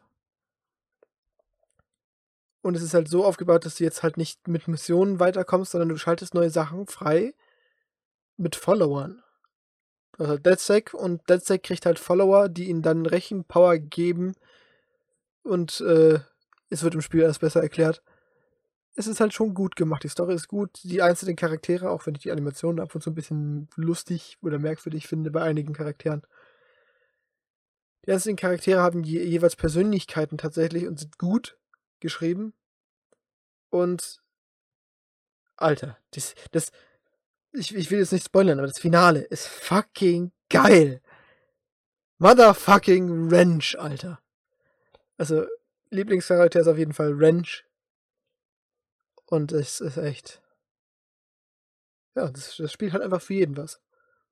Und es ist halt so aufgebaut, dass du jetzt halt nicht mit Missionen weiterkommst, sondern du schaltest neue Sachen frei mit Followern. Also DedSec und DedSec kriegt halt Follower, die ihnen dann Rechenpower geben und äh, es wird im Spiel erst besser erklärt. Es ist halt schon gut gemacht. Die Story ist gut. Die einzelnen Charaktere, auch wenn ich die Animationen ab und zu ein bisschen lustig oder merkwürdig finde bei einigen Charakteren. Die einzelnen Charaktere haben je, jeweils Persönlichkeiten tatsächlich und sind gut geschrieben. Und Alter, das, das ich, ich will jetzt nicht spoilern, aber das Finale ist fucking geil. Motherfucking Wrench, Alter. Also, Lieblingscharakter ist auf jeden Fall Wrench. Und es ist echt. Ja, das, das Spiel hat einfach für jeden was.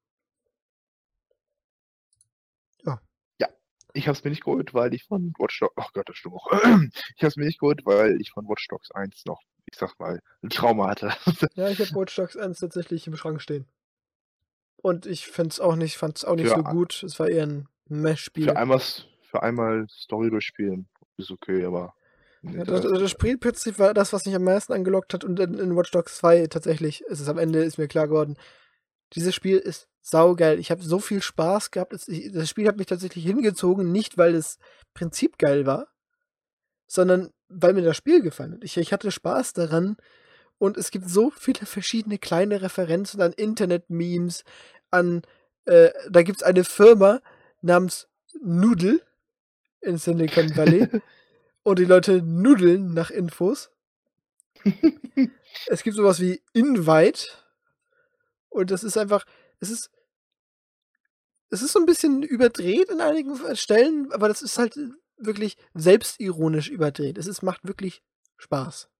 Ja. Ja, ich hab's mir nicht geholt, weil ich von Watch Dogs. Ach Gott, das stimmt auch. Ich hab's mir nicht geholt, weil ich von Watch Dogs eins noch, ich sag mal, ein Trauma hatte. Ja, ich habe Watch Dogs eins tatsächlich im Schrank stehen. Und ich find's auch nicht, fand's auch nicht Für so a- gut. Es war eher ein Mesh-Spiel. Für einmal, für einmal Story durchspielen ist okay, aber. nee, Ja, der das, Rest- das Spielprinzip war das, was mich am meisten angelockt hat. Und in, in Watch Dogs zwei tatsächlich ist es am Ende, ist mir klar geworden, dieses Spiel ist saugeil. Ich habe so viel Spaß gehabt. Es- ich- Das Spiel hat mich tatsächlich hingezogen, nicht weil das Prinzip geil war, sondern weil mir das Spiel gefallen hat. Ich, ich hatte Spaß daran. Und es gibt so viele verschiedene kleine Referenzen an Internet-Memes, an, äh, da gibt es eine Firma namens Noodle in Silicon Valley und die Leute nudeln nach Infos. Es gibt sowas wie Invite und das ist einfach, es ist, es ist so ein bisschen überdreht in einigen Stellen, aber das ist halt wirklich selbstironisch überdreht. Es ist, macht wirklich Spaß.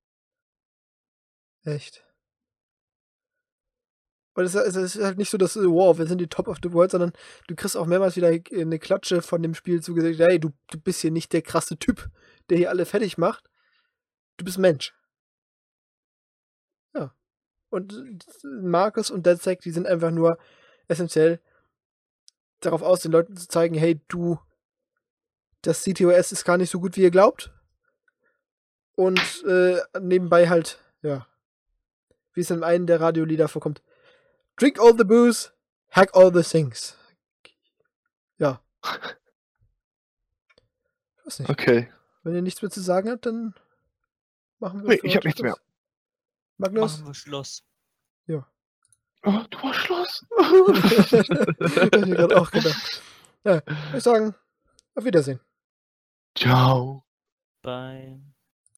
Echt. Und es, es ist halt nicht so, dass, äh, wow, wir sind die Top of the World, sondern du kriegst auch mehrmals wieder eine Klatsche von dem Spiel zugesagt, hey, du, du bist hier nicht der krasse Typ, der hier alle fertig macht. Du bist Mensch. Ja. Und äh, Marcus und DedSec, die sind einfach nur essentiell darauf aus, den Leuten zu zeigen, hey, du, das C T O S ist gar nicht so gut, wie ihr glaubt. Und äh, nebenbei halt, ja, wie es in einem der Radiolieder vorkommt, drink all the booze, hack all the things. Ja. Ich weiß nicht. Okay. Wenn ihr nichts mehr zu sagen habt, dann machen wir Nee, für ich hab heute nichts mehr. Schluss. Magnus? Machen wir Schluss. Ja. Oh, du hast Schluss. Hab ich mir gerade auch gedacht. Ja, ich würde sagen, auf Wiedersehen. Ciao. Bye.